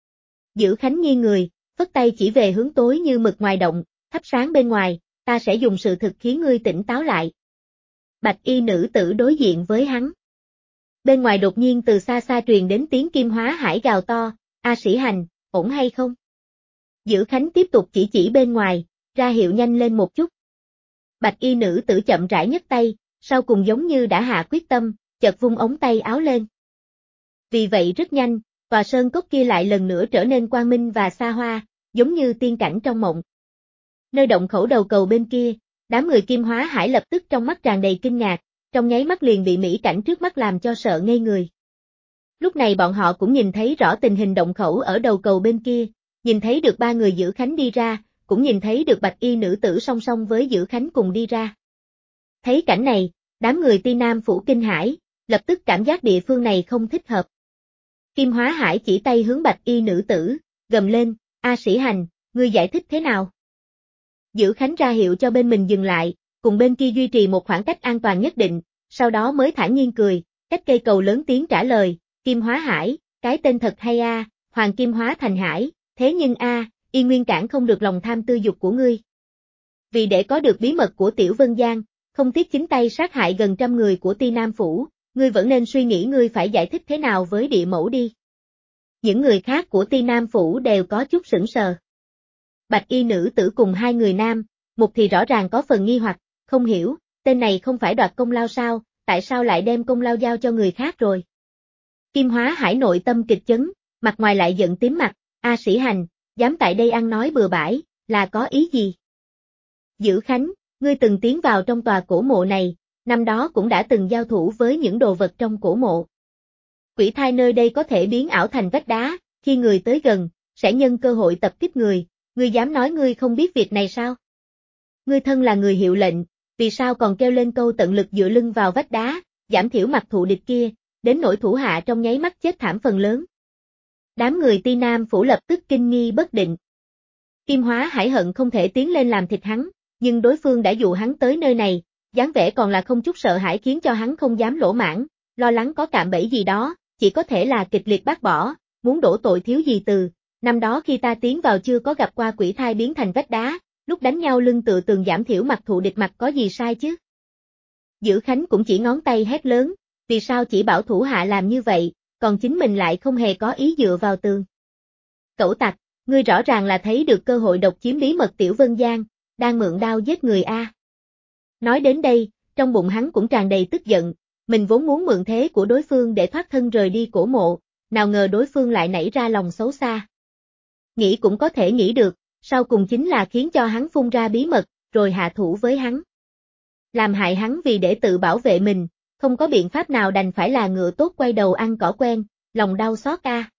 Dữ Khánh nghiêng người, phất tay chỉ về hướng tối như mực ngoài động, thắp sáng bên ngoài, ta sẽ dùng sự thực khiến ngươi tỉnh táo lại. Bạch y nữ tử đối diện với hắn. Bên ngoài đột nhiên từ xa xa truyền đến tiếng Kim Hóa Hải gào to, A Sĩ Hành, ổn hay không? Dữ Khánh tiếp tục chỉ bên ngoài, ra hiệu nhanh lên một chút. Bạch y nữ tử chậm rãi nhấc tay, sau cùng giống như đã hạ quyết tâm, chợt vung ống tay áo lên. Vì vậy rất nhanh, tòa sơn cốc kia lại lần nữa trở nên quang minh và xa hoa, giống như tiên cảnh trong mộng. Nơi động khẩu đầu cầu bên kia, đám người Kim Hóa Hải lập tức trong mắt tràn đầy kinh ngạc, trong nháy mắt liền bị mỹ cảnh trước mắt làm cho sợ ngây người. Lúc này bọn họ cũng nhìn thấy rõ tình hình động khẩu ở đầu cầu bên kia, nhìn thấy được 3 người Dữ Khánh đi ra, cũng nhìn thấy được bạch y nữ tử song song với Dữ Khánh cùng đi ra. Thấy cảnh này, đám người Ti Nam Phủ kinh hãi, lập tức cảm giác địa phương này không thích hợp. Kim Hóa Hải chỉ tay hướng bạch y nữ tử, gầm lên, A Sĩ Hành, ngươi giải thích thế nào? Dữ Khánh ra hiệu cho bên mình dừng lại, cùng bên kia duy trì một khoảng cách an toàn nhất định, sau đó mới thản nhiên cười, cách cây cầu lớn tiếng trả lời, Kim Hóa Hải, cái tên thật hay a, Hoàng Kim Hóa thành Hải, thế nhưng y nguyên cản không được lòng tham tư dục của ngươi. Vì để có được bí mật của Tiểu Vân Giang, không tiếc chính tay sát hại gần trăm người của Ti Nam Phủ, ngươi vẫn nên suy nghĩ ngươi phải giải thích thế nào với địa mẫu đi. Những người khác của Ti Nam Phủ đều có chút sững sờ. Bạch y nữ tử cùng hai người nam, một thì rõ ràng có phần nghi hoặc, không hiểu, tên này không phải đoạt công lao sao, tại sao lại đem công lao giao cho người khác rồi. Kim Hóa Hải nội tâm kịch chấn, mặt ngoài lại giận tím mặt, A Sĩ Hành, dám tại đây ăn nói bừa bãi, là có ý gì? Dữ Khánh, ngươi từng tiến vào trong tòa cổ mộ này, năm đó cũng đã từng giao thủ với những đồ vật trong cổ mộ. Quỷ thai nơi đây có thể biến ảo thành vách đá, khi người tới gần, sẽ nhân cơ hội tập kích người, ngươi dám nói ngươi không biết việc này sao? Ngươi thân là người hiệu lệnh, vì sao còn kêu lên câu tận lực dựa lưng vào vách đá, giảm thiểu mặt thụ địch kia, đến nỗi thủ hạ trong nháy mắt chết thảm phần lớn. Đám người Ti Nam Phủ lập tức kinh nghi bất định. Kim Hóa Hải hận không thể tiến lên làm thịt hắn, nhưng đối phương đã dụ hắn tới nơi này, dáng vẻ còn là không chút sợ hãi khiến cho hắn không dám lỗ mãng, lo lắng có cạm bẫy gì đó, chỉ có thể là kịch liệt bác bỏ, muốn đổ tội thiếu gì từ, năm đó khi ta tiến vào chưa có gặp qua quỷ thai biến thành vách đá, lúc đánh nhau lưng tựa tường giảm thiểu mặt thù địch mặt có gì sai chứ? Dữ Khánh cũng chỉ ngón tay hét lớn, vì sao chỉ bảo thủ hạ làm như vậy, còn chính mình lại không hề có ý dựa vào tường. Cẩu tặc, ngươi rõ ràng là thấy được cơ hội độc chiếm bí mật Tiểu Vân Giang, đang mượn đao giết người a. Nói đến đây, trong bụng hắn cũng tràn đầy tức giận, mình vốn muốn mượn thế của đối phương để thoát thân rời đi cổ mộ, nào ngờ đối phương lại nảy ra lòng xấu xa. Nghĩ cũng có thể nghĩ được, sau cùng chính là khiến cho hắn phun ra bí mật, rồi hạ thủ với hắn. Làm hại hắn vì để tự bảo vệ mình, không có biện pháp nào đành phải là ngựa tốt quay đầu ăn cỏ quen, lòng đau xót a.